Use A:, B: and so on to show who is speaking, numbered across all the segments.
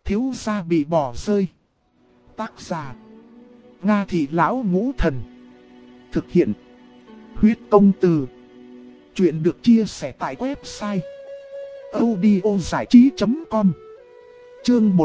A: Thiếu gia bị bỏ rơi. Tác giả Nga Thị Lão Ngũ Thần. Thực hiện Huyết Công Từ. Chuyện được chia sẻ tại website audiozảichí.com. Chương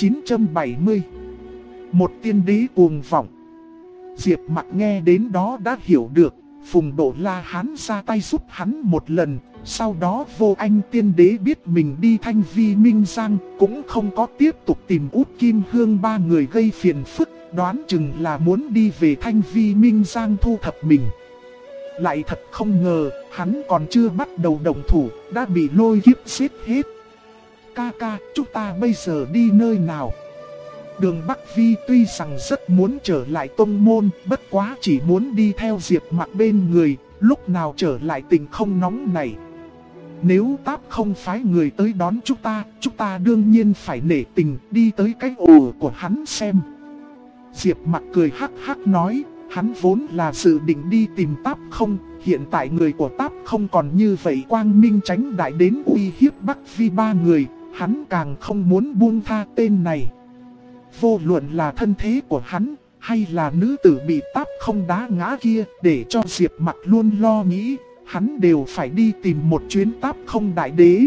A: 1970. Một tiên đế cuồng vọng. Diệp Mặc nghe đến đó đã hiểu được, Phùng Độ La Hán ra tay giúp hắn một lần. Sau đó Vô Anh tiên đế biết mình đi Thanh Vi Minh Giang, cũng không có tiếp tục tìm Út Kim Hương ba người gây phiền phức, đoán chừng là muốn đi về Thanh Vi Minh Giang thu thập mình. Lại thật không ngờ, hắn còn chưa bắt đầu động thủ, đã bị Lôi Kiếp giết hết. Ca, chúng ta bây giờ đi nơi nào? Đường Bắc Vi tuy rằng rất muốn trở lại tông môn, bất quá chỉ muốn đi theo Diệp Mặc bên người, lúc nào trở lại tình không nóng này. Nếu Táp không phái người tới đón chúng ta đương nhiên phải nể tình đi tới cái ổ của hắn xem. Diệp Mặc cười hắc hắc nói, hắn vốn là dự định đi tìm Táp không, hiện tại người của Táp không còn như vậy quang minh tránh đại đến uy hiếp Bắc Vi ba người, hắn càng không muốn buông tha tên này. Vô luận là thân thế của hắn, hay là nữ tử bị Táp không đá ngã kia, để cho Diệp Mặc luôn lo nghĩ, hắn đều phải đi tìm một chuyến Táp không đại đế.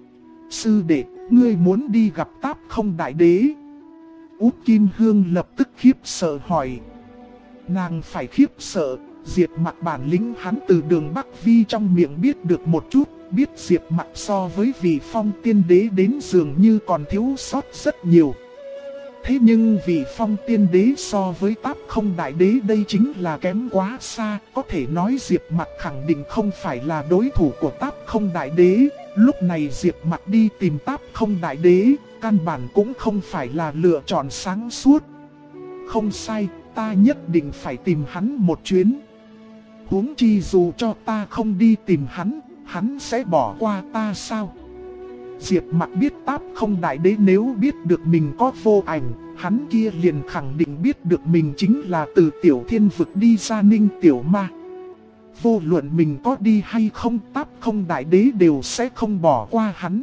A: Sư đệ, ngươi muốn đi gặp Táp không đại đế? Út Kim Hương lập tức khiếp sợ hỏi. Nàng phải khiếp sợ, Diệp Mặc bản lĩnh hắn từ Đường Bắc Vi trong miệng biết được một chút, biết Diệp Mặc so với vị Phong tiên đế đến dường như còn thiếu sót rất nhiều. Thế nhưng vị Phong tiên đế so với Táp không đại đế đây chính là kém quá xa, có thể nói Diệp Mặc khẳng định không phải là đối thủ của Táp không đại đế. Lúc này Diệp Mặc đi tìm Táp không đại đế, căn bản cũng không phải là lựa chọn sáng suốt. Không sai, ta nhất định phải tìm hắn một chuyến. Huống chi dù cho ta không đi tìm hắn sẽ bỏ qua ta sao? Diệp Mặc biết Táp không đại đế nếu biết được mình có vô ảnh, hắn kia liền khẳng định biết được mình chính là từ Tiểu Thiên vực đi ra Ninh Tiểu Ma. Vô luận mình có đi hay không, Táp không đại đế đều sẽ không bỏ qua hắn.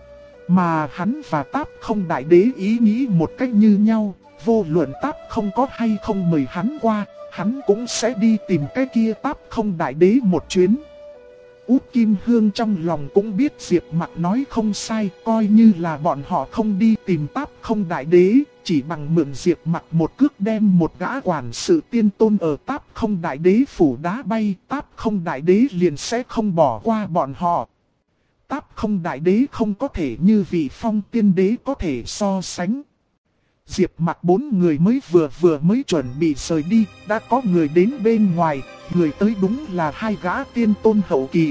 A: Mà hắn và Táp không đại đế ý nghĩ một cách như nhau, vô luận Táp không có hay không mời hắn qua, hắn cũng sẽ đi tìm cái kia Táp không đại đế một chuyến. Út Kim Hương trong lòng cũng biết Diệp Mặc nói không sai, coi như là bọn họ không đi tìm Táp không đại đế, chỉ bằng mượn Diệp Mặc một cước đem một gã quản sự tiên tôn ở Táp không đại đế phủ đá bay, Táp không đại đế liền sẽ không bỏ qua bọn họ. Táp không đại đế không có thể như vị Phong tiên đế có thể so sánh. Diệp Mặc bốn người vừa mới chuẩn bị rời đi, đã có người đến bên ngoài, người tới đúng là hai gã tiên tôn hậu kỳ.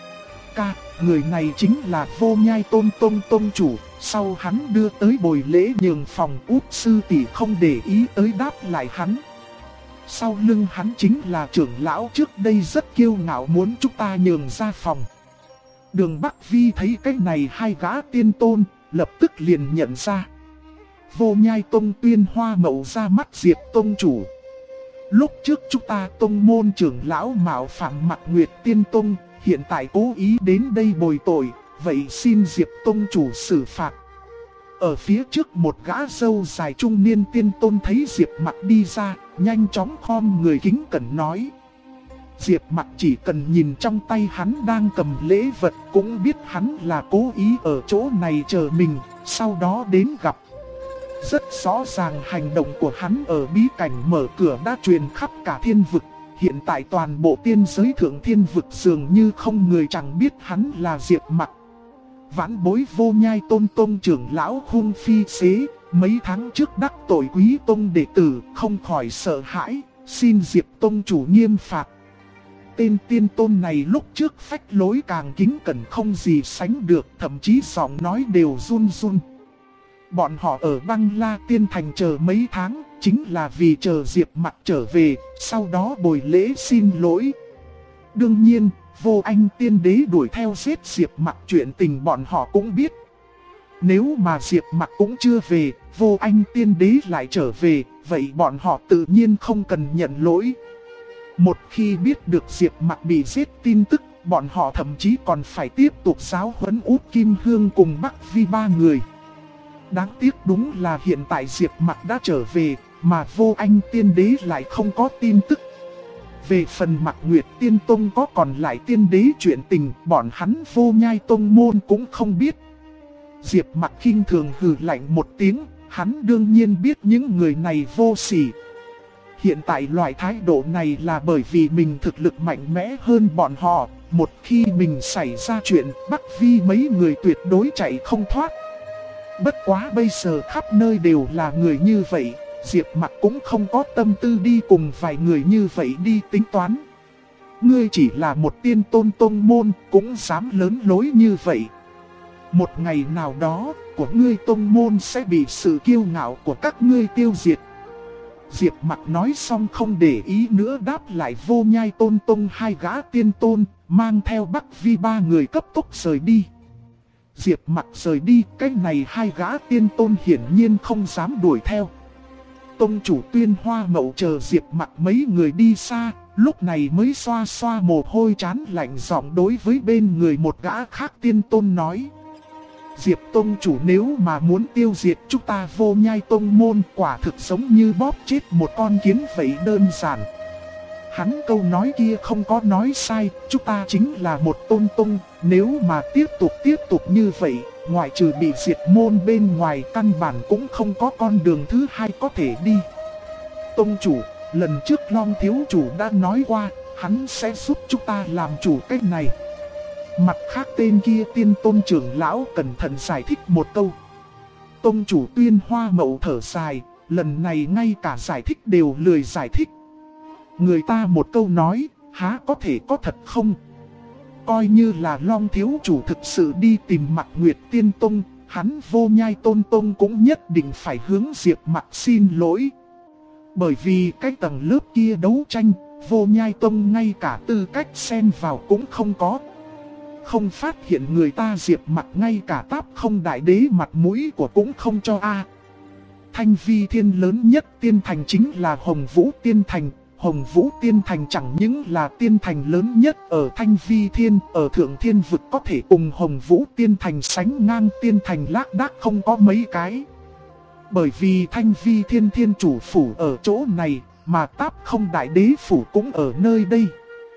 A: Người này chính là Vô Nhai tôn chủ, sau hắn đưa tới bồi lễ nhường phòng, Út sư tỷ không để ý tới đáp lại hắn. Sau lưng hắn chính là trưởng lão trước đây rất kiêu ngạo muốn chúng ta nhường ra phòng. Đường Bắc Vi thấy cái này hai gã tiên tôn, lập tức liền nhận ra. Vô Nhai Tông Tuyên Hoa Mậu ra mắt Diệp tông chủ. Lúc trước chúng ta tông môn trưởng lão mạo phạm Mạc Nguyệt Tiên Tông, hiện tại cố ý đến đây bồi tội, vậy xin Diệp tông chủ xử phạt. Ở phía trước một gã râu dài trung niên tiên tôn thấy Diệp Mặc đi ra, nhanh chóng khom người kính cẩn nói. Diệp Mặc chỉ cần nhìn trong tay hắn đang cầm lễ vật cũng biết hắn là cố ý ở chỗ này chờ mình, sau đó đến gặp. Rất rõ ràng hành động của hắn ở bí cảnh mở cửa đã truyền khắp cả thiên vực. Hiện tại toàn bộ tiên giới thượng thiên vực dường như không người chẳng biết hắn là Diệp Mặc. Vãn bối Vô Nhai tôn trưởng lão hung phi xế, mấy tháng trước đắc tội quý tông đệ tử, không khỏi sợ hãi, xin Diệp tông chủ nghiêm phạt. Tên tiên tôn này lúc trước phách lối càng kính cẩn không gì sánh được, thậm chí giọng nói đều run run. Bọn họ ở Băng La Tiên Thành chờ mấy tháng, chính là vì chờ Diệp Mặc trở về, sau đó bồi lễ xin lỗi. Đương nhiên, Vô Anh tiên đế đuổi theo giết Diệp Mặc chuyện tình bọn họ cũng biết. Nếu mà Diệp Mặc cũng chưa về, Vô Anh tiên đế lại trở về, vậy bọn họ tự nhiên không cần nhận lỗi. Một khi biết được Diệp Mặc bị giết tin tức, bọn họ thậm chí còn phải tiếp tục giáo huấn Út Kim Hương cùng Bắc Vi ba người. Đáng tiếc đúng là hiện tại Diệp Mặc đã trở về, mà Vô Anh Tiên Đế lại không có tin tức. Về phần Mạc Nguyệt Tiên Tông có còn lại tiên đế chuyện tình, bọn hắn Vô Nhai Tông môn cũng không biết. Diệp Mặc khinh thường hừ lạnh một tiếng, hắn đương nhiên biết những người này vô sỉ. Hiện tại loại thái độ này là bởi vì mình thực lực mạnh mẽ hơn bọn họ, một khi mình xảy ra chuyện, Bắc Vi mấy người tuyệt đối chạy không thoát. Bất quá bây giờ khắp nơi đều là người như vậy, Diệp Mặc cũng không có tâm tư đi cùng vài người như vậy đi tính toán. Ngươi chỉ là một tiên tôn tông môn, cũng dám lớn lối như vậy. Một ngày nào đó, của ngươi tông môn sẽ bị sự kiêu ngạo của các ngươi tiêu diệt. Diệp Mặc nói xong không để ý nữa đáp lại Vô Nhai Tôn Tông hai gã tiên tôn, mang theo Bắc Vi ba người cấp tốc rời đi. Diệp Mặc rời đi, cái này hai gã tiên tôn hiển nhiên không dám đuổi theo. Tông chủ Tuyên Hoa Mậu chờ Diệp Mặc mấy người đi xa, lúc này mới xoa xoa mồ hôi chán lạnh giọng đối với bên người một gã khác tiên tôn nói. Diệp Tông chủ nếu mà muốn tiêu diệt chúng ta Vô Nhai Tông môn, quả thực giống như bóp chết một con kiến vậy đơn giản. Hắn câu nói kia không có nói sai, chúng ta chính là một tôn tông, nếu mà tiếp tục như vậy, ngoại trừ bị diệt môn bên ngoài, căn bản cũng không có con đường thứ hai có thể đi. Tông chủ, lần trước Long thiếu chủ đã nói qua, hắn sẽ giúp chúng ta làm chủ cách này. Mặt khác tên kia tiên tôn trưởng lão cẩn thận giải thích một câu. Tông chủ Tuyên Hoa Mậu thở dài, lần này ngay cả giải thích đều lười giải thích. Người ta một câu nói, há có thể có thật không? Coi như là Long thiếu chủ thực sự đi tìm Mạc Nguyệt Tiên Tông, hắn Vô Nhai Tôn Tông cũng nhất định phải hướng Diệp Mặc xin lỗi. Bởi vì cái tầng lớp kia đấu tranh, Vô Nhai Tông ngay cả tư cách xen vào cũng không có. Không phát hiện người ta Diệp Mặc ngay cả Táp Không Đại Đế mặt mũi của cũng không cho a. Thanh vi thiên lớn nhất tiên thành chính là Hồng Vũ Tiên Thành. Hồng Vũ Tiên Thành chẳng những là tiên thành lớn nhất ở Thanh Vi Thiên, ở Thượng Thiên Vực có thể cùng Hồng Vũ Tiên Thành sánh ngang tiên thành lác đác không có mấy cái. Bởi vì Thanh Vi Thiên Thiên Chủ Phủ ở chỗ này, mà Táp Không Đại Đế Phủ cũng ở nơi đây.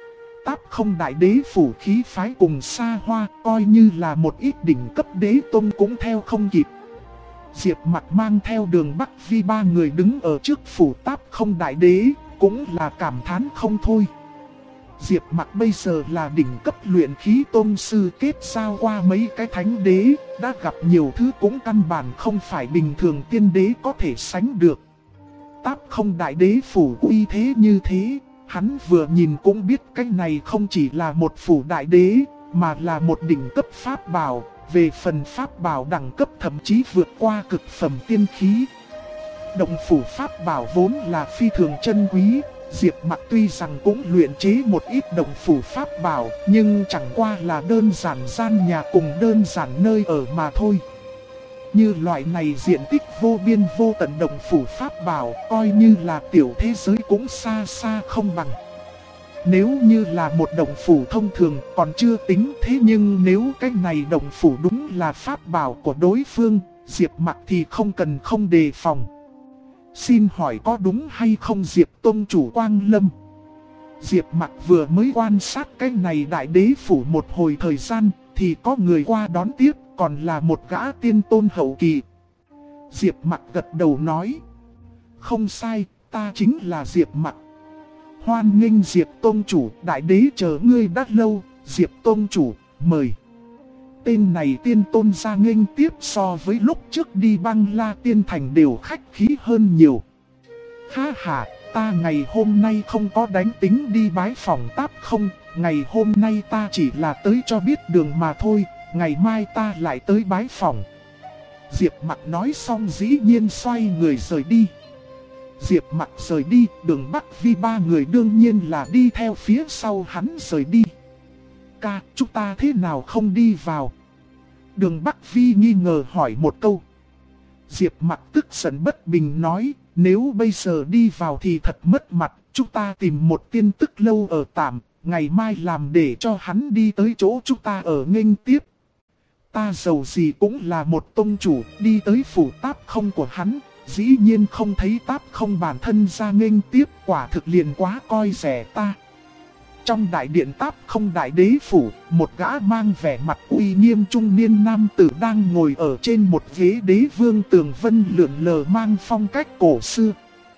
A: Táp Không Đại Đế Phủ khí phái cùng xa hoa, coi như là một ít đỉnh cấp đế tôn cũng theo không kịp. Diệp Mặc mang theo Đường Bắc Vi ba người đứng ở trước phủ Táp Không Đại Đế, cũng là cảm thán không thôi. Diệp Mặc bây giờ là đỉnh cấp luyện khí tôn sư, kết giao qua mấy cái thánh đế, đã gặp nhiều thứ cũng căn bản không phải bình thường tiên đế có thể sánh được. Táp Không Đại Đế phủ uy thế như thế, hắn vừa nhìn cũng biết cái này không chỉ là một phủ đại đế, mà là một đỉnh cấp pháp bảo. Về phần pháp bảo đẳng cấp thậm chí vượt qua cực phẩm tiên khí. Động phủ pháp bảo vốn là phi thường chân quý, Diệp Mặc tuy rằng cũng luyện chế một ít động phủ pháp bảo, nhưng chẳng qua là đơn giản gian nhà cùng đơn giản nơi ở mà thôi. Như loại này diện tích vô biên vô tận động phủ pháp bảo, coi như là tiểu thế giới cũng xa xa không bằng. Nếu như là một động phủ thông thường còn chưa tính, thế nhưng nếu cái này động phủ đúng là pháp bảo của đối phương, Diệp Mặc thì không cần không đề phòng. Xin hỏi có đúng hay không Diệp Tông chủ Quang Lâm? Diệp Mặc vừa mới quan sát cái này đại đế phủ một hồi thời gian, thì có người qua đón tiếp, còn là một gã tiên tôn hậu kỳ. Diệp Mặc gật đầu nói. Không sai, ta chính là Diệp Mặc. Hoan nghênh Diệp Tông chủ, đại đế chờ ngươi đã lâu, Diệp Tông chủ, mời. Tên này tiên tôn ra nghênh tiếp so với lúc trước đi Băng La Tiên Thành đều khách khí hơn nhiều. Ha ha, ta ngày hôm nay không có đánh tính đi bái phỏng Táp Không, ngày hôm nay ta chỉ là tới cho biết đường mà thôi, ngày mai ta lại tới bái phỏng. Diệp Mặc nói xong dĩ nhiên xoay người rời đi. Diệp Mặc rời đi, Đường Bắc Vi ba người đương nhiên là đi theo phía sau hắn rời đi. Ca, chúng ta thế nào không đi vào? Đường Bắc Vi nghi ngờ hỏi một câu. Diệp Mặc tức giận bất bình nói, nếu bây giờ đi vào thì thật mất mặt, chúng ta tìm một tiên tức lâu ở tạm, ngày mai làm để cho hắn đi tới chỗ chúng ta ở nghênh tiếp. Ta dầu gì cũng là một tông chủ, đi tới phủ Táp Không của hắn, dĩ nhiên không thấy Táp Không bản thân ra nghênh tiếp, quả thực liền quá coi rẻ ta. Trong đại điện Táp Không đại đế phủ, một gã mang vẻ mặt uy nghiêm trung niên nam tử đang ngồi ở trên một ghế đế vương tường vân lượn lờ mang phong cách cổ xưa.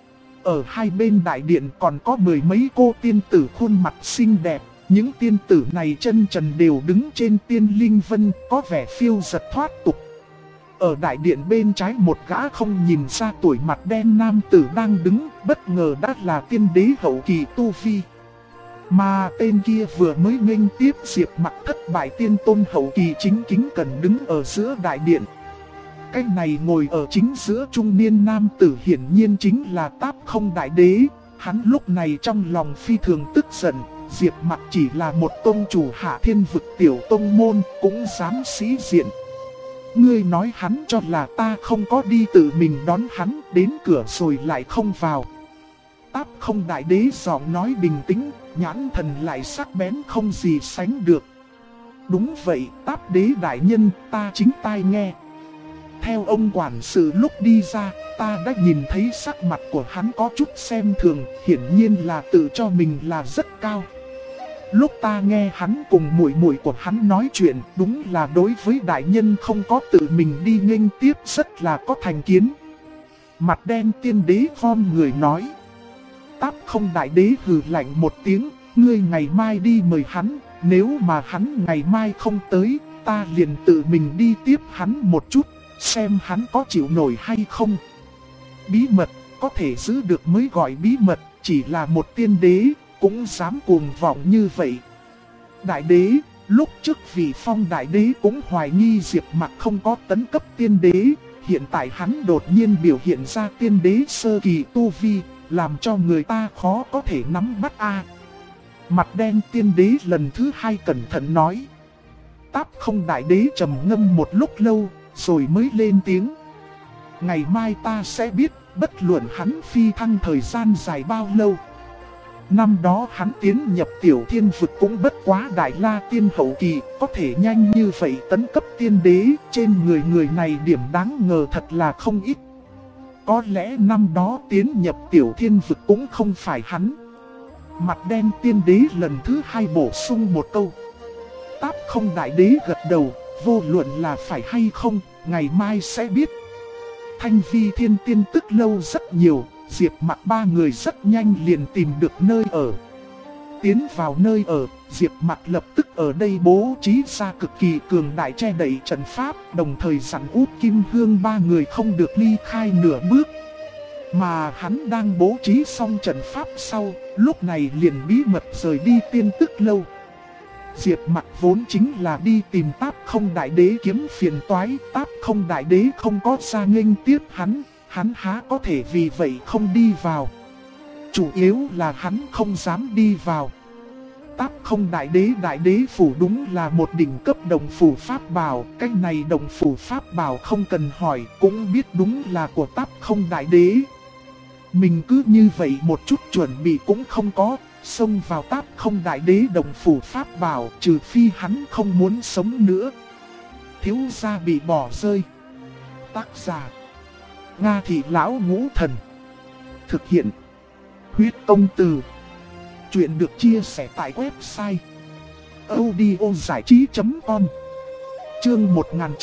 A: Ở hai bên đại điện còn có mười mấy cô tiên tử khuôn mặt xinh đẹp. Những tiên tử này chân trần đều đứng trên tiên linh vân, có vẻ phiêu giật thoát tục. Ở đại điện bên trái một gã không nhìn ra tuổi mặt đen nam tử đang đứng, bất ngờ đã là tiên đế hậu kỳ tu vi. Mà tên kia vừa mới nghênh tiếp Diệp Mặc thất bại tiên tôn hậu kỳ chính kính cần đứng ở giữa đại điện. Cái này ngồi ở chính giữa trung niên nam tử hiển nhiên chính là Táp Không đại đế. Hắn lúc này trong lòng phi thường tức giận. Diệp Mặc chỉ là một tông chủ hạ thiên vực tiểu tông môn, cũng dám sĩ diện. Ngươi nói hắn cho là ta không có đi tự mình đón hắn, đến cửa rồi lại không vào. Táp Không đại đế giọng nói bình tĩnh, nhãn thần lại sắc bén không gì sánh được. Đúng vậy, Táp đế đại nhân, ta chính tai nghe. Theo ông quản sự lúc đi ra, ta đã nhìn thấy sắc mặt của hắn có chút xem thường, hiển nhiên là tự cho mình là rất cao. Lúc ta nghe hắn cùng muội muội của hắn nói chuyện, đúng là đối với đại nhân không có tự mình đi nghênh tiếp rất là có thành kiến. Mặt đen tiên đế khom người nói. Táp Không đại đế hừ lạnh một tiếng, ngươi ngày mai đi mời hắn, nếu mà hắn ngày mai không tới, ta liền tự mình đi tiếp hắn một chút, xem hắn có chịu nổi hay không. Bí mật, có thể giữ được mới gọi bí mật, chỉ là một tiên đế, cũng dám cuồng vọng như vậy. Đại đế, lúc trước vị Phong đại đế cũng hoài nghi Diệp Mặc không có tấn cấp tiên đế, hiện tại hắn đột nhiên biểu hiện ra tiên đế sơ kỳ tu vi, làm cho người ta khó có thể nắm bắt a. Mặt đen tiên đế lần thứ hai cẩn thận nói. Táp Không đại đế trầm ngâm một lúc lâu, rồi mới lên tiếng. Ngày mai ta sẽ biết, bất luận hắn phi thăng thời gian dài bao lâu. Năm đó hắn tiến nhập tiểu thiên vực cũng bất quá đại la tiên hậu kỳ, có thể nhanh như vậy tấn cấp tiên đế, trên người này điểm đáng ngờ thật là không ít. Có lẽ năm đó tiến nhập tiểu thiên vực cũng không phải hắn. Mặt đen tiên đế lần thứ hai bổ sung một câu. Táp Không đại đế gật đầu, vô luận là phải hay không, ngày mai sẽ biết. Thanh Vi Thiên tin tức lâu rất nhiều, Diệp Mặc ba người rất nhanh liền tìm được nơi ở. Tiến vào nơi ở, Diệp Mặc lập tức ở đây bố trí ra cực kỳ cường đại che đậy trận pháp, đồng thời dặn Út Kim Hương ba người không được ly khai nửa bước. Mà hắn đang bố trí xong trận pháp sau, lúc này liền bí mật rời đi tiên tức lâu. Diệp Mặc vốn chính là đi tìm Táp Không đại đế kiếm phiền toái, Táp Không đại đế không có ra nghênh tiếp hắn há có thể vì vậy không đi vào. Chủ yếu là hắn không dám đi vào. Táp Không đại đế phủ đúng là một đỉnh cấp đồng phủ pháp bảo, cái này đồng phủ pháp bảo không cần hỏi cũng biết đúng là của Táp Không đại đế. Mình cứ như vậy một chút chuẩn bị cũng không có, xông vào Táp Không đại đế đồng phủ pháp bảo, trừ phi hắn không muốn sống nữa. Thiếu gia bị bỏ rơi. Tác giả Nga Thị Lão Ngũ Thần. Thực hiện Huyết Công Từ. Chuyện được chia sẻ tại website audiozảichí.com. Chương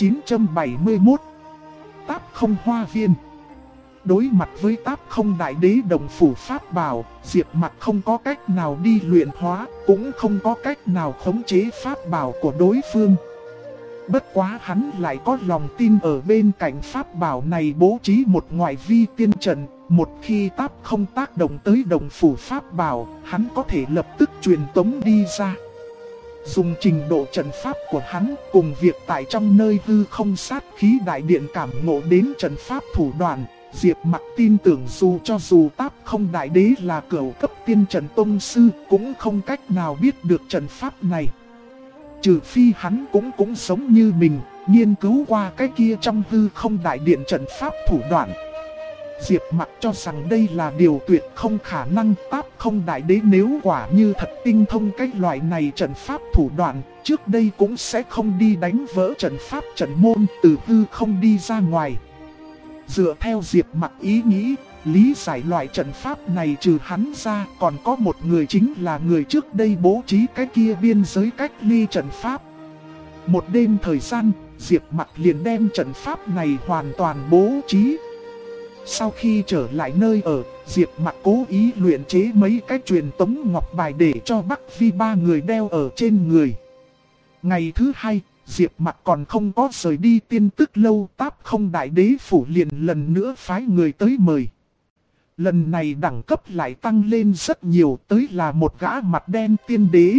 A: 1971. Táp Không Hoa Viên. Đối mặt với Táp Không đại đế đồng phủ pháp bảo, Diệp Mặc không có cách nào đi luyện hóa, cũng không có cách nào khống chế pháp bảo của đối phương. Bất quá hắn lại có lòng tin ở bên cạnh pháp bảo này bố trí một ngoại vi tiên trận, một khi Táp Không tác động tới đồng phủ pháp bảo, hắn có thể lập tức truyền tống đi ra. Dùng trình độ trận pháp của hắn cùng việc tại trong nơi hư không sát khí đại điện cảm ngộ đến trận pháp thủ đoạn, Diệp Mặc tin tưởng dù Táp Không đại đế là cửu cấp tiên trận tông sư cũng không cách nào biết được trận pháp này. Trừ phi hắn cũng giống như mình, nghiên cứu qua cái kia trong hư không đại điện trận pháp thủ đoạn. Diệp Mặc cho rằng đây là điều tuyệt không khả năng. Táp Không Đại Đế nếu quả như thật tinh thông cái loại này trận pháp thủ đoạn, trước đây cũng sẽ không đi đánh vỡ trận pháp trận môn từ hư không đi ra ngoài. Dựa theo Diệp Mặc ý nghĩ, lý giải loại trận pháp này trừ hắn ra còn có một người, chính là người trước đây bố trí cái kia biên giới cách ly trận pháp. Một đêm thời gian, Diệp Mặc liền đem trận pháp này hoàn toàn bố trí. Sau khi trở lại nơi ở, Diệp Mặc cố ý luyện chế mấy cái truyền tống ngọc bài để cho Bắc Vi ba người đeo ở trên người. Ngày thứ hai, Diệp Mặc còn không có rời đi Tiên Tức Lâu, Táp Không Đại Đế phủ liền lần nữa phái người tới mời. Lần này đẳng cấp lại tăng lên rất nhiều, tới là một gã mặt đen tiên đế.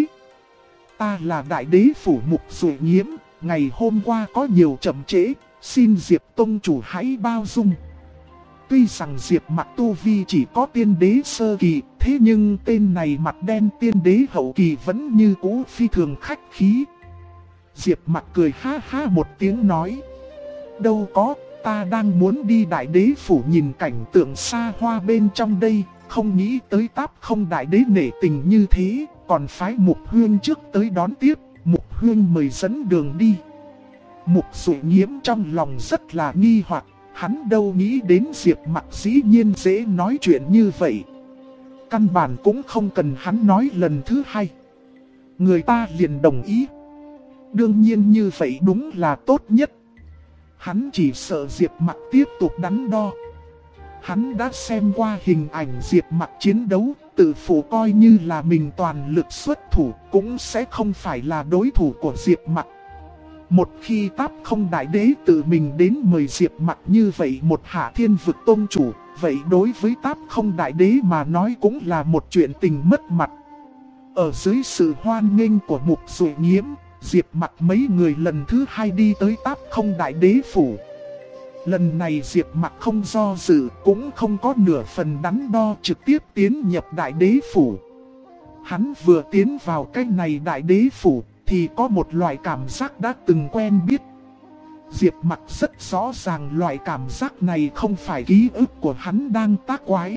A: Ta là Đại Đế phủ Mục Duệ Nhiễm, ngày hôm qua có nhiều chậm trễ, xin Diệp Tông chủ hãy bao dung. Tuy rằng Diệp Mặc tu vi chỉ có tiên đế sơ kỳ, thế nhưng tên này mặt đen tiên đế hậu kỳ vẫn như cũ phi thường khách khí. Diệp Mặc cười ha ha một tiếng nói: đâu có, ta đang muốn đi Đại Đế phủ nhìn cảnh tượng xa hoa bên trong đây, không nghĩ tới Táp Không Đại Đế nể tình như thế, còn phái Mục Huyên trước tới đón tiếp. Mục Huyên mời dẫn đường đi. Mục Duệ Nhiễm trong lòng rất là nghi hoặc, hắn đâu nghĩ đến Diệp Mặc dĩ nhiên dễ nói chuyện như vậy. Căn bản cũng không cần hắn nói lần thứ hai, người ta liền đồng ý. Đương nhiên như vậy đúng là tốt nhất. Hắn chỉ sợ Diệp Mặc tiếp tục đắn đo. Hắn đã xem qua hình ảnh Diệp Mặc chiến đấu, tự phụ coi như là mình toàn lực xuất thủ cũng sẽ không phải là đối thủ của Diệp Mặc. Một khi Táp Không Đại Đế tự mình đến mời Diệp Mặc như vậy một hạ thiên vực tôn chủ, vậy đối với Táp Không Đại Đế mà nói cũng là một chuyện tình mất mặt. Ở dưới sự hoan nghênh của Mục Duệ Nhiễm, Diệp Mặc mấy người lần thứ hai đi tới Táp Không Đại Đế phủ. Lần này Diệp Mặc không do dự, cũng không có nửa phần đắn đo, trực tiếp tiến nhập Đại Đế phủ. Hắn vừa tiến vào cái này Đại Đế phủ thì có một loại cảm giác đã từng quen biết. Diệp Mặc rất rõ ràng loại cảm giác này không phải ký ức của hắn đang tác quái,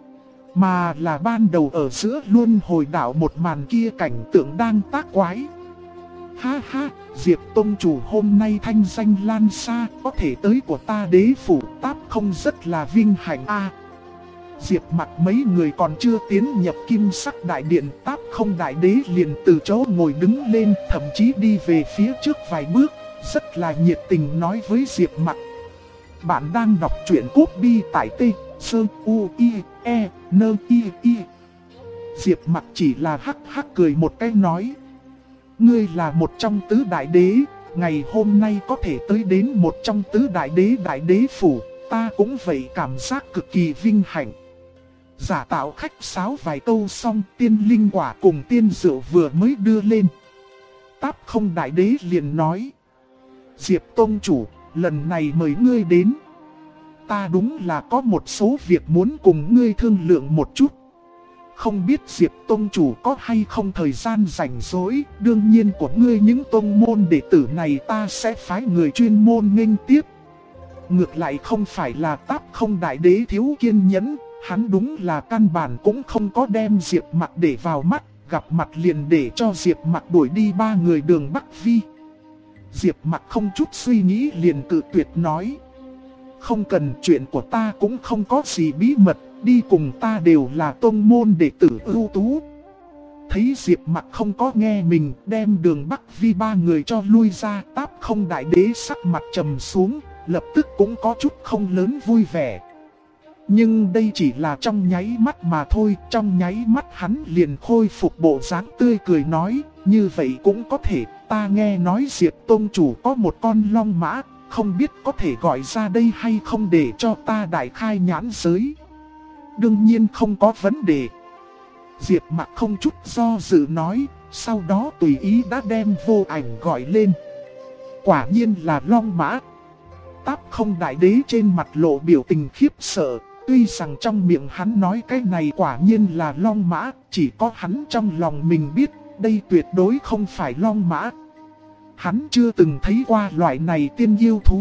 A: mà là ban đầu ở giữa luân hồi đảo một màn kia cảnh tượng đang tác quái. Ha ha, Diệp Tông chủ hôm nay thanh danh lan xa, có thể tới của ta Đế phủ Táp Không rất là vinh hạnh a. Diệp Mặc mấy người còn chưa tiến nhập Kim Sắc Đại Điện, Táp Không Đại Đế liền từ chỗ ngồi đứng lên, thậm chí đi về phía trước vài bước, rất là nhiệt tình nói với Diệp Mặc: bạn đang đọc truyện Cốt Bi tại T, Sơ, U, I, E, N, I, I. Diệp Mặc chỉ là hắc hắc cười một cái nói: ngươi là một trong tứ đại đế, ngày hôm nay có thể tới đến một trong tứ đại đế phủ, ta cũng vậy cảm giác cực kỳ vinh hạnh. Giả tạo khách sáo vài câu xong, tiên linh quả cùng tiên rượu vừa mới đưa lên. Táp Không Đại Đế liền nói: Diệp Tông chủ, lần này mời ngươi đến, ta đúng là có một số việc muốn cùng ngươi thương lượng một chút. Không biết Diệp Tông chủ có hay không thời gian rảnh rỗi, đương nhiên của ngươi những tông môn đệ tử này ta sẽ phái người chuyên môn nghênh tiếp. Ngược lại không phải là Táp Không Đại Đế thiếu kiên nhẫn, hắn đúng là căn bản cũng không có đem Diệp Mặc để vào mắt, gặp mặt liền để cho Diệp Mặc đuổi đi ba người Đường Bắc Vi. Diệp Mặc không chút suy nghĩ liền cự tuyệt nói: không cần, chuyện của ta cũng không có gì bí mật, đi cùng ta đều là tông môn đệ tử ưu tú. Thấy Diệp Mặc không có nghe mình, đem Đường Bắc Vi ba người cho lui ra, Táp Không Đại Đế sắc mặt trầm xuống, lập tức cũng có chút không lớn vui vẻ. Nhưng đây chỉ là trong nháy mắt mà thôi, trong nháy mắt hắn liền khôi phục bộ dáng tươi cười nói: như vậy cũng có thể, ta nghe nói Diệp Tông chủ có một con long mã, không biết có thể gọi ra đây hay không để cho ta đại khai nhãn giới. Đương nhiên không có vấn đề. Diệp Mặc không chút do dự nói, sau đó tùy ý đã đem Vô Ảnh gọi lên. Quả nhiên là long mã. Táp Không Đại Đế trên mặt lộ biểu tình khiếp sợ, tuy rằng trong miệng hắn nói cái này quả nhiên là long mã, chỉ có hắn trong lòng mình biết, đây tuyệt đối không phải long mã. Hắn chưa từng thấy qua loại này tiên yêu thú,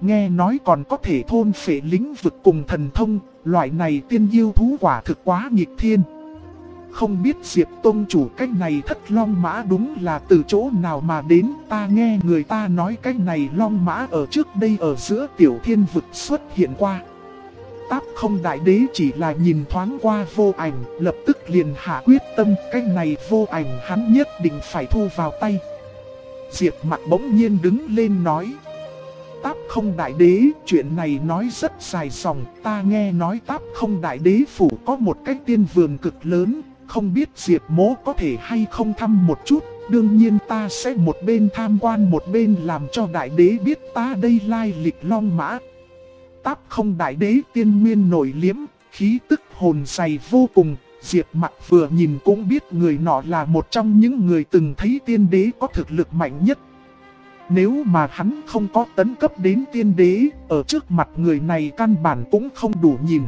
A: nghe nói còn có thể thôn phệ lĩnh vực cùng thần thông, loại này tiên yêu thú quả thực quá nghịch thiên. Không biết Diệp Tông chủ cách này thất long mã đúng là từ chỗ nào mà đến, ta nghe người ta nói cách này long mã ở trước đây ở giữa tiểu thiên vực xuất hiện qua. Táp Không Đại Đế chỉ là nhìn thoáng qua Vô Ảnh, lập tức liền hạ quyết tâm, cách này Vô Ảnh hắn nhất định phải thu vào tay. Diệp Mặc bỗng nhiên đứng lên nói: Táp Không Đại Đế, chuyện này nói rất dài dòng, ta nghe nói Táp Không Đại Đế phủ có một cái tiên vườn cực lớn, không biết Diệp Mỗ có thể hay không thăm một chút, đương nhiên ta sẽ một bên tham quan một bên làm cho Đại Đế biết ta đây lai lịch long mã. Táp Không Đại Đế tiên nguyên nổi liếm, khí tức hồn dày vô cùng, Diệp Mặc vừa nhìn cũng biết người nọ là một trong những người từng thấy tiên đế có thực lực mạnh nhất. Nếu mà hắn không có tấn cấp đến tiên đế, ở trước mặt người này căn bản cũng không đủ nhìn.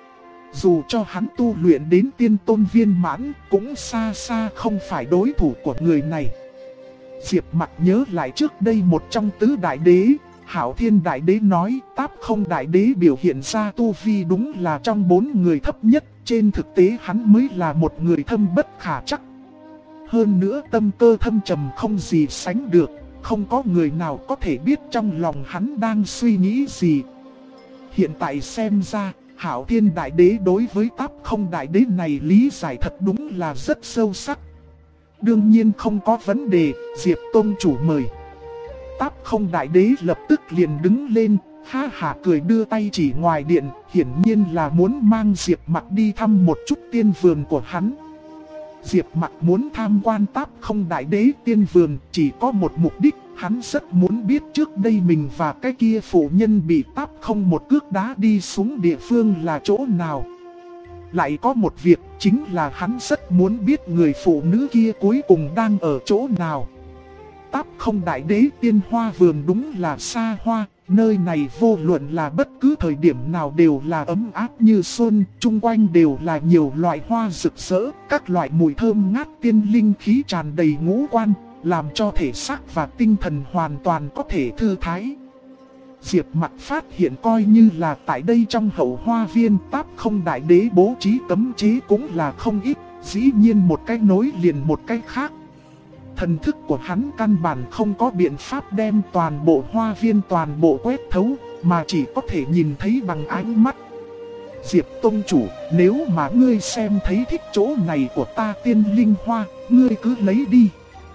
A: Dù cho hắn tu luyện đến tiên tôn viên mãn, cũng xa xa không phải đối thủ của người này. Diệp Mặc nhớ lại trước đây một trong tứ đại đế, Hạo Thiên Đại Đế nói Táp Không Đại Đế biểu hiện ra tu vi đúng là trong 4 người thấp nhất, trên thực tế hắn mới là một người thâm bất khả trắc. Hơn nữa tâm cơ thâm trầm không gì sánh được, không có người nào có thể biết trong lòng hắn đang suy nghĩ gì. Hiện tại xem ra, Hạo Thiên Đại Đế đối với Táp Không Đại Đế này lý giải thật đúng là rất sâu sắc. Đương nhiên không có vấn đề, Diệp Tông chủ mời. Táp Không Đại Đế lập tức liền đứng lên, ha hả cười đưa tay chỉ ngoài điện, hiển nhiên là muốn mang Diệp Mặc đi thăm một chút tiên vườn của hắn. Diệp Mặc muốn tham quan Táp Không Đại Đế tiên vườn chỉ có một mục đích, hắn rất muốn biết trước đây mình và cái kia phụ nhân bị Táp Không một cước đá đi xuống địa phương là chỗ nào. Lại có một việc chính là hắn rất muốn biết người phụ nữ kia cuối cùng đang ở chỗ nào. Táp Không Đại Đế tiên hoa vườn đúng là xa hoa, nơi này vô luận là bất cứ thời điểm nào đều là ấm áp như xuân, chung quanh đều là nhiều loại hoa rực rỡ, các loại mùi thơm ngát tiên linh khí tràn đầy ngũ quan, làm cho thể xác và tinh thần hoàn toàn có thể thư thái. Diệp Mặc phát hiện coi như là tại đây trong hậu hoa viên Táp Không Đại Đế bố trí cấm chế cũng là không ít, dĩ nhiên một cái nối liền một cái khác. Thần thức của hắn căn bản không có biện pháp đem toàn bộ hoa viên toàn bộ quét thấu, mà chỉ có thể nhìn thấy bằng ánh mắt. Diệp Tông chủ, nếu mà ngươi xem thấy thích chỗ này của ta tiên linh hoa, ngươi cứ lấy đi.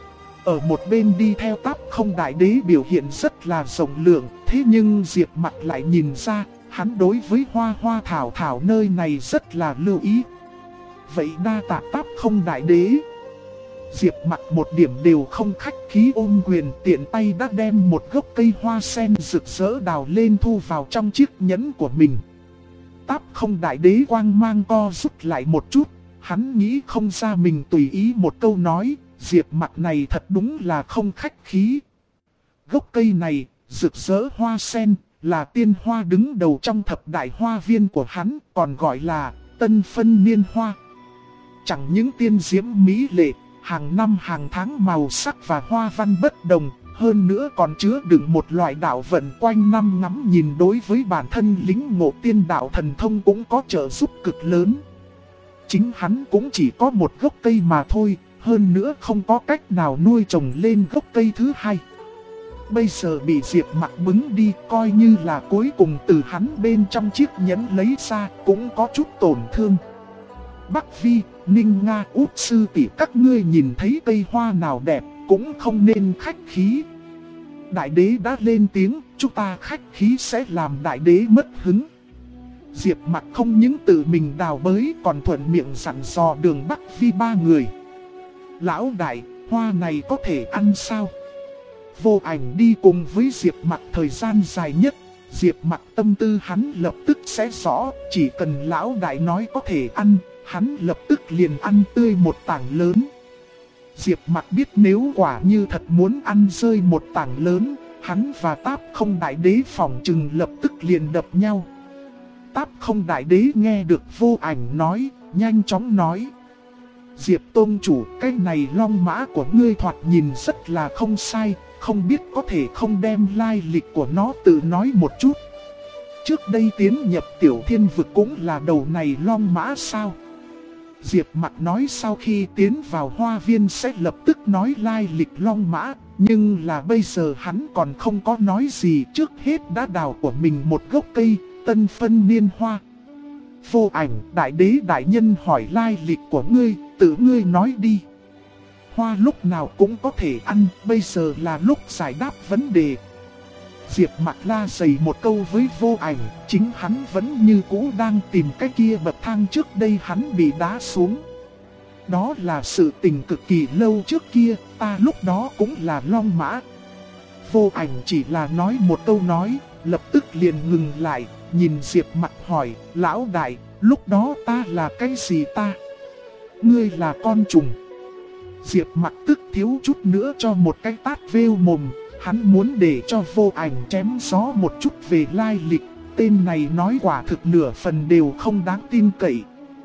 A: Ở một bên đi theo Táp Không Đại Đế biểu hiện rất là rộng lượng, thế nhưng Diệp Mặc lại nhìn ra, hắn đối với hoa thảo thảo nơi này rất là lưu ý. Vậy đa tạ Táp Không Đại Đế. Diệp Mặc một điểm đều không khách khí ôm quyền, tiện tay đã đem một gốc cây hoa sen rực rỡ đào lên thu vào trong chiếc nhẫn của mình. Táp Không Đại Đế quang mang co rút lại một chút, hắn nghĩ không ra mình tùy ý một câu nói, Diệp Mặc này thật đúng là không khách khí. Gốc cây này, rực rỡ hoa sen, là tiên hoa đứng đầu trong thập đại hoa viên của hắn, còn gọi là Tân Phân Niên Hoa. Chẳng những tiên diễm mỹ lệ, hàng năm hàng tháng màu sắc và hoa văn bất đồng, hơn nữa còn chứa đựng một loại đạo vận quanh năm ngắm nhìn, đối với bản thân lĩnh ngộ tiên đạo thần thông cũng có trợ giúp cực lớn. Chính hắn cũng chỉ có một gốc cây mà thôi, hơn nữa không có cách nào nuôi trồng lên gốc cây thứ hai. Bây giờ bị Diệp Mặc bứng đi, coi như là cuối cùng từ hắn bên trong chiếc nhẫn lấy ra cũng có chút tổn thương. Bắc Vi, Ninh Nga, Út sư tỷ, các ngươi nhìn thấy cây hoa nào đẹp cũng không nên khách khí. Đại đế đã lên tiếng, chúng ta khách khí sẽ làm đại đế mất hứng. Diệp Mặc không những tự mình đào bới còn thuận miệng dặn dò Đường Bắc Vi ba người. Lão đại, hoa này có thể ăn sao? Vô Ảnh đi cùng với Diệp Mặc thời gian dài nhất, Diệp Mặc tâm tư hắn lập tức sẽ rõ, chỉ cần lão đại nói có thể ăn, hắn lập tức liền ăn tươi một tảng lớn. Diệp Mặc biết nếu quả như thật muốn ăn rơi một tảng lớn, hắn và Táp Không Đại Đế phỏng chừng lập tức liền đập nhau. Táp Không Đại Đế nghe được Vô Ảnh nói, nhanh chóng nói: Diệp Tôn chủ, cái này long mã của ngươi thoạt nhìn rất là không sai, không biết có thể không đem lai lịch của nó tự nói một chút. Trước đây tiến nhập Tiểu Thiên Vực cũng là đầu này long mã sao? Diệp Mặc nói sau khi tiến vào hoa viên sẽ lập tức nói lai lịch long mã, nhưng là bây giờ hắn còn không có nói gì, trước hết đã đào của mình một gốc cây, tân phân niên hoa. Vô Ảnh, đại đế đại nhân hỏi lai lịch của ngươi, tự ngươi nói đi. Hoa lúc nào cũng có thể ăn, bây giờ là lúc giải đáp vấn đề. Diệp Mặc la dày một câu với Vô Ảnh, chính hắn vẫn như cũ đang tìm cái kia bậc thang trước đây hắn bị đá xuống. Đó là sự tình cực kỳ lâu trước kia, ta lúc đó cũng là long mã. Vô Ảnh chỉ là nói một câu nói, lập tức liền ngừng lại, nhìn Diệp Mặc hỏi, lão đại, lúc đó ta là cái gì ta? Ngươi là con trùng. Diệp Mặc tức thiếu chút nữa cho một cái tát vêu mồm. Hắn muốn để cho Vô Ảnh chém gió một chút về lai lịch, tên này nói quả thực nửa phần đều không đáng tin cậy.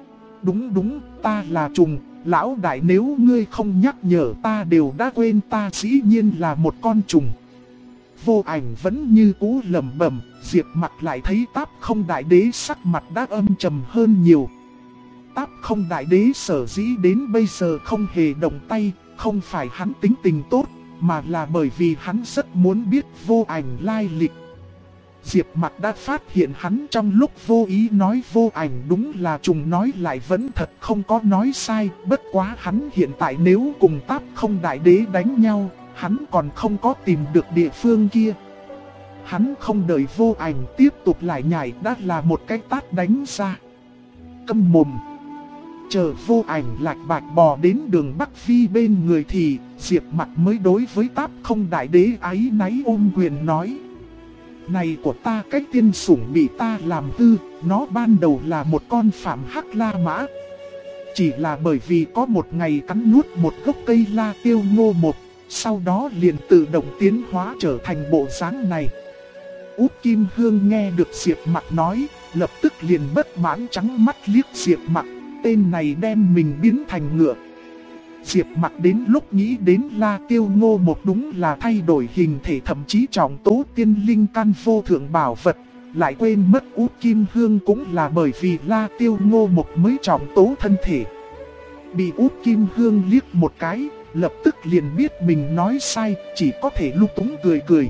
A: Đúng, ta là trùng, lão đại nếu ngươi không nhắc nhở ta đều đã quên ta dĩ nhiên là một con trùng. Vô Ảnh vẫn như cũ lẩm bẩm, Diệp Mặc lại thấy Táp Không Đại Đế sắc mặt đã âm trầm hơn nhiều. Táp Không Đại Đế sở dĩ đến bây giờ không hề động tay, không phải hắn tính tình tốt, mà là bởi vì hắn rất muốn biết Vô Ảnh lai lịch. Diệp Mặc đã phát hiện hắn trong lúc vô ý nói Vô Ảnh đúng là trùng nói lại vẫn thật không có nói sai. Bất quá hắn hiện tại nếu cùng Táp Không Đại Đế đánh nhau, hắn còn không có tìm được địa phương kia. Hắn không đợi Vô Ảnh tiếp tục lại nhảy đã là một cái tát đánh ra. Câm mồm. Chờ Vô Ảnh lạch bạch bò đến đường Bắc Phi bên người thì Diệp Mặc mới đối với Táp Không Đại Đế áy náy ôm quyền nói: này của ta cái tiên sủng bị ta làm hư, nó ban đầu là một con phạm hắc la mã. Chỉ là bởi vì có một ngày cắn nuốt một gốc cây la tiêu ngô một, sau đó liền tự động tiến hóa trở thành bộ dáng này. Út Kim Hương nghe được Diệp Mặc nói, lập tức liền bất mãn trắng mắt liếc Diệp Mặc. Tên này đem mình biến thành ngựa. Diệp Mặc đến lúc nghĩ đến La Tiêu Ngô một đúng là thay đổi hình thể, thậm chí trọng tố tiên linh căn vô thượng bảo vật, lại quên mất Út Kim Hương cũng là bởi vì La Tiêu Ngô một mới trọng tố thân thể. Bị Út Kim Hương liếc một cái, lập tức liền biết mình nói sai, chỉ có thể lung túng cười cười.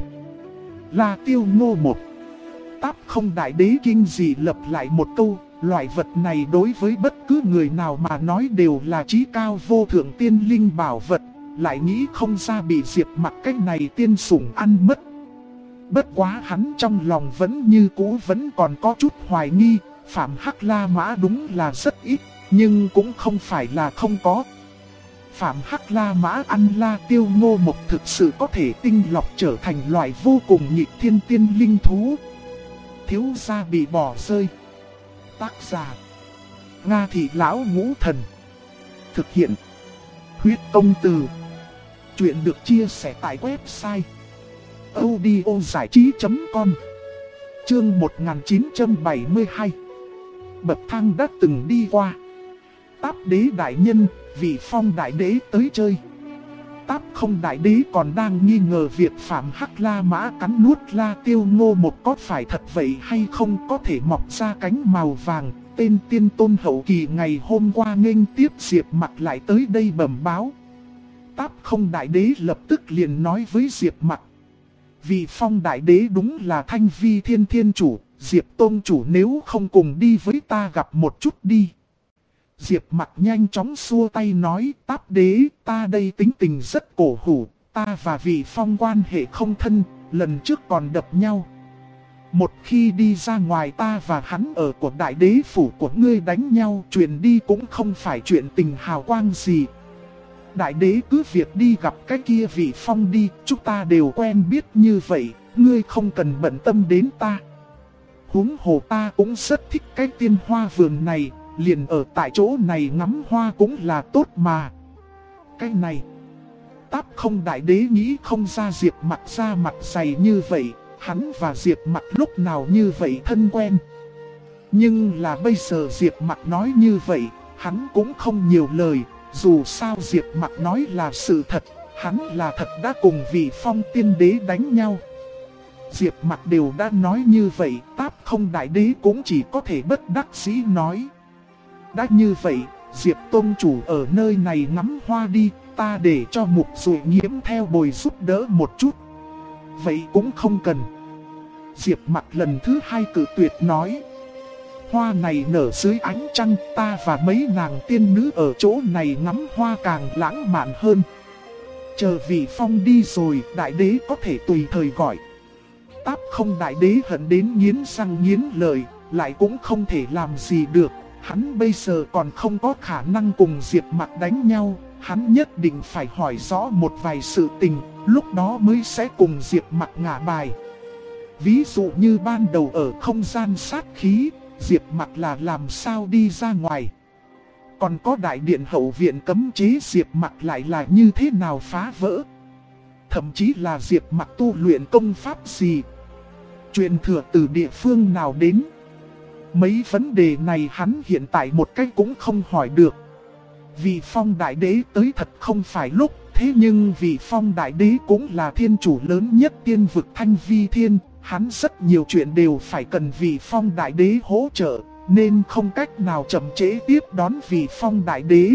A: La Tiêu Ngô một. Táp Không Đại Đế kinh dị lập lại một câu. Loại vật này đối với bất cứ người nào mà nói đều là chí cao vô thượng tiên linh bảo vật, lại nghĩ không ra bị Diệp Mặc cách này tiên sủng ăn mất. Bất quá hắn trong lòng vẫn như cũ vẫn còn có chút hoài nghi, phạm hắc la mã đúng là rất ít, nhưng cũng không phải là không có. Phạm hắc la mã ăn La Tiêu Ngô Mộc thực sự có thể tinh lọc trở thành loại vô cùng nhị thiên tiên linh thú. Thiếu gia bị bỏ rơi. Tác giả: Nga Thị Lão Ngũ Thần. Thực hiện: Huyết Công Từ. Chuyện được chia sẻ tại website audiozảichí.com. Chương 1972. Bậc thang đã từng đi qua. Táp Đế đại nhân, Vị Phong đại đế tới chơi. Táp Không Đại Đế còn đang nghi ngờ việc phạm hắc la mã cắn nuốt La Tiêu Ngô một có phải thật vậy hay không, có thể mọc ra cánh màu vàng. Tên tiên tôn hậu kỳ ngày hôm qua nghênh tiếp Diệp Mặc lại tới đây bẩm báo. Táp Không Đại Đế lập tức liền nói với Diệp Mặc: Vị Phong Đại Đế đúng là Thanh Vi Thiên Thiên Chủ, Diệp Tôn Chủ nếu không cùng đi với ta gặp một chút đi. Diệp Mặc nhanh chóng xua tay nói: Táp Đế, ta đây tính tình rất cổ hủ, ta và Vị Phong quan hệ không thân, lần trước còn đập nhau. Một khi đi ra ngoài ta và hắn ở của đại đế phủ của ngươi đánh nhau, chuyện đi cũng không phải chuyện tình hào quang gì. Đại đế cứ việc đi gặp cái kia Vị Phong đi, chúng ta đều quen biết như vậy, ngươi không cần bận tâm đến ta. Huống hồ ta cũng rất thích cái tiên hoa vườn này, liền ở tại chỗ này ngắm hoa cũng là tốt mà. Cái này, Táp Không Đại Đế nghĩ không ra Diệp Mặc ra mặt dày như vậy, hắn và Diệp Mặc lúc nào như vậy thân quen. Nhưng là bây giờ Diệp Mặc nói như vậy, hắn cũng không nhiều lời, dù sao Diệp Mặc nói là sự thật, hắn là thật đã cùng vị Phong tiên đế đánh nhau. Diệp Mặc đều đã nói như vậy, Táp Không đại đế cũng chỉ có thể bất đắc dĩ nói. Đã như vậy, Diệp Tông chủ ở nơi này ngắm hoa đi, ta để cho Mục Dụ Nhiễm theo bồi giúp đỡ một chút. Vậy cũng không cần. Diệp Mặc lần thứ hai cự tuyệt nói. Hoa này nở dưới ánh trăng, ta và mấy nàng tiên nữ ở chỗ này ngắm hoa càng lãng mạn hơn. Chờ vị Phong đi rồi, đại đế có thể tùy thời gọi. Táp Không đại đế hận đến nghiến răng nghiến lợi, lại cũng không thể làm gì được. Hắn bây giờ còn không có khả năng cùng Diệp Mặc đánh nhau, hắn nhất định phải hỏi rõ một vài sự tình, lúc đó mới sẽ cùng Diệp Mặc ngả bài. Ví dụ như ban đầu ở không gian sát khí, Diệp Mặc là làm sao đi ra ngoài. Còn có đại điện hậu viện cấm chế Diệp Mặc lại là như thế nào phá vỡ. Thậm chí là Diệp Mặc tu luyện công pháp gì, truyền thừa từ địa phương nào đến. Mấy vấn đề này hắn hiện tại một cách cũng không hỏi được. Vị Phong đại đế tới thật không phải lúc, thế nhưng vị Phong đại đế cũng là thiên chủ lớn nhất tiên vực Thanh Vi Thiên. Hắn rất nhiều chuyện đều phải cần vị Phong đại đế hỗ trợ, nên không cách nào chậm trễ tiếp đón vị Phong đại đế.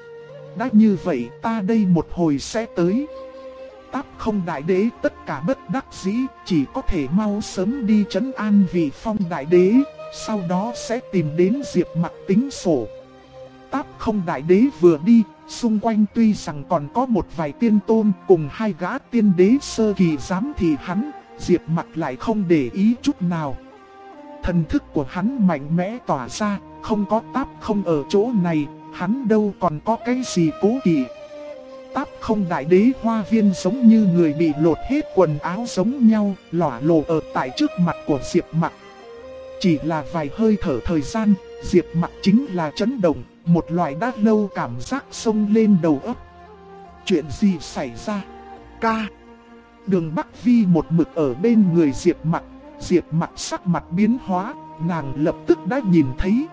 A: Đã như vậy ta đây một hồi sẽ tới. Táp Không đại đế tất cả bất đắc dĩ, chỉ có thể mau sớm đi trấn an vị Phong đại đế, sau đó sẽ tìm đến Diệp Mặc tính sổ. Táp Không đại đế vừa đi, xung quanh tuy rằng còn có một vài tiên tôn cùng hai gã tiên đế sơ kỳ giám thị hắn, Diệp Mặc lại không để ý chút nào. Thần thức của hắn mạnh mẽ tỏa ra, không có Táp Không ở chỗ này, hắn đâu còn có cái gì cố kỵ. Táp Không đại đế hoa viên giống như người bị lột hết quần áo giống nhau, lỏa lồ ở tại trước mặt của Diệp Mặc. Chỉ là vài hơi thở thời gian, Diệp Mặc chính là chấn động, một loại đã lâu cảm giác xông lên đầu óc. Chuyện gì xảy ra? Ca. Đường Bắc Vi một mực ở bên người Diệp Mặc sắc mặt biến hóa, nàng lập tức đã nhìn thấy.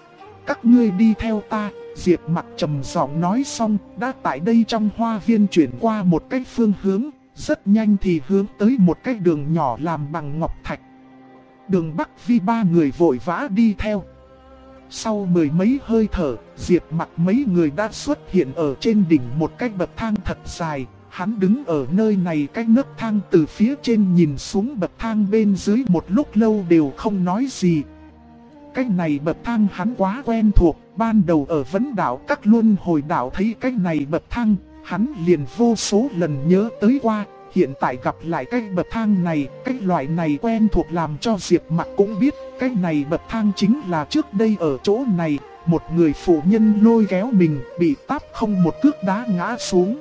A: Các ngươi đi theo ta, Diệp Mặc trầm giọng nói xong, đã tại đây trong hoa viên chuyển qua một cái phương hướng, rất nhanh thì hướng tới một cái đường nhỏ làm bằng ngọc thạch. Đường Bắc Vi ba người vội vã đi theo. Sau mười mấy hơi thở, Diệp Mặc mấy người đã xuất hiện ở trên đỉnh một cái bậc thang thật dài. Hắn đứng ở nơi này cái nấc thang từ phía trên nhìn xuống bậc thang bên dưới một lúc lâu đều không nói gì. Cái này bậc thang hắn quá quen thuộc, ban đầu ở Vấn Đảo Các Luân Hồi Đảo thấy cái này bậc thang, hắn liền vô số lần nhớ tới qua. Hiện tại gặp lại cái bậc thang này, cái loại này quen thuộc làm cho Diệp Mặc cũng biết cái này bậc thang chính là trước đây ở chỗ này, một người phụ nhân lôi kéo mình bị Táp Không một cước đá ngã xuống.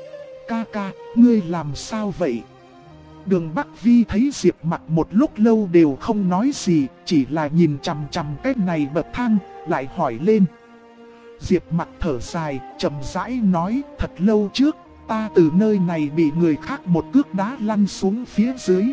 A: Ca ca, ngươi làm sao vậy? Đường Bắc Vi thấy Diệp Mặc một lúc lâu đều không nói gì, chỉ là nhìn chằm chằm cái này bậc thang, lại hỏi lên. Diệp Mặc thở dài, chậm rãi nói, thật lâu trước, ta từ nơi này bị người khác một cước đá lăn xuống phía dưới.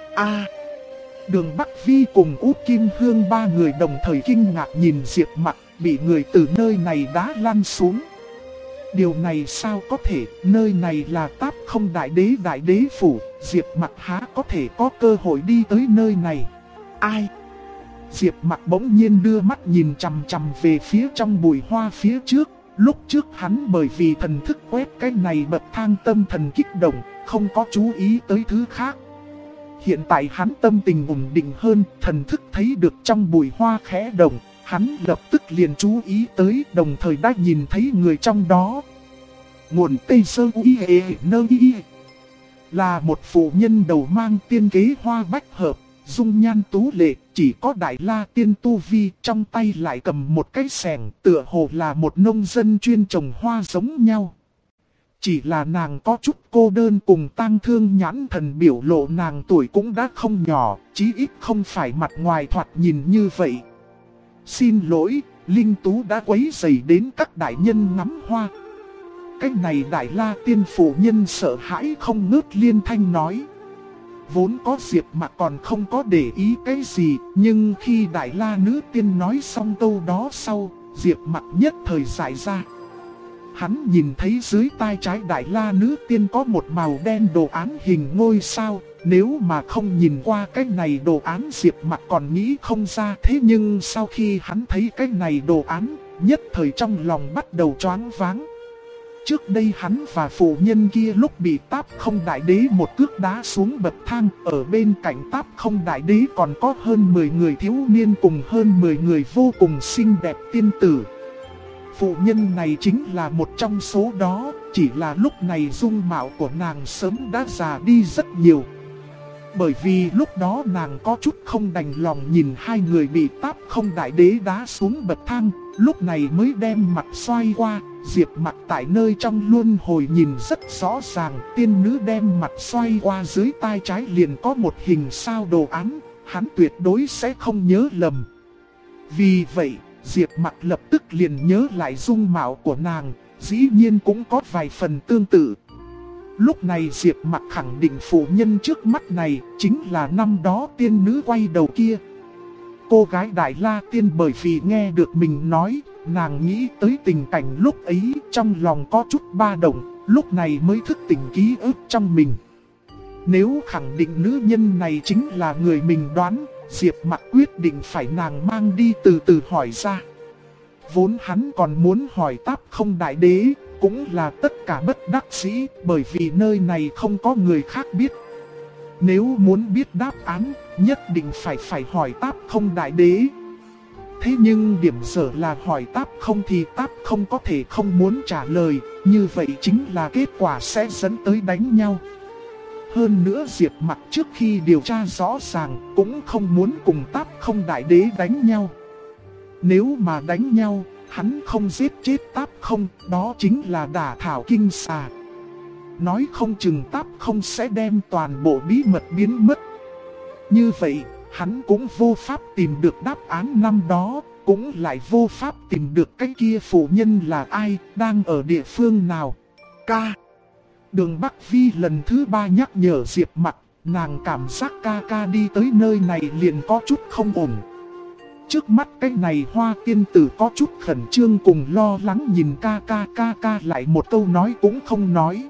A: Đường Bắc Vi cùng Út Kim Hương ba người đồng thời kinh ngạc nhìn Diệp Mặc, bị người từ nơi này đá lăn xuống. Điều này sao có thể, nơi này là Táp Không đại đế phủ, Diệp Mặc há có thể có cơ hội đi tới nơi này. Ai? Diệp Mặc bỗng nhiên đưa mắt nhìn chằm chằm về phía trong bụi hoa phía trước. Lúc trước hắn bởi vì thần thức quét cái này bậc thang tâm thần kích động, không có chú ý tới thứ khác. Hiện tại hắn tâm tình ổn định hơn, thần thức thấy được trong bụi hoa khẽ động. Hắn lập tức liền chú ý tới, đồng thời đã nhìn thấy người trong đó. Nguồn Tây Sơ Uy Nơ Y là một phụ nhân đầu mang tiên kế hoa bách hợp, dung nhan tú lệ, chỉ có Đại La tiên tu vi, trong tay lại cầm một cái xẻng, tựa hồ là một nông dân chuyên trồng hoa giống nhau. Chỉ là nàng có chút cô đơn cùng tang thương, nhãn thần biểu lộ nàng tuổi cũng đã không nhỏ, chí ít không phải mặt ngoài thoạt nhìn như vậy. Xin lỗi, Linh Tú đã quấy rầy đến các đại nhân ngắm hoa. Cái này Đại La tiên phụ nhân sợ hãi không ngớt liên thanh nói. Vốn có Diệp Mặc còn không có để ý cái gì, nhưng khi Đại La nữ tiên nói xong câu đó sau, Diệp Mặc nhất thời giải ra. Hắn nhìn thấy dưới tay trái Đại La nữ tiên có một màu đen đồ án hình ngôi sao. Nếu mà không nhìn qua cái này đồ án, Diệp Mặc còn nghĩ không ra. Thế nhưng sau khi hắn thấy cái này đồ án, nhất thời trong lòng bắt đầu choáng váng. Trước đây hắn và phụ nhân kia lúc bị Táp Không Đại Đế một cước đá xuống bậc thang, ở bên cạnh Táp Không Đại Đế còn có hơn 10 người thiếu niên cùng hơn 10 người vô cùng xinh đẹp tiên tử. Phụ nhân này chính là một trong số đó, chỉ là lúc này dung mạo của nàng sớm đã già đi rất nhiều. Bởi vì lúc đó nàng có chút không đành lòng nhìn hai người bị Táp Không Đại Đế đá xuống bậc thang, lúc này mới đem mặt xoay qua. Diệp Mặc tại nơi trong luân hồi nhìn rất rõ ràng, tiên nữ đem mặt xoay qua dưới tay trái liền có một hình sao đồ án, hắn tuyệt đối sẽ không nhớ lầm. Vì vậy, Diệp Mặc lập tức liền nhớ lại dung mạo của nàng, dĩ nhiên cũng có vài phần tương tự. Lúc này Diệp Mặc khẳng định phụ nhân trước mắt này chính là năm đó tiên nữ quay đầu kia. Cô gái Đại La Tiên bởi vì nghe được mình nói, nàng nghĩ tới tình cảnh lúc ấy trong lòng có chút ba động, lúc này mới thức tỉnh ký ức trong mình. Nếu khẳng định nữ nhân này chính là người mình đoán, Diệp Mặc quyết định phải nàng mang đi từ từ hỏi ra. Vốn hắn còn muốn hỏi Táp Không Đại Đế, cũng là tất cả bất đắc dĩ, bởi vì nơi này không có người khác biết. Nếu muốn biết đáp án, nhất định phải hỏi Táp Không Đại Đế. Thế nhưng điểm dở là hỏi Táp Không thì Táp Không có thể không muốn trả lời, như vậy chính là kết quả sẽ dẫn tới đánh nhau. Hơn nữa Diệp Mặc trước khi điều tra rõ ràng cũng không muốn cùng Táp Không Đại Đế đánh nhau. Nếu mà đánh nhau, hắn không giết chết Táp Không, đó chính là đả thảo kinh xà. Nói không chừng Táp Không sẽ đem toàn bộ bí mật biến mất. Như vậy, hắn cũng vô pháp tìm được đáp án năm đó, cũng lại vô pháp tìm được cái kia phụ nhân là ai, đang ở địa phương nào. Ca. Đường Bắc Vi lần thứ 3 nhắc nhở Diệp Mặc, nàng cảm giác ca ca đi tới nơi này liền có chút không ổn. Trước mắt cái này Hoa tiên tử có chút khẩn trương cùng lo lắng nhìn ca ca lại một câu nói cũng không nói.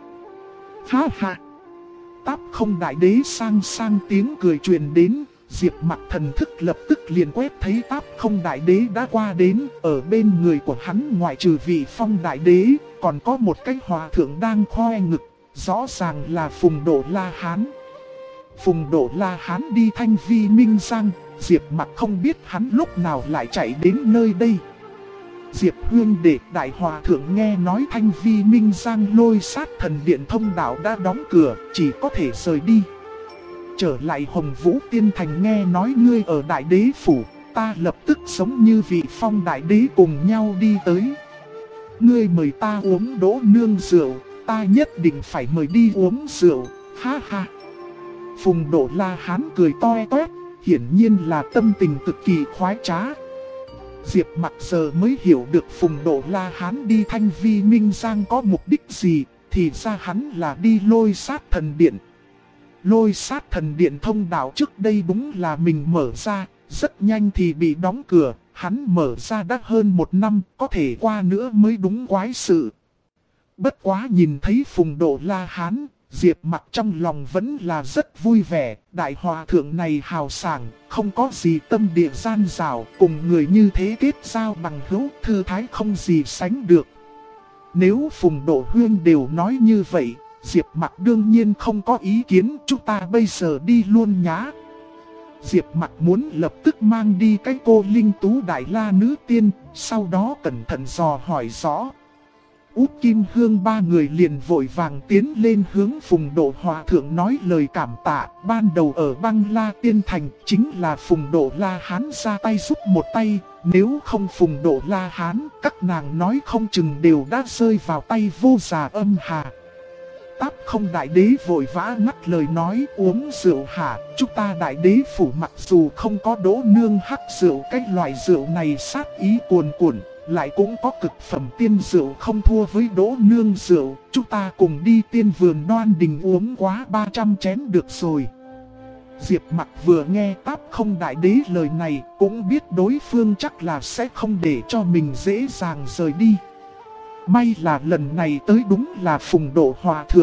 A: Ha ha. Táp Không Đại Đế sang tiếng cười truyền đến, Diệp Mặc thần thức lập tức liền quét thấy Táp Không Đại Đế đã qua đến, ở bên người của hắn ngoại trừ vị Phong Đại Đế, còn có một cái hòa thượng đang khoe ngực, rõ ràng là Phùng Độ La Hán. Phùng Độ La Hán đi Thanh Vi Minh Giang, Diệp Mặc không biết hắn lúc nào lại chạy đến nơi đây. Diệp Huyên Đệ, đại hòa thượng nghe nói Thanh Vi Minh Giang Lôi Sát Thần Điện thông đạo đã đóng cửa, chỉ có thể rời đi. Trở lại Hồng Vũ Tiên Thành nghe nói ngươi ở Đại Đế Phủ, ta lập tức giống như vị Phong Đại Đế cùng nhau đi tới. Ngươi mời ta uống đỗ nương rượu, ta nhất định phải mời đi uống rượu, ha ha. Phùng Độ La Hán cười toe toét, hiển nhiên là tâm tình cực kỳ khoái trá. Diệp Mặc giờ mới hiểu được Phùng Độ La Hán đi Thanh Vi Minh Giang có mục đích gì, thì ra hắn là đi Lôi Sát Thần Điện. Lôi Sát Thần Điện thông đạo trước đây đúng là mình mở ra, rất nhanh thì bị đóng cửa, hắn mở ra đã hơn 1 năm, có thể qua nữa mới đúng quái sự. Bất quá nhìn thấy Phùng Độ La Hán, Diệp Mặc trong lòng vẫn là rất vui vẻ, đại hòa thượng này hào sảng, không có gì tâm địa gian dảo, cùng người như thế kết giao bằng hữu thư thái không gì sánh được. Nếu Phùng Độ Huyên đều nói như vậy, Diệp Mặc đương nhiên không có ý kiến, chúng ta bây giờ đi luôn nhá. Diệp Mặc muốn lập tức mang đi cái cô Linh Tú Đại La nữ tiên, sau đó cẩn thận dò hỏi rõ. Út Kim Hương ba người liền vội vàng tiến lên hướng Phùng Độ Hòa Thượng nói lời cảm tạ. Ban đầu ở Băng La Tiên Thành chính là Phùng Độ La Hán ra tay giúp một tay. Nếu không Phùng Độ La Hán, các nàng nói không chừng đều đã rơi vào tay Vô Già Âm Hà. Táp Không Đại Đế vội vã ngắt lời nói, uống rượu hả? Chúng ta Đại Đế Phủ mặc dù không có đỗ nương hắc rượu, cái loại rượu này sát ý cuồn cuộn, lại cũng có cực phẩm tiên rượu không thua với đỗ nương rượu. Chúng ta cùng đi Tiên Vườn Đoan Đình uống quá 300 chén được rồi. Diệp Mặc vừa nghe Táp Không Đại Đế lời này, cũng biết đối phương chắc là sẽ không để cho mình dễ dàng rời đi. May là lần này tới đúng là Phùng Độ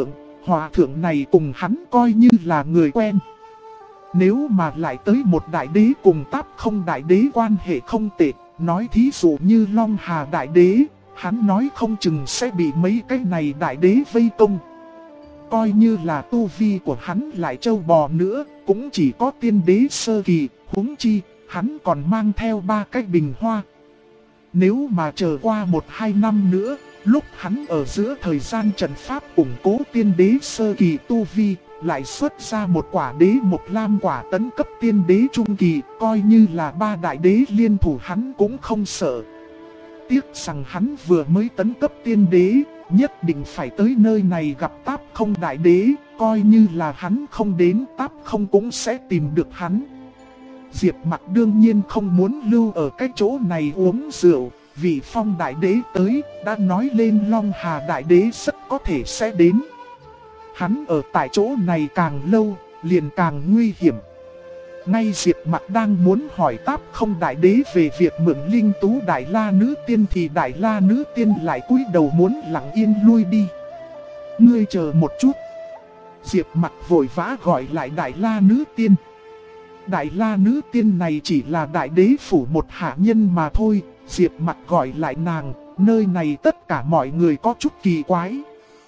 A: Hòa thượng này cùng hắn coi như là người quen. Nếu mà lại tới một đại đế cùng Táp Không đại đế quan hệ không tệ, nói thí dụ như Long Hà đại đế, hắn nói không chừng sẽ bị mấy cái này đại đế vây công. Coi như là tu vi của hắn lại trâu bò nữa, cũng chỉ có tiên đế sơ kỳ, huống chi, hắn còn mang theo 3 cái bình hoa. Nếu mà chờ qua 1-2 năm nữa, lúc hắn ở giữa thời gian trận pháp củng cố tiên đế sơ kỳ tu vi, lại xuất ra một quả đế một lam quả tấn cấp tiên đế trung kỳ, coi như là 3 đại đế liên thủ hắn cũng không sợ. Tiếc rằng hắn vừa mới tấn cấp tiên đế, nhất định phải tới nơi này gặp Táp Không đại đế, coi như là hắn không đến Táp Không cũng sẽ tìm được hắn. Diệp Mặc đương nhiên không muốn lưu ở cái chỗ này uống rượu, vì Phong đại đế tới, đã nói lên Long Hà đại đế rất có thể sẽ đến. Hắn ở tại chỗ này càng lâu, liền càng nguy hiểm. Ngay Diệp Mặc đang muốn hỏi Táp Không đại đế về việc mượn linh tú Đại La nữ tiên thì Đại La nữ tiên lại cúi đầu muốn lặng yên lui đi. Ngươi chờ một chút. Diệp Mặc vội vã gọi lại Đại La nữ tiên. Đại La nữ tiên này chỉ là đại đế phủ một hạ nhân mà thôi. Diệp Mặc gọi lại nàng, nơi này tất cả mọi người có chút kỳ quái.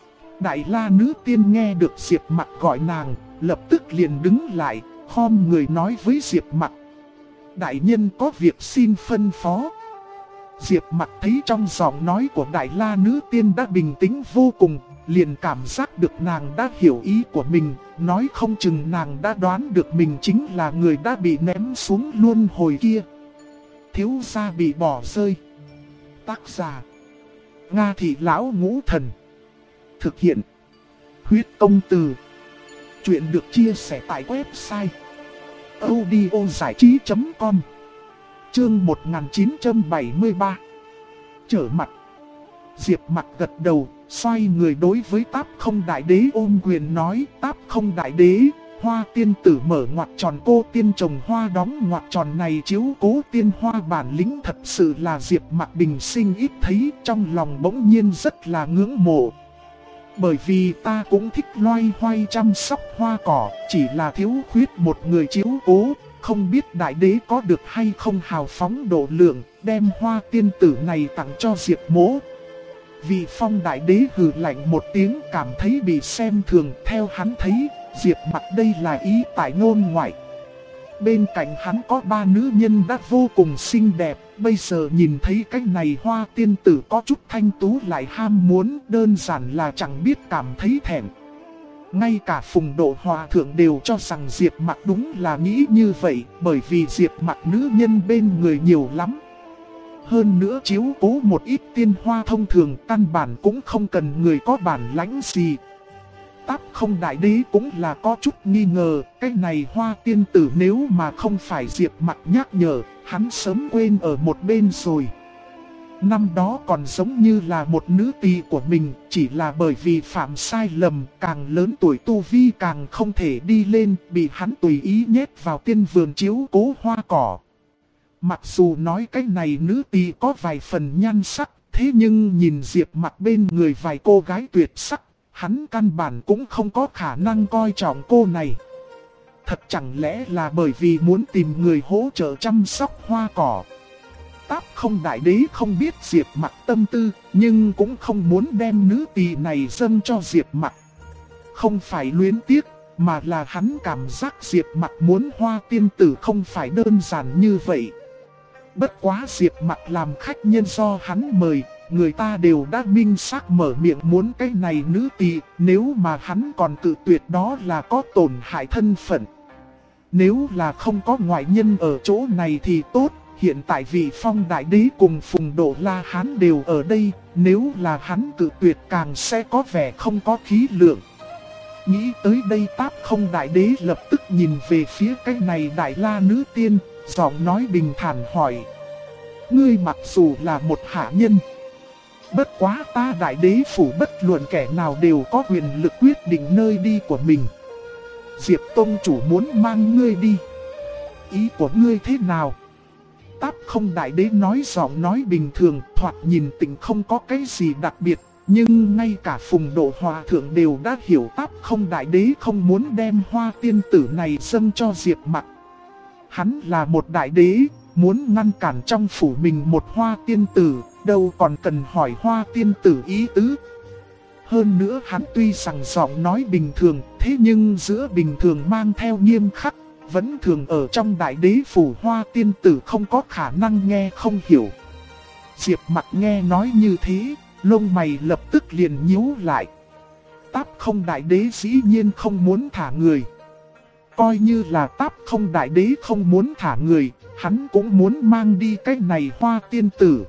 A: Đại La nữ tiên nghe được Diệp Mặc gọi nàng, lập tức liền đứng lại, khom người nói với Diệp Mặc. Đại nhân có việc xin phân phó. Diệp Mặc thấy trong giọng nói của Đại La nữ tiên đã bình tĩnh vô cùng, liền cảm giác được nàng đã hiểu ý của mình, nói không chừng nàng đã đoán được mình chính là người đã bị ném xuống luân hồi kia. Thiếu gia bị bỏ rơi. Tác giả: Nga Thị Lão Ngũ Thần. Thực hiện: Huyết Công Từ. Chuyện được chia sẻ tại website audiozảichí.com. Chương 1973. Trở mặt. Diệp Mặc gật đầu, xoay người đối với Táp Không đại đế ôm quyền nói: Táp Không đại đế, Hoa tiên tử mở ngoặc tròn cô tiên trồng hoa đóng ngoặc tròn này chiếu cố tiên hoa bản lĩnh thật sự là Diệp Mặc bình sinh ít thấy, trong lòng bỗng nhiên rất là ngưỡng mộ. Bởi vì ta cũng thích loay hoay chăm sóc hoa cỏ, chỉ là thiếu khuyết một người chiếu cố, không biết đại đế có được hay không hào phóng độ lượng, đem hoa tiên tử này tặng cho Diệp mỗ. Vị Phong đại đế hừ lạnh một tiếng, cảm thấy bị xem thường. Theo hắn thấy, Diệp Mặc đây là ý tại ngôn ngoại. Bên cạnh hắn có 3 nữ nhân đã vô cùng xinh đẹp, bây giờ nhìn thấy cái này hoa tiên tử có chút thanh tú lại ham muốn, đơn giản là chẳng biết cảm thấy thẹn. Ngay cả Phùng Độ Hòa thượng đều cho rằng Diệp Mặc đúng là nghĩ như vậy, bởi vì Diệp Mặc nữ nhân bên người nhiều lắm. Hơn nữa chiếu cố một ít tiên hoa thông thường, căn bản cũng không cần người có bản lãnh gì. Táp Không đại đế cũng là có chút nghi ngờ, cái này hoa tiên tử nếu mà không phải Diệp Mặc nhắc nhở, hắn sớm quên ở một bên rồi. Năm đó còn giống như là một nữ tỳ của mình, chỉ là bởi vì phạm sai lầm, càng lớn tuổi tu vi càng không thể đi lên, bị hắn tùy ý nhét vào tiên vườn chiếu cố hoa cỏ. Mặc dù nói cái này nữ tỳ có vài phần nhan sắc, thế nhưng nhìn Diệp Mặc bên người vài cô gái tuyệt sắc, hắn căn bản cũng không có khả năng coi trọng cô này. Thật chẳng lẽ là bởi vì muốn tìm người hỗ trợ chăm sóc hoa cỏ. Táp Không đại đế không biết Diệp Mặc tâm tư, nhưng cũng không muốn đem nữ tỳ này dâng cho Diệp Mặc. Không phải luyến tiếc, mà là hắn cảm giác Diệp Mặc muốn hoa tiên tử không phải đơn giản như vậy. Bất quá Diệp Mặc làm khách nhân do hắn mời, người ta đều đã minh xác mở miệng muốn cái này nữ tỳ, nếu mà hắn còn cự tuyệt đó là có tổn hại thân phận. Nếu là không có ngoại nhân ở chỗ này thì tốt, hiện tại vị Phong đại đế cùng Phùng Độ La Hán đều ở đây, nếu là hắn cự tuyệt càng sẽ có vẻ không có khí lượng. Nghĩ tới đây Táp Không đại đế lập tức nhìn về phía cái này Đại La nữ tiên, giọng nói bình thản hỏi: Ngươi mặc dù là một hạ nhân, bất quá ta đại đế phủ bất luận kẻ nào đều có quyền lực quyết định nơi đi của mình. Diệp Tông chủ muốn mang ngươi đi, ý của ngươi thế nào? Táp Không Đại Đế nói giọng nói bình thường, thoạt nhìn Tịnh không có cái gì đặc biệt. Nhưng ngay cả Phùng Độ Hòa Thượng đều đã hiểu Táp Không Đại Đế không muốn đem Hoa Tiên Tử này dâng cho Diệp Mặc. Hắn là một đại đế, muốn ngăn cản trong phủ mình một Hoa Tiên Tử, đâu còn cần hỏi Hoa Tiên Tử ý tứ. Hơn nữa hắn tuy rằng giọng nói bình thường, thế nhưng giữa bình thường mang theo nghiêm khắc, vẫn thường ở trong đại đế phủ Hoa Tiên Tử không có khả năng nghe không hiểu. Diệp Mặc nghe nói như thế, lông mày lập tức liền nhíu lại. Táp Không Đại Đế dĩ nhiên không muốn thả người. Coi như là Táp Không Đại Đế không muốn thả người, hắn cũng muốn mang đi cái này Hoa Tiên Tử.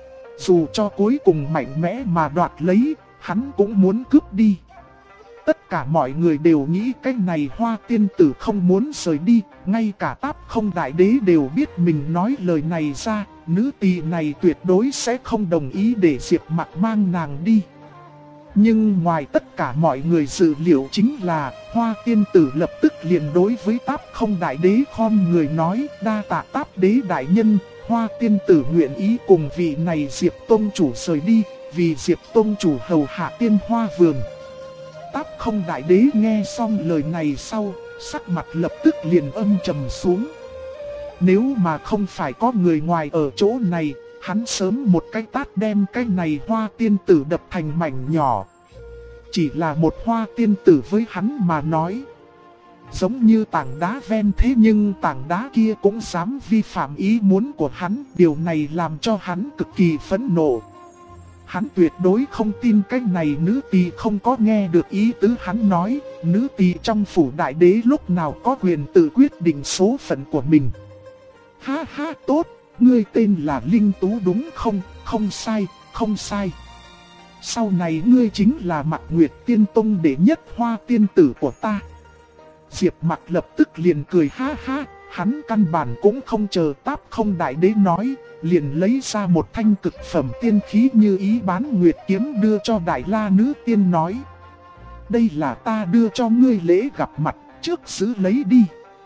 A: Dù cho cuối cùng mạnh mẽ mà đoạt lấy, hắn cũng muốn cướp đi. Tất cả mọi người đều nghĩ cái này Hoa Tiên Tử không muốn rời đi, ngay cả Táp Không Đại Đế đều biết mình nói lời này ra, nữ tỳ này tuyệt đối sẽ không đồng ý để Diệp Mặc mang nàng đi. Nhưng ngoài tất cả mọi người dự liệu chính là Hoa Tiên Tử lập tức liền đối với Táp Không Đại Đế khom người nói: đa tạ Táp Đế đại nhân, Hoa Tiên Tử nguyện ý cùng vị này Diệp Tông chủ rời đi, vì Diệp Tông chủ hầu hạ Tiên Hoa Vườn. Táp Không Đại Đế nghe xong lời này sau, sắc mặt lập tức liền âm trầm xuống. Nếu mà không phải có người ngoài ở chỗ này, hắn sớm một cái tát đem cái này Hoa Tiên Tử đập thành mảnh nhỏ. Chỉ là một Hoa Tiên Tử với hắn mà nói, giống như tảng đá ven, thế nhưng tảng đá kia cũng dám vi phạm ý muốn của hắn. Điều này làm cho hắn cực kỳ phẫn nộ. Hắn tuyệt đối không tin cái này nữ tỳ không có nghe được ý tứ hắn nói. Nữ tỳ trong phủ đại đế lúc nào có quyền tự quyết định số phận của mình. Ha ha, tốt, ngươi tên là Linh Tú đúng không? Không sai, không sai. Sau này ngươi chính là Mạc Nguyệt Tiên Tông đệ nhất Hoa Tiên Tử của ta. Diệp Mặc lập tức liền cười ha ha. Hắn căn bản cũng không chờ Táp Không Đại Đế nói, liền lấy ra một thanh cực phẩm tiên khí như ý bán nguyệt kiếm đưa cho Đại La Nữ Tiên nói: đây là ta đưa cho ngươi lễ gặp mặt, trước giữ lấy đi.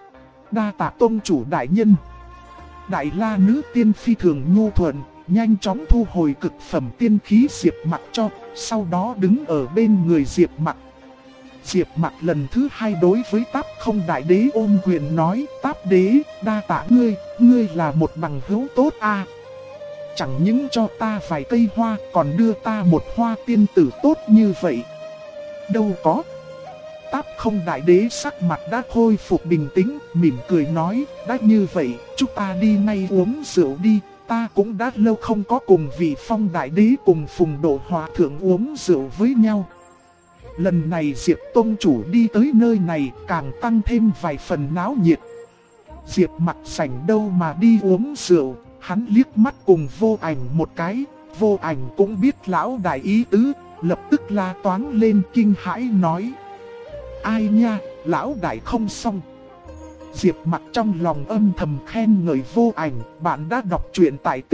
A: Đa tạ Tông chủ đại nhân. Đại La Nữ Tiên phi thường nhu thuận, nhanh chóng thu hồi cực phẩm tiên khí Diệp Mặc cho, sau đó đứng ở bên người Diệp Mặc. Diệp Mặc lần thứ hai đối với Táp Không Đại Đế ôm quyền nói: Táp Đế, đa tạ ngươi là một bằng hữu tốt a. Chẳng những cho ta vài cây hoa, còn đưa ta một Hoa Tiên Tử tốt như vậy. Đâu có. Táp Không Đại Đế sắc mặt đã khôi phục bình tĩnh, mỉm cười nói: đã như vậy, chúng ta đi ngay uống rượu đi. Ta cũng đã lâu không có cùng vị Phong Đại Đế cùng Phùng Độ Hòa Thượng uống rượu với nhau. Lần này Diệp Tông chủ đi tới nơi này càng tăng thêm vài phần náo nhiệt. Diệp Mặc sảnh đâu mà đi uống rượu, hắn liếc mắt cùng Vô Ảnh một cái. Vô Ảnh cũng biết lão đại ý tứ, lập tức la toáng lên kinh hãi nói: ai nha, lão đại không xong. Diệp Mặc trong lòng âm thầm khen ngợi Vô Ảnh. Bạn đã đọc truyện tại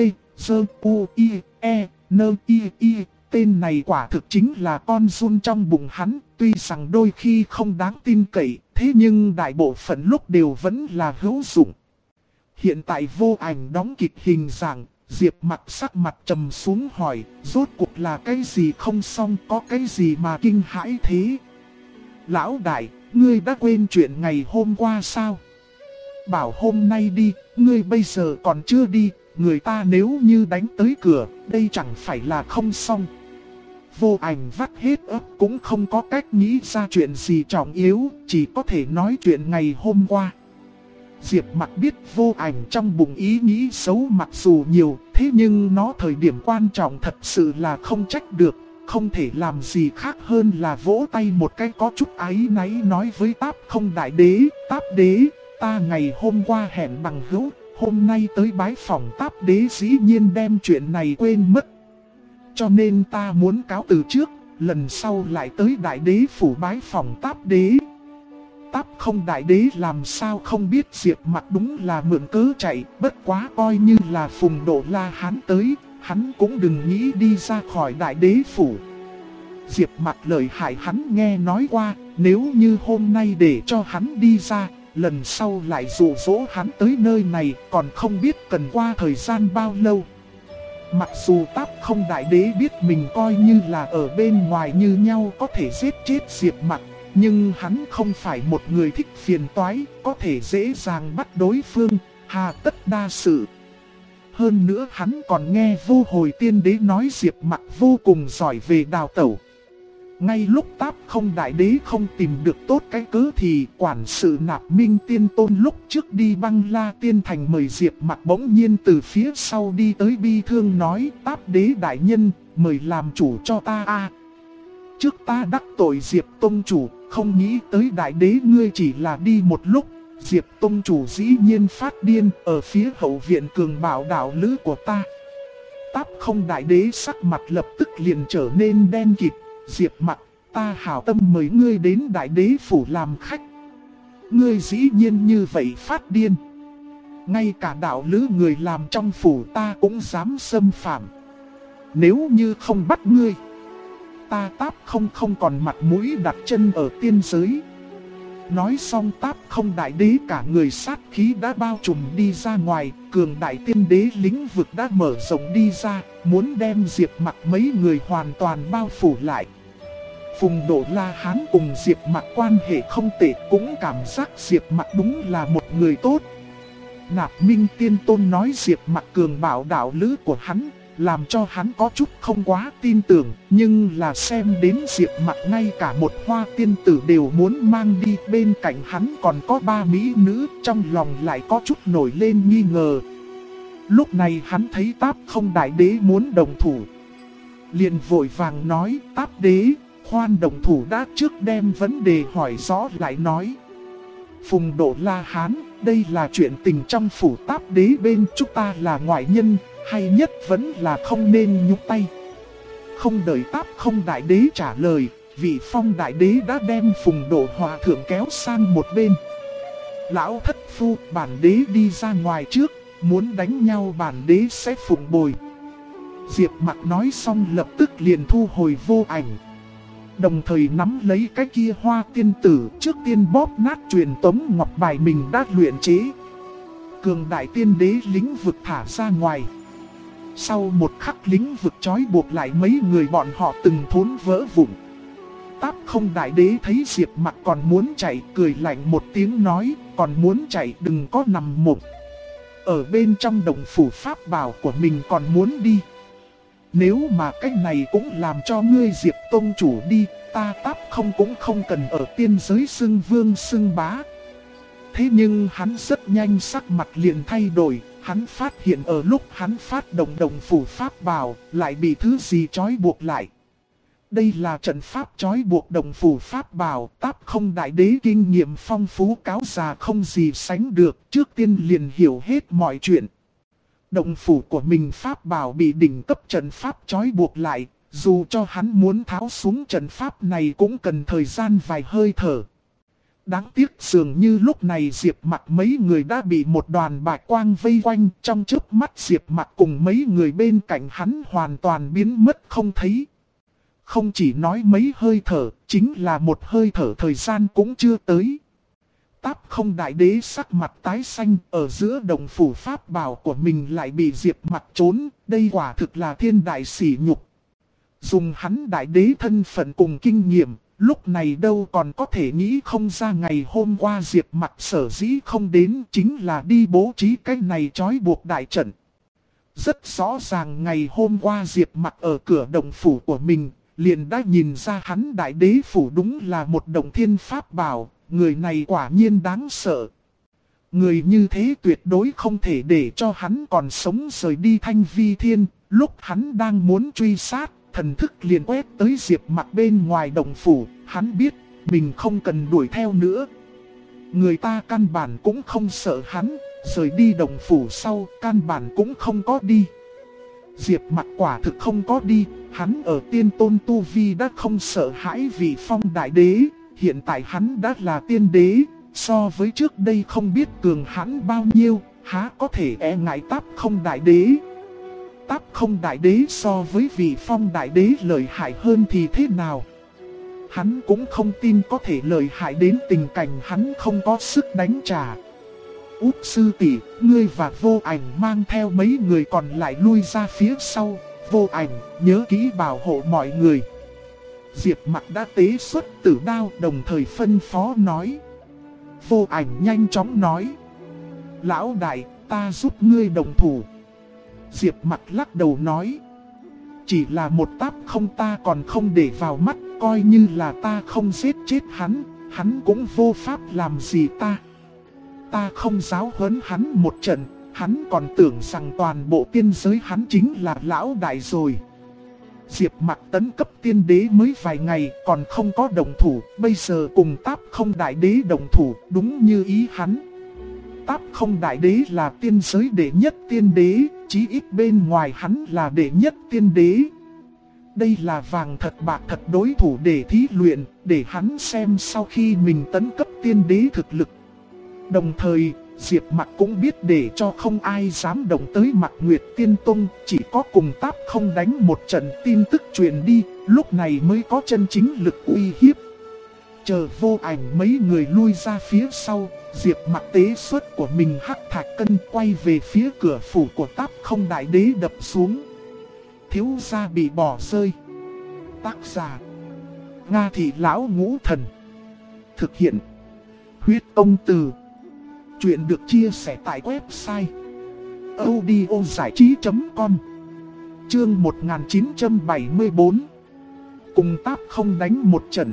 A: T-Z-U-I-E-N-I-I. Tên này quả thực chính là con giun trong bụng hắn. Tuy rằng đôi khi không đáng tin cậy, thế nhưng đại bộ phận lúc đều vẫn là hữu dụng. Hiện tại Vô Ảnh đóng kịch hình dạng, Diệp Mặc sắc mặt trầm xuống hỏi: rốt cuộc là cái gì không xong, có cái gì mà kinh hãi thế? Lão đại, ngươi đã quên chuyện ngày hôm qua sao? Bảo hôm nay đi, ngươi bây giờ còn chưa đi, người ta nếu như đánh tới cửa, đây chẳng phải là không xong. Vô Ảnh vắt hết óc cũng không có cách nghĩ ra chuyện gì trọng yếu, chỉ có thể nói chuyện ngày hôm qua. Diệp Mặc biết Vô Ảnh trong bụng ý nghĩ xấu mặc dù nhiều, thế nhưng nó thời điểm quan trọng thật sự là không trách được. Không thể làm gì khác hơn là vỗ tay một cái có chút áy náy nói với Táp Không Đại Đế: Táp Đế, ta ngày hôm qua hẹn bằng hữu, hôm nay tới bái phỏng Táp Đế dĩ nhiên đem chuyện này quên mất. Cho nên ta muốn cáo từ trước, lần sau lại tới Đại Đế phủ bái phỏng Táp Đế. Táp Không Đại Đế làm sao không biết Diệp Mặc đúng là mượn cớ chạy, bất quá coi như là Phùng Độ La Hán tới, hắn cũng đừng nghĩ đi ra khỏi Đại Đế phủ. Diệp Mặc lời hại hắn nghe nói qua, nếu như hôm nay để cho hắn đi ra, lần sau lại dụ dỗ hắn tới nơi này, còn không biết cần qua thời gian bao lâu. Mặc dù Táp Không Đại Đế biết mình coi như là ở bên ngoài như nhau có thể giết chết Diệp Mặc, nhưng hắn không phải một người thích phiền toái, có thể dễ dàng bắt đối phương, hà tất đa sự. Hơn nữa hắn còn nghe Vô Hồi Tiên Đế nói Diệp Mặc vô cùng giỏi về đào tẩu. Ngay lúc Táp Không Đại Đế không tìm được tốt cái cớ thì quản sự Nạp Minh Tiên Tôn lúc trước đi Băng La Tiên Thành mời Diệp Mặc bỗng nhiên từ phía sau đi tới bi thương nói: Táp Đế đại nhân, mời làm chủ cho ta a. Trước ta đắc tội Diệp Tông Chủ, không nghĩ tới Đại Đế ngươi chỉ là đi một lúc. Diệp Tông Chủ dĩ nhiên phát điên ở phía hậu viện Cường Bảo đạo lữ của ta. Táp Không Đại Đế sắc mặt lập tức liền trở nên đen kịt. Diệp Mặc, ta hảo tâm mời ngươi đến Đại Đế phủ làm khách. Ngươi dĩ nhiên như vậy phát điên. Ngay cả đạo lữ người làm trong phủ ta cũng dám xâm phạm. Nếu như không bắt ngươi, ta Táp không còn mặt mũi đặt chân ở tiên giới. Nói xong Táp Không Đại Đế cả người sát khí đã bao trùm đi ra ngoài. Cường Đại Tiên Đế lĩnh vực đã mở rộng đi ra, muốn đem Diệp Mặc mấy người hoàn toàn bao phủ lại. Phùng Độ La Hán cùng Diệp Mặc quan hệ không tệ, cũng cảm giác Diệp Mặc đúng là một người tốt. Nạp Minh Tiên Tôn nói Diệp Mặc Cường Bảo đạo lữ của hắn, làm cho hắn có chút không quá tin tưởng. Nhưng là xem đến Diệp Mặc ngay cả một hoa tiên tử đều muốn mang đi, bên cạnh hắn còn có 3 mỹ nữ, trong lòng lại có chút nổi lên nghi ngờ. Lúc này hắn thấy Táp Không Đại Đế muốn đồng thủ, liền vội vàng nói: Táp Đế, khoan đồng thủ đã, trước đem vấn đề hỏi rõ lại nói. Phùng Độ La Hán, đây là chuyện tình trong phủ Táp Đế bên chúng ta là ngoại nhân, hay nhất vẫn là không nên nhúc tay. Không đợi Táp Không Đại Đế trả lời, Vị Phong Đại Đế đã đem Phùng Độ Hòa Thượng kéo sang một bên. Lão thất phu, bản đế đi ra ngoài trước, muốn đánh nhau bản đế sẽ phụng bồi. Diệp Mặc nói xong lập tức liền thu hồi vô ảnh, đồng thời nắm lấy cái kia hoa tiên tử, trước tiên bóp nát truyền tống ngọc bài mình đã luyện chế. Cường Đại Tiên Đế lĩnh vực thả ra ngoài. Sau một khắc lĩnh vực trói buộc lại mấy người bọn họ từng thốn vỡ vụn. Táp Không Đại Đế thấy Diệp Mặc còn muốn chạy, cười lạnh một tiếng nói: còn muốn chạy đừng có nằm mộng. Ở bên trong động phủ pháp bảo của mình còn muốn đi. Nếu mà cách này cũng làm cho ngươi Diệp Tông Chủ đi, ta Táp Không cũng không cần ở tiên giới xưng vương xưng bá. Thế nhưng hắn rất nhanh sắc mặt liền thay đổi. Hắn phát hiện ở lúc hắn phát động động phủ pháp bảo lại bị thứ gì trói buộc lại. Đây là trận pháp trói buộc động phủ pháp bảo. Táp Không Đại Đế kinh nghiệm phong phú cáo già không gì sánh được, trước tiên liền hiểu hết mọi chuyện. Động phủ của mình pháp bảo bị đỉnh cấp trận pháp trói buộc lại, dù cho hắn muốn tháo xuống trận pháp này cũng cần thời gian vài hơi thở. Đáng tiếc dường như lúc này Diệp Mặc mấy người đã bị một đoàn bạch quang vây quanh, trong chớp mắt Diệp Mặc cùng mấy người bên cạnh hắn hoàn toàn biến mất không thấy. Không chỉ nói mấy hơi thở, chính là một hơi thở thời gian cũng chưa tới. Táp Không Đại Đế sắc mặt tái xanh, ở giữa động phủ pháp bảo của mình lại bị Diệp Mặc trốn, đây quả thực là thiên đại sỉ nhục. Dùng hắn Đại Đế thân phận cùng kinh nghiệm, lúc này đâu còn có thể nghĩ không ra ngày hôm qua Diệp Mặc sở dĩ không đến chính là đi bố trí cái này trói buộc đại trận. Rất rõ ràng ngày hôm qua Diệp Mặc ở cửa động phủ của mình, liền đã nhìn ra hắn Đại Đế phủ đúng là một động thiên pháp bảo, người này quả nhiên đáng sợ. Người như thế tuyệt đối không thể để cho hắn còn sống rời đi Thanh Vi Thiên, lúc hắn đang muốn truy sát. Thần thức liền quét tới Diệp Mặc bên ngoài động phủ, hắn biết mình không cần đuổi theo nữa. Người ta căn bản cũng không sợ hắn, rời đi động phủ sau căn bản cũng không có đi. Diệp Mặc quả thực không có đi, hắn ở tiên tôn tu vi đã không sợ hãi Vị Phong Đại Đế, hiện tại hắn đã là tiên đế, so với trước đây không biết cường hãn bao nhiêu, há có thể e ngại Táp Không Đại Đế. Táp Không Đại Đế so với Vị Phong Đại Đế lợi hại hơn thì thế nào? Hắn cũng không tin có thể lợi hại đến tình cảnh hắn không có sức đánh trả. Út sư tỷ, ngươi và Vô Ảnh mang theo mấy người còn lại lui ra phía sau. Vô Ảnh, nhớ kỹ bảo hộ mọi người. Diệp Mặc đã tế xuất tử đao, đồng thời phân phó nói. Vô Ảnh nhanh chóng nói. Lão đại, ta giúp ngươi đồng thủ. Diệp Mặc lắc đầu nói. Chỉ là một táp không, ta còn không để vào mắt, coi như là ta không giết chết hắn, hắn cũng vô pháp làm gì ta. Ta không giáo huấn hắn một trận, hắn còn tưởng rằng toàn bộ tiên giới hắn chính là lão đại rồi. Diệp Mặc tấn cấp tiên đế mới vài ngày, còn không có đồng thủ, bây giờ cùng Táp Không Đại Đế đồng thủ, đúng như ý hắn. Táp Không Đại Đế là tiên giới đệ nhất tiên đế, chí ít bên ngoài hắn là đệ nhất tiên đế. Đây là vàng thật bạc thật đối thủ để thí luyện, để hắn xem sau khi mình tấn cấp tiên đế thực lực. Đồng thời, Diệp Mặc cũng biết để cho không ai dám động tới Mạc Nguyệt Tiên Tông, chỉ có cùng Táp Không đánh một trận tin tức truyền đi, lúc này mới có chân chính lực uy hiếp. Chờ Vô Ảnh mấy người lui ra phía sau, Diệp Mặc tế xuất của mình hắc thạch cân quay về phía cửa phủ của Táp Không Đại Đế đập xuống. Thiếu gia bị bỏ rơi. Tác giả: Nga Thị Lão Ngũ Thần. Thực hiện: Huyết Ông Từ. Chuyện được chia sẻ tại website audiozảichí.com. Chương 1974. Cùng Táp Không đánh một trận.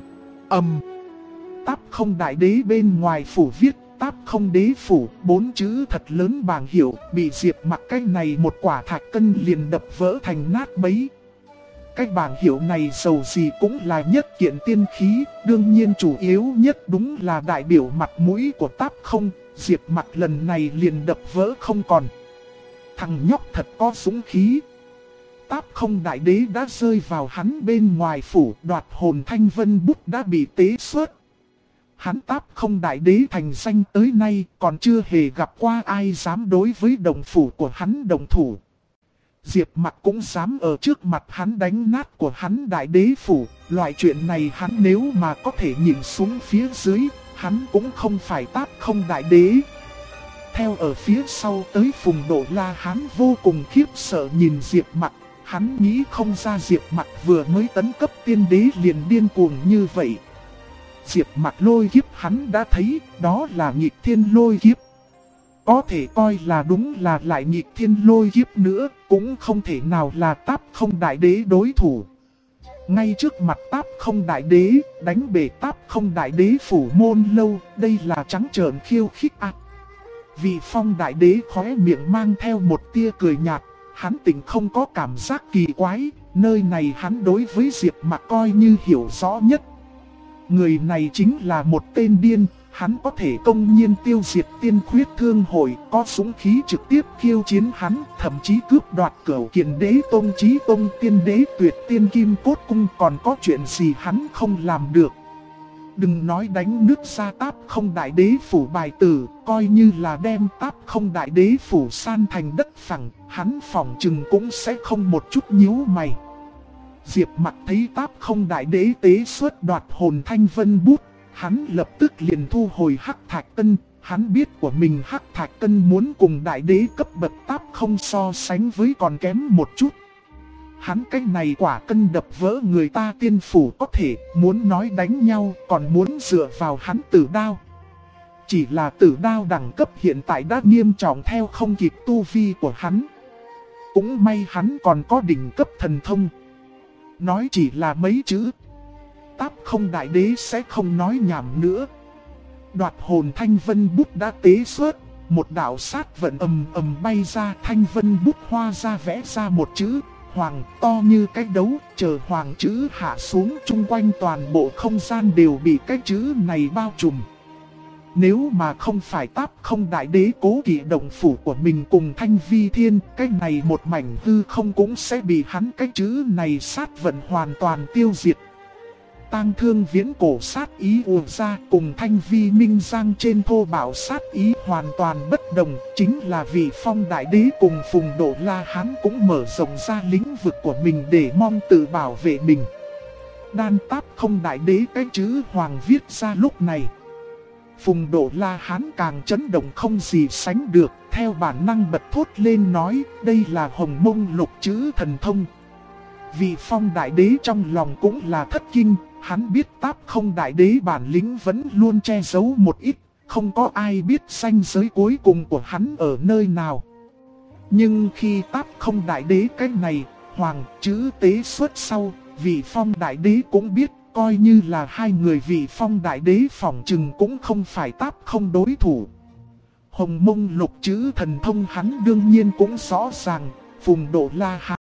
A: Táp Không Đại Đế bên ngoài phủ viết Táp Không Đế Phủ, 4 chữ thật lớn bảng hiệu, bị Diệp Mặc cái này một quả thạch cân liền đập vỡ thành nát bấy. Cái bảng hiệu này dầu gì cũng là nhất kiện tiên khí, đương nhiên chủ yếu nhất đúng là đại biểu mặt mũi của Táp Không. Diệp Mặc lần này liền đập vỡ không còn. Thằng nhóc thật có dũng khí. Táp Không Đại Đế đã rơi vào hắn bên ngoài phủ, đoạt hồn thanh vân bút đã bị tế xuất. Hắn Táp Không Đại Đế thành danh tới nay còn chưa hề gặp qua ai dám đối với đồng phủ của hắn đồng thủ. Diệp Mặc cũng dám ở trước mặt hắn đánh nát của hắn Đại Đế phủ, loại chuyện này hắn nếu mà có thể nhìn xuống phía dưới, hắn cũng không phải Táp Không Đại Đế. Theo ở phía sau tới Phùng Độ La hắn vô cùng khiếp sợ nhìn Diệp Mặc, hắn nghĩ không ra Diệp Mặc vừa mới tấn cấp tiên đế liền điên cuồng như vậy. Diệp Mặc lôi kiếp hắn đã thấy, đó là nghịch thiên lôi kiếp. Có thể coi là đúng là lại nghịch thiên lôi kiếp nữa, cũng không thể nào là Táp Không Đại Đế đối thủ. Ngay trước mặt Táp Không Đại Đế, đánh bể Táp Không Đại Đế phủ môn lâu, đây là trắng trợn khiêu khích à. Vị Phong Đại Đế khóe miệng mang theo một tia cười nhạt, hắn tỉnh không có cảm giác kỳ quái, nơi này hắn đối với Diệp Mặc coi như hiểu rõ nhất. Người này chính là một tên điên, hắn có thể công nhiên tiêu diệt tiên khuyết thương hội, có súng khí trực tiếp khiêu chiến hắn, thậm chí cướp đoạt Cửu Kiền Đế Tông Chí Tông Tiên Đế Tuyệt Tiên Kim Cốt Cung, còn có chuyện gì hắn không làm được. Đừng nói đánh nước ra Táp Không Đại Đế phủ bài tử, coi như là đem Táp Không Đại Đế phủ san thành đất phẳng, hắn phỏng chừng cũng sẽ không một chút nhíu mày. Diệp Mặc thấy Táp Không Đại Đế tế xuất đoạt hồn thanh vân bút, hắn lập tức liền thu hồi hắc thạch cân. Hắn biết của mình hắc thạch cân muốn cùng đại đế cấp bậc Táp Không so sánh với còn kém một chút. Hắn cái này quả cân đập vỡ người ta tiên phủ có thể, muốn nói đánh nhau còn muốn dựa vào hắn tử đao. Chỉ là tử đao đẳng cấp hiện tại đã nghiêm trọng theo không kịp tu vi của hắn. Cũng may hắn còn có đỉnh cấp thần thông. Nói chỉ là mấy chữ, Táp Không Đại Đế sẽ không nói nhảm nữa. Đoạt hồn thanh vân bút đã tế xuất, một đạo sát vận ầm ầm bay ra, thanh vân bút hoa ra vẽ ra một chữ Hoàng to như cái đấu, chờ Hoàng chữ hạ xuống, chung quanh toàn bộ không gian đều bị cái chữ này bao trùm. Nếu mà không phải Táp Không Đại Đế cố kỵ động phủ của mình cùng Thanh Vi Thiên, cái này một mảnh hư không cũng sẽ bị hắn cái chữ này sát vận hoàn toàn tiêu diệt. Tang Thương viễn cổ sát ý ùa ra, cùng Thanh Vi Minh Giang trên thô bạo sát ý hoàn toàn bất đồng, chính là vì Phong Đại Đế cùng Phùng Độ La hắn cũng mở rộng ra lĩnh vực của mình để mong tự bảo vệ mình. đan táp không đại đế cái chữ hoàng viết ra lúc này. Phùng Độ La Hán càng chấn động không gì sánh được, theo bản năng bật thốt lên nói, đây là Hồng Mông Lục chữ thần thông. Vị Phong đại đế trong lòng cũng là thất kinh, hắn biết táp không đại đế bản lĩnh vẫn luôn che giấu một ít, không có ai biết ranh giới cuối cùng của hắn ở nơi nào. Nhưng khi táp không đại đế cái này, hoàng chữ tế xuất sau, vị Phong đại đế cũng biết, coi như là hai người vị Phong đại đế phỏng chừng cũng không phải táp không đối thủ. Hồng Mông Lục chữ thần thông hắn đương nhiên cũng rõ ràng, Phùng Độ La Hán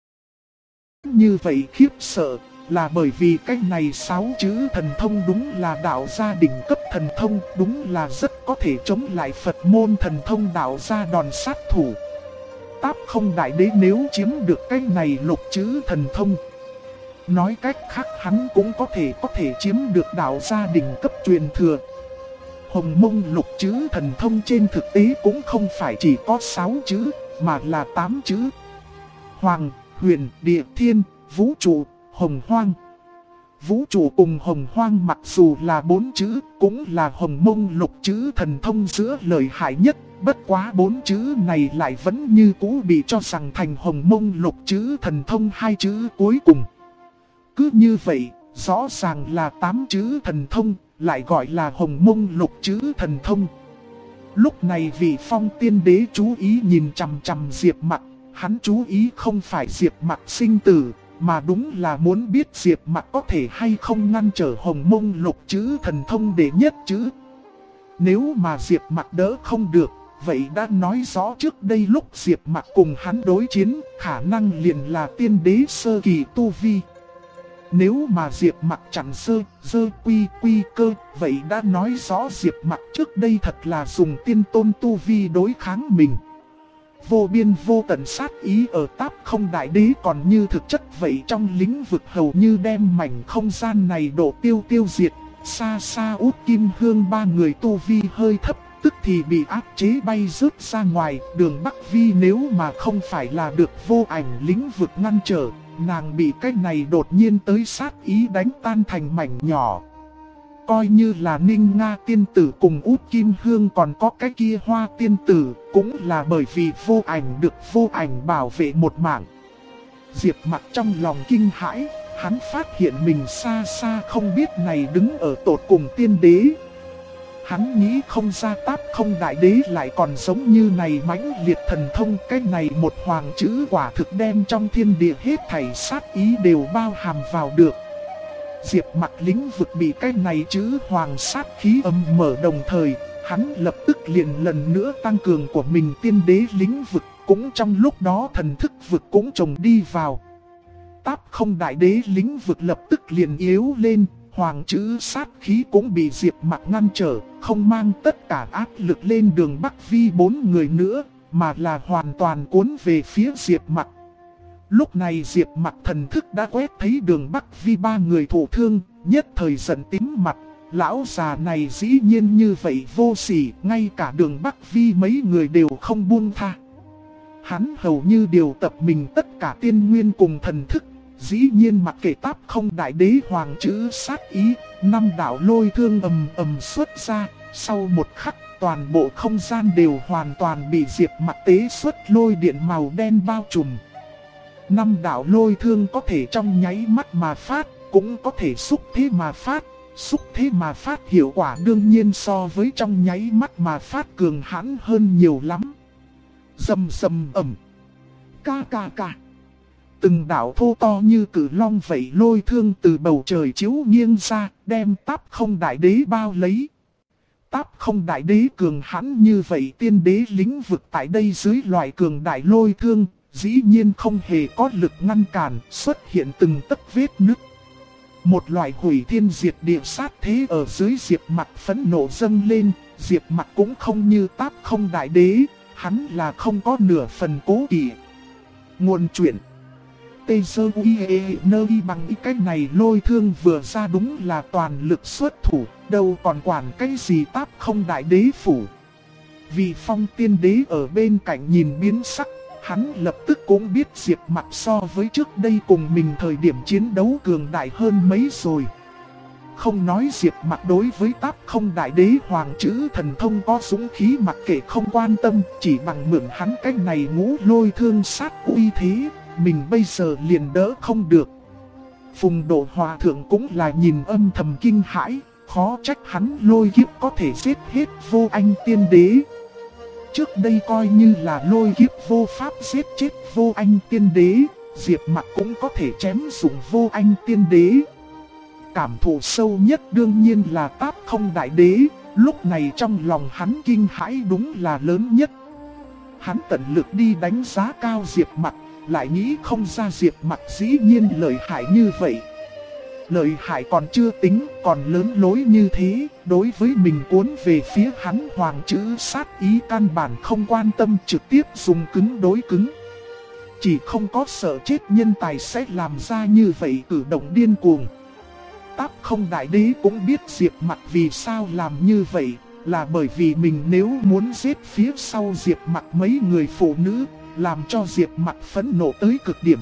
A: như vậy khiếp sợ, là bởi vì cái này 6 chữ thần thông đúng là đạo gia đỉnh cấp thần thông, đúng là rất có thể chống lại Phật môn thần thông đạo gia đòn sát thủ. Táp không đại đế nếu chiếm được cái này lục chữ thần thông, nói cách khác hắn cũng có thể chiếm được đạo gia đỉnh cấp truyền thừa. Hồng Mông Lục chữ thần thông trên thực tế cũng không phải chỉ có 6 chữ, mà là 8 chữ. Hoàng, huyền, địa, thiên, vũ trụ, hồng hoang. Vũ trụ cùng hồng hoang mặc dù là 4 chữ, cũng là Hồng Mông Lục chữ thần thông giữa lợi hại nhất. Bất quá 4 chữ này lại vẫn như cũ bị cho rằng thành Hồng Mông Lục chữ thần thông 2 chữ cuối cùng. Cứ như vậy, rõ ràng là 8 chữ thần thông, lại gọi là Hồng Mông Lục chữ thần thông. Lúc này vị Phong tiên đế chú ý nhìn chằm chằm Diệp Mặc, hắn chú ý không phải Diệp Mặc sinh tử, mà đúng là muốn biết Diệp Mặc có thể hay không ngăn trở Hồng Mông Lục chữ thần thông đệ nhất chữ. Nếu mà Diệp Mặc đỡ không được, vậy đã nói rõ trước đây lúc Diệp Mặc cùng hắn đối chiến, khả năng liền là tiên đế sơ kỳ tu vi. Nếu mà Diệp Mặc chẳng sơ quy cơ, vậy đã nói rõ Diệp Mặc trước đây thật là dùng tiên tôn tu vi đối kháng mình. Vô biên vô tận sát ý ở táp không đại đế còn như thực chất vậy, trong lĩnh vực hầu như đem mảnh không gian này đổ tiêu diệt. Xa xa Út Kim Hương ba người tu vi hơi thấp, tức thì bị áp chế bay rớt ra ngoài. Đường Bắc Vi nếu mà không phải là được vô ảnh lĩnh vực ngăn trở, nàng bị cái này đột nhiên tới sát ý đánh tan thành mảnh nhỏ. Coi như là Ninh Nga tiên tử cùng Út Kim Hương còn có cái kia Hoa tiên tử, cũng là bởi vì vô ảnh được vô ảnh bảo vệ một mạng. Diệp Mặc trong lòng kinh hãi, hắn phát hiện mình xa xa không biết này đứng ở tột cùng tiên đế. Hắn nghĩ không ra táp không đại đế lại còn giống như này mãnh liệt thần thông, cái này một hoàng chữ quả thực đem trong thiên địa hết thảy sát ý đều bao hàm vào được. Diệp Mặc lĩnh vực bị cái này chữ hoàng sát khí âm mở, đồng thời, hắn lập tức liền lần nữa tăng cường của mình tiên đế lĩnh vực, cũng trong lúc đó thần thức vực cũng trồng đi vào. Táp không đại đế lĩnh vực lập tức liền yếu lên, hoàng chữ sát khí cũng bị Diệp Mặc ngăn trở, không mang tất cả áp lực lên Đường Bắc Vi 4 người nữa, mà là hoàn toàn cuốn về phía Diệp Mặc. Lúc này Diệp Mặc thần thức đã quét thấy Đường Bắc Vi 3 người thụ thương, nhất thời giận tím mặt. Lão già này dĩ nhiên như vậy vô sỉ, ngay cả Đường Bắc Vi mấy người đều không buông tha. Hắn hầu như điều tập mình tất cả tiên nguyên cùng thần thức, dĩ nhiên mặc kệ táp không đại đế hoàng chữ sát ý, 5 đạo lôi thương ầm ầm xuất ra, sau một khắc toàn bộ không gian đều hoàn toàn bị Diệp Mặc tế xuất lôi điện màu đen bao trùm. 5 đạo lôi thương có thể trong nháy mắt mà phát, cũng có thể xúc thế mà phát. Xúc thế mà phát hiệu quả đương nhiên so với trong nháy mắt mà phát cường hãn hơn nhiều lắm. Rầm rầm ầm, ca ca ca. Từng đạo thô to như cử long vậy lôi thương từ bầu trời chiếu nghiêng ra, đem táp không đại đế bao lấy. Táp không đại đế cường hãn như vậy, tiên đế lĩnh vực tại đây dưới loại cường đại lôi thương, dĩ nhiên không hề có lực ngăn cản, xuất hiện từng tấc vết nứt. Một loại hủy thiên diệt địa sát thế ở dưới Diệp Mặc phẫn nộ dâng lên. Diệp Mặc cũng không như táp không đại đế, hắn là không có nửa phần cố kỵ. Nguồn chuyện Tê Sơ Uy Ê Nơ Y bằng ý, cái này lôi thương vừa ra đúng là toàn lực xuất thủ, đâu còn quản cái gì táp không đại đế phủ. Vị Phong tiên đế ở bên cạnh nhìn biến sắc, Hắn lập tức cũng biết Diệp Mặc so với trước đây cùng mình thời điểm chiến đấu cường đại hơn mấy rồi. Không nói Diệp Mặc đối với Táp Không Đại Đế Hoàng chữ thần thông có dũng khí mặc kệ không quan tâm, chỉ bằng mượn hắn cách này ngũ lôi thương sát uy thế, mình bây giờ liền đỡ không được. Phùng Độ Hòa Thượng cũng là nhìn âm thầm kinh hãi, khó trách hắn lôi kiếp có thể giết hết Vô Anh Tiên Đế. Trước đây coi như là lôi kiếp vô pháp giết chết Vô Anh Tiên Đế, Diệp Mặc cũng có thể chém dụng Vô Anh Tiên Đế. Cảm thụ sâu nhất đương nhiên là Táp Không Đại Đế, lúc này trong lòng hắn kinh hãi đúng là lớn nhất. Hắn tận lực đi đánh giá cao Diệp Mặc, lại nghĩ không ra Diệp Mặc dĩ nhiên lợi hại như vậy. Lợi hại còn chưa tính, còn lớn lối như thế, đối với mình cuốn về phía hắn hoàng chữ sát ý căn bản không quan tâm, trực tiếp dùng cứng đối cứng. Chỉ không có sợ chết nhân tài sẽ làm ra như vậy cử động điên cuồng. Táp Không Đại Đế cũng biết Diệp Mặc vì sao làm như vậy, là bởi vì mình nếu muốn giết phía sau Diệp Mặc mấy người phụ nữ, làm cho Diệp Mặc phẫn nộ tới cực điểm.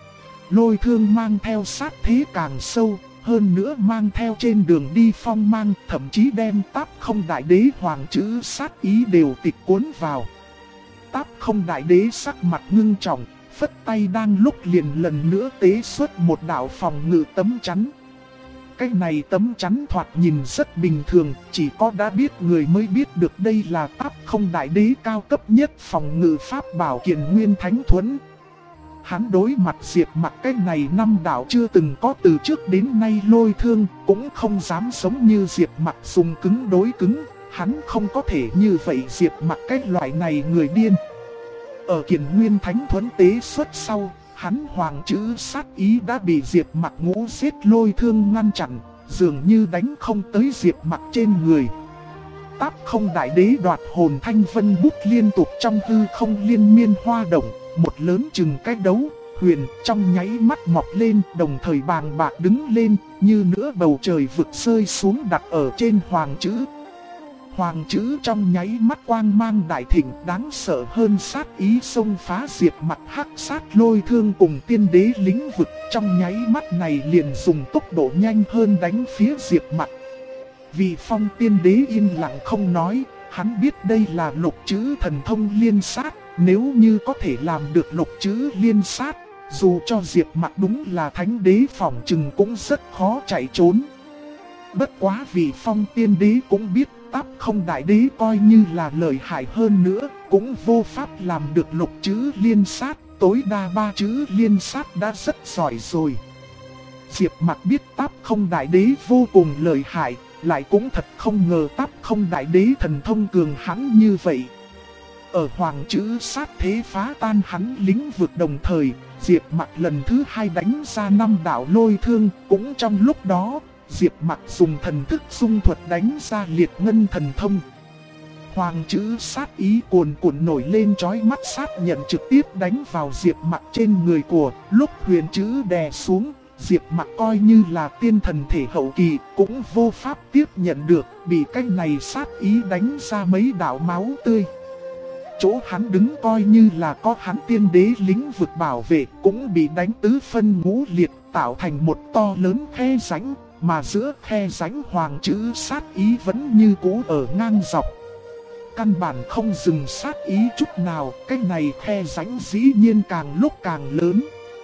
A: Lôi thương mang theo sát thế càng sâu, hơn nữa mang theo trên đường đi phong mang, thậm chí đem Táp Không Đại Đế Hoàng chữ sát ý đều tịch cuốn vào. Táp Không Đại Đế sắc mặt ngưng trọng, phất tay đang lúc liền lần nữa tế xuất một đạo phòng ngự tấm chắn. Cái này tấm chắn thoạt nhìn rất bình thường, chỉ có đã biết người mới biết được đây là Táp Không Đại Đế cao cấp nhất phòng ngự pháp bảo Kiền Nguyên Thánh Thuẫn. Hắn đối mặt Diệp Mặc cái này năm đạo chưa từng có từ trước đến nay lôi thương, cũng không dám sống như Diệp Mặc dùng cứng đối cứng, hắn không có thể như vậy Diệp Mặc cái loại này người điên. Ở Kiền Nguyên Thánh Thuẫn tế xuất sau, hắn hoàng chữ sát ý đã bị Diệp Mặc ngũ giết lôi thương ngăn chặn, dường như đánh không tới Diệp Mặc trên người. Táp Không Đại Đế đoạt hồn thanh vân bút liên tục trong hư không liên miên hoa động, một lớn chừng cái đấu, huyền trong nháy mắt mọc lên, đồng thời bàng bạc đứng lên, như nửa bầu trời vực rơi xuống đặt ở trên hoàng chữ. Hoàng chữ trong nháy mắt quang mang đại thịnh, đáng sợ hơn sát ý xông phá Diệp Mặc hắc sát lôi thương cùng tiên đế lĩnh vực, trong nháy mắt này liền dùng tốc độ nhanh hơn đánh phía Diệp Mặc. Vì Phong Tiên Đế yên lặng không nói, hắn biết đây là lục chữ thần thông liên sát, nếu như có thể làm được lục chữ liên sát, dù cho Diệp Mặc đúng là thánh đế phỏng chừng cũng rất khó chạy trốn. Bất quá vì Phong Tiên Đế cũng biết Táp Không Đại Đế coi như là lợi hại hơn nữa, cũng vô pháp làm được lục chữ liên sát, tối đa 3 chữ liên sát đã rất giỏi rồi. Diệp Mặc biết Táp Không Đại Đế vô cùng lợi hại, lại cũng thật không ngờ Táp Không Đại Đế thần thông cường hãn như vậy. Ở hoàng chữ sát thế phá tan hắn lĩnh vực đồng thời, Diệp Mặc lần thứ 2 đánh ra 5 đạo lôi thương, cũng trong lúc đó, Diệp Mặc dùng thần thức dung thuật đánh ra liệt ngân thần thông. Hoàng chữ sát ý cuồn cuộn nổi lên chói mắt sát nhận trực tiếp đánh vào Diệp Mặc trên người của, lúc huyền chữ đè xuống, Diệp Mặc coi như là tiên thần thể hậu kỳ, cũng vô pháp tiếp nhận được, bị cái này sát ý đánh ra mấy đạo máu tươi. Chỗ hắn đứng coi như là có hắn tiên đế lĩnh vực bảo vệ, cũng bị đánh tứ phân ngũ liệt, tạo thành một to lớn khe rãnh, mà giữa khe rãnh hoàng chữ sát ý vẫn như cũ ở ngang dọc. Căn bản không dừng sát ý chút nào, cái này khe rãnh dĩ nhiên càng lúc càng lớn.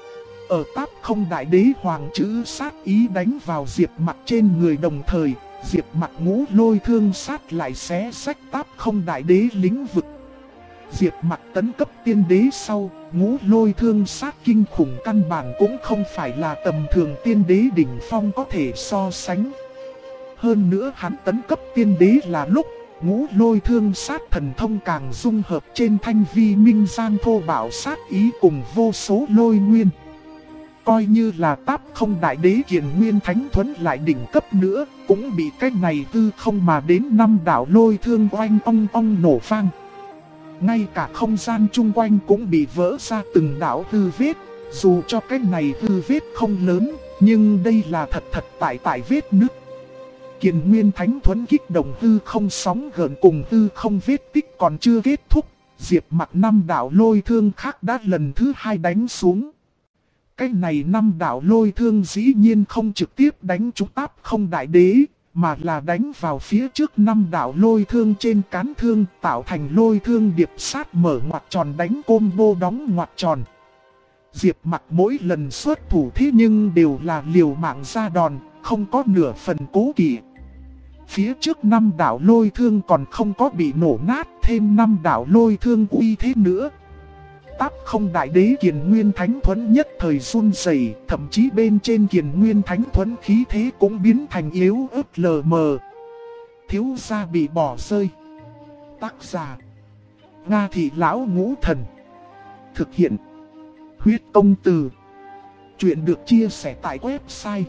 A: Ở Táp Không Đại Đế hoàng chữ sát ý đánh vào Diệp Mặc trên người đồng thời, Diệp Mặc ngũ lôi thương sát lại xé rách Táp Không Đại Đế lĩnh vực. Diệp Mặc tấn cấp tiên đế sau, ngũ lôi thương sát kinh khủng căn bản cũng không phải là tầm thường tiên đế đỉnh phong có thể so sánh. Hơn nữa hắn tấn cấp tiên đế là lúc ngũ lôi thương sát thần thông càng dung hợp trên thanh vi minh giang thô bảo sát ý cùng vô số lôi nguyên. Coi như là Táp Không Đại Đế Kiền Nguyên Thánh Thuẫn lại đỉnh cấp nữa, cũng bị cái này tư không mà đến 5 đạo lôi thương oanh ong ong nổ vang. Ngay cả không gian chung quanh cũng bị vỡ ra từng đạo hư vết, dù cho cái này hư vết không lớn, nhưng đây là thật tại vết nứt. Kiền Nguyên Thánh Thuẫn kích động hư không sóng gợn cùng hư không vết tích còn chưa kết thúc, Diệp Mặc 5 đạo lôi thương khác đã lần thứ 2 đánh xuống. Cái này 5 đạo lôi thương dĩ nhiên không trực tiếp đánh trúng Táp Không Đại Đế, mà là đánh vào phía trước 5 đạo lôi thương trên cán thương, tạo thành lôi thương điệp sát mở ngoặc tròn đánh combo đóng ngoặc tròn. Diệp Mặc mỗi lần xuất thủ thế nhưng đều là liều mạng ra đòn, không có nửa phần cố kỵ. Phía trước 5 đạo lôi thương còn không có bị nổ nát, thêm 5 đạo lôi thương uy thế nữa. Táp Không Đại Đế Kiền Nguyên Thánh Thuẫn nhất thời run rẩy, thậm chí bên trên Kiền Nguyên Thánh Thuẫn khí thế cũng biến thành yếu ớt lờ mờ. Thiếu gia bị bỏ rơi. Tác giả: Nga Thị Lão Ngũ Thần. Thực hiện: Huyết Công Từ. Chuyện được chia sẻ tại website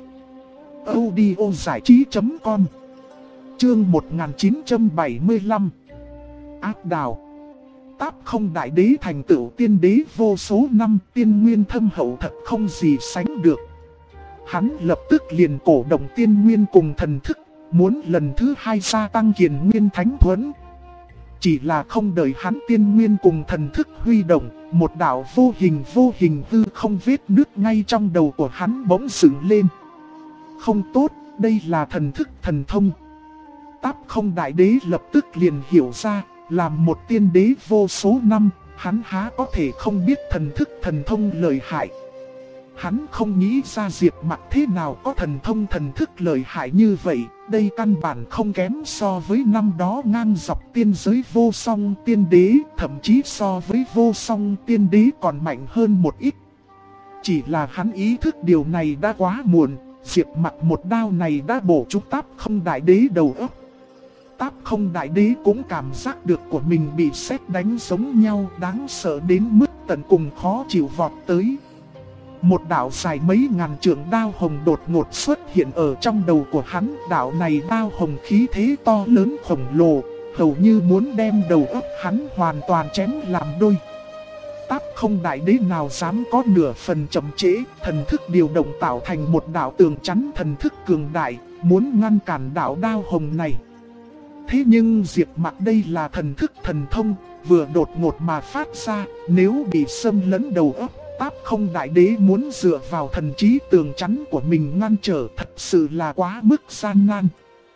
A: audiozảichí.com. Chương 1975. Ác Đào. Táp Không Đại Đế thành tựu tiên đế vô số năm, tiên nguyên thâm hậu thật không gì sánh được. Hắn lập tức liền cổ động tiên nguyên cùng thần thức, muốn lần thứ 2 gia tăng Kiền Nguyên Thánh Thuẫn. Chỉ là không đợi hắn tiên nguyên cùng thần thức huy động, một đạo vô hình hư không vết nứt ngay trong đầu của hắn bỗng dựng lên. Không tốt, đây là thần thức thần thông. Táp Không Đại Đế lập tức liền hiểu ra, làm một tiên đế vô số năm, hắn há có thể không biết thần thức thần thông lợi hại. Hắn không nghĩ ra Diệp Mặc thế nào có thần thông thần thức lợi hại như vậy, đây căn bản không kém so với năm đó ngang dọc tiên giới vô song tiên đế, thậm chí so với vô song tiên đế còn mạnh hơn một ít. Chỉ là hắn ý thức điều này đã quá muộn, Diệp Mặc một đao này đã bổ trúng Táp Không Đại Đế đầu óc. Táp Không Đại Đế cũng cảm giác được của mình bị sét đánh giống nhau, đáng sợ đến mức tận cùng khó chịu vọt tới. Một đạo dài mấy ngàn trượng đao hồng đột ngột xuất hiện ở trong đầu của hắn. Đạo này đao hồng khí thế to lớn khổng lồ, hầu như muốn đem đầu óc hắn hoàn toàn chém làm đôi. Táp Không Đại Đế nào dám có nửa phần chậm trễ, thần thức điều động tạo thành một đạo tường chắn thần thức cường đại, muốn ngăn cản đạo đao hồng này. Thế nhưng Diệp Mặc đây là thần thức thần thông, vừa đột ngột mà phát ra, nếu bị xâm lấn đầu óc, Táp Không Đại Đế muốn dựa vào thần trí tường chắn của mình ngăn trở thật sự là quá mức gian nan.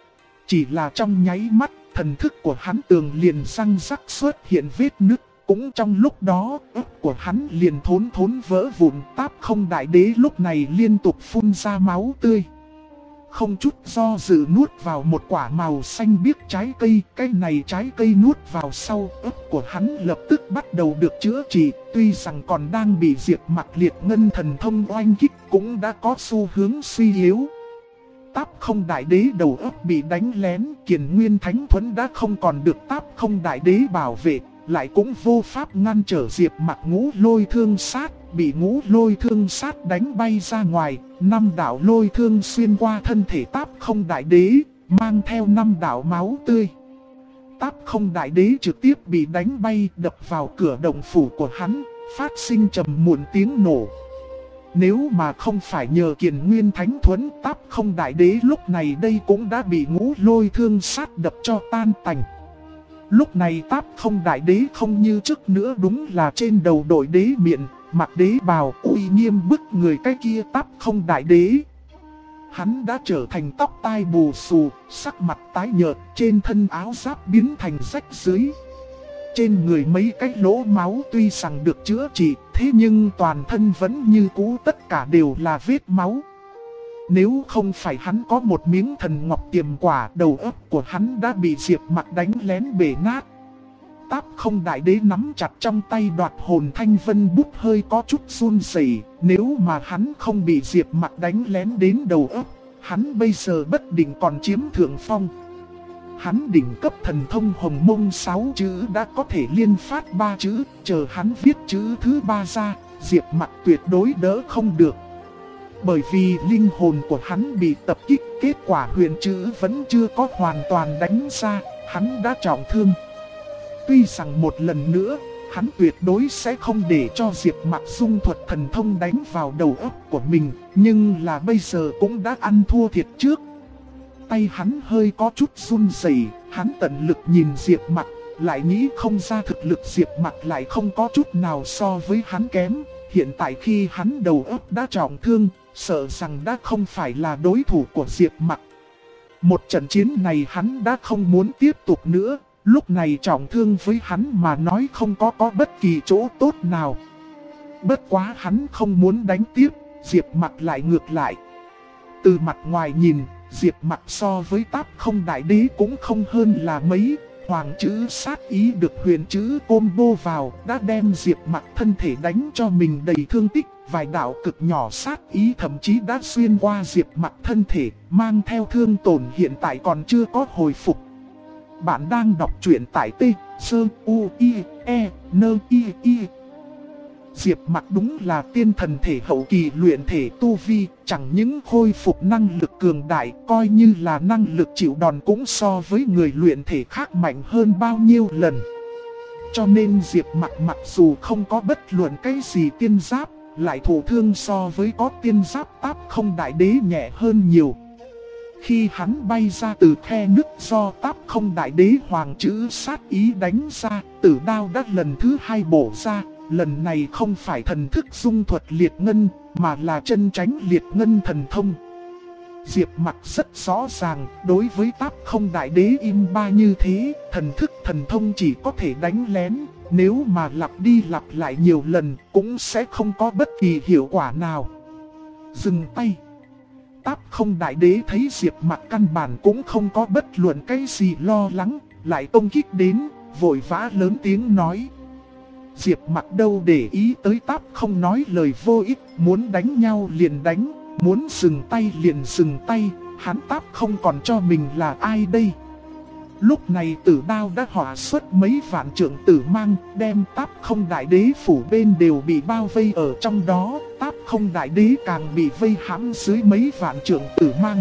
A: Chỉ là trong nháy mắt, thần thức của hắn tường liền răng rắc xuất hiện vết nứt, cũng trong lúc đó, óc của hắn liền thốn vỡ vụn. Táp Không Đại Đế lúc này liên tục phun ra máu tươi. Không chút do dự nuốt vào một quả màu xanh biếc trái cây, cái này trái cây nuốt vào sau, óc của hắn lập tức bắt đầu được chữa trị, tuy rằng còn đang bị Diệp Mặc liệt ngân thần thông oanh kích cũng đã có xu hướng suy yếu. Táp Không Đại Đế đầu óc bị đánh lén, Kiền Nguyên Thánh Thuẫn đã không còn được Táp Không Đại Đế bảo vệ, lại cũng vô pháp ngăn trở Diệp Mặc ngũ lôi thương sát, bị ngũ lôi thương sát đánh bay ra ngoài. 5 đạo lôi thương xuyên qua thân thể Táp Không Đại Đế, mang theo 5 đạo máu tươi. Táp Không Đại Đế trực tiếp bị đánh bay, đập vào cửa động phủ của hắn, phát sinh trầm muộn tiếng nổ. Nếu mà không phải nhờ Kiền Nguyên Thánh Thuẫn, Táp Không Đại Đế lúc này đây cũng đã bị ngũ lôi thương sát đập cho tan tành. Lúc này Táp Không Đại Đế không như trước nữa, đúng là trên đầu đội đế miện, mặc đế bào, uy nghiêm bức người. Cái kia Táp Không Đại Đế, hắn đã trở thành tóc tai bù xù, sắc mặt tái nhợt, trên thân áo giáp biến thành rách rưới. Trên người mấy cái lỗ máu tuy rằng được chữa trị, thế nhưng toàn thân vẫn như cũ, tất cả đều là vết máu. Nếu không phải hắn có một miếng thần ngọc tiềm quả, đầu óc của hắn đã bị Diệp Mặc đánh lén bể nát. Táp Không Đại Đế nắm chặt trong tay đoạt hồn thanh vân bút, hơi có chút run rẩy. Nếu mà hắn không bị Diệp Mặc đánh lén đến đầu óc, hắn bây giờ bất định còn chiếm thượng phong. Hắn đỉnh cấp thần thông hồng mông 6 chữ đã có thể liên phát 3 chữ, chờ hắn viết chữ thứ 3 ra, Diệp Mặc tuyệt đối đỡ không được. Bởi vì linh hồn của hắn bị tập kích, kết quả huyền chữ vẫn chưa có hoàn toàn đánh ra, hắn đã trọng thương. Tuy rằng một lần nữa, hắn tuyệt đối sẽ không để cho Diệp Mặc dung thuật thần thông đánh vào đầu óc của mình, nhưng là bây giờ cũng đã ăn thua thiệt trước. Tay hắn hơi có chút run rẩy, hắn tận lực nhìn Diệp Mặc, lại nghĩ không ra thực lực Diệp Mặc lại không có chút nào so với hắn kém. Hiện tại khi hắn đầu óc đã trọng thương, sợ rằng đã không phải là đối thủ của Diệp Mặc. Một trận chiến này hắn đã không muốn tiếp tục nữa, lúc này trọng thương với hắn mà nói không có bất kỳ chỗ tốt nào. Bất quá hắn không muốn đánh tiếp, Diệp Mặc lại ngược lại. Từ mặt ngoài nhìn, Diệp Mặc so với Táp Không Đại Đế cũng không hơn là mấy. Hoàng chữ sát ý được huyền chữ combo vào đã đem Diệp Mặc thân thể đánh cho mình đầy thương tích. Vài đạo cực nhỏ sát ý thậm chí đã xuyên qua Diệp Mặc thân thể, mang theo thương tổn hiện tại còn chưa có hồi phục. Bạn đang đọc truyện tại t-s-u-i-e-n-i-i. Diệp Mặc đúng là tiên thần thể hậu kỳ luyện thể tu vi, chẳng những khôi phục năng lực cường đại, coi như là năng lực chịu đòn cũng so với người luyện thể khác mạnh hơn bao nhiêu lần. Cho nên Diệp Mặc mặc dù không có bất luận cái gì tiên giáp, lại thụ thương so với có tiên giáp Táp Không Đại Đế nhẹ hơn nhiều. Khi hắn bay ra từ khe nứt do Táp Không Đại Đế hoàng chữ sát ý đánh ra, tử đao đã lần thứ hai bổ ra. Lần này không phải thần thức dung thuật liệt ngân, mà là chân tránh liệt ngân thần thông. Diệp Mặc rất rõ ràng, đối với Táp Không Đại Đế im ba như thế, thần thức thần thông chỉ có thể đánh lén. Nếu mà lặp đi lặp lại nhiều lần, cũng sẽ không có bất kỳ hiệu quả nào. Dừng tay. Táp Không Đại Đế thấy Diệp Mặc căn bản cũng không có bất luận cái gì lo lắng, lại công kích đến, vội vã lớn tiếng nói. Diệp Mặc đâu để ý tới Táp Không nói lời vô ích, muốn đánh nhau liền đánh, muốn dừng tay liền dừng tay, hắn Táp Không còn cho mình là ai đây? Lúc này tử đao đã hỏa xuất mấy vạn trượng tử mang, đem Táp Không Đại Đế phủ bên đều bị bao vây ở trong đó, Táp Không Đại Đế càng bị vây hãm dưới mấy vạn trượng tử mang.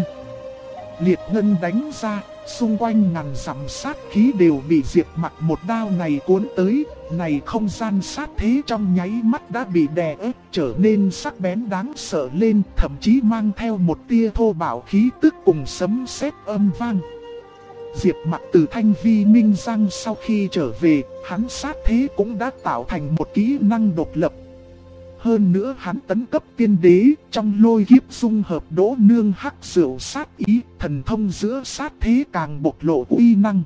A: Liệt ngân đánh ra, xung quanh ngàn dặm sát khí đều bị Diệp Mặc một đao này cuốn tới, này không gian sát thế trong nháy mắt đã bị đè ép trở nên sắc bén đáng sợ lên, thậm chí mang theo một tia thô bạo khí tức cùng sấm sét âm vang. Diệp Mặc từ Thanh Vi Minh Giang sau khi trở về, hắn sát thế cũng đã tạo thành một kỹ năng độc lập. Hơn nữa hắn tấn cấp tiên đế, trong lôi kiếp dung hợp đỗ nương hắc rượu sát ý, thần thông giữa sát thế càng bộc lộ uy năng.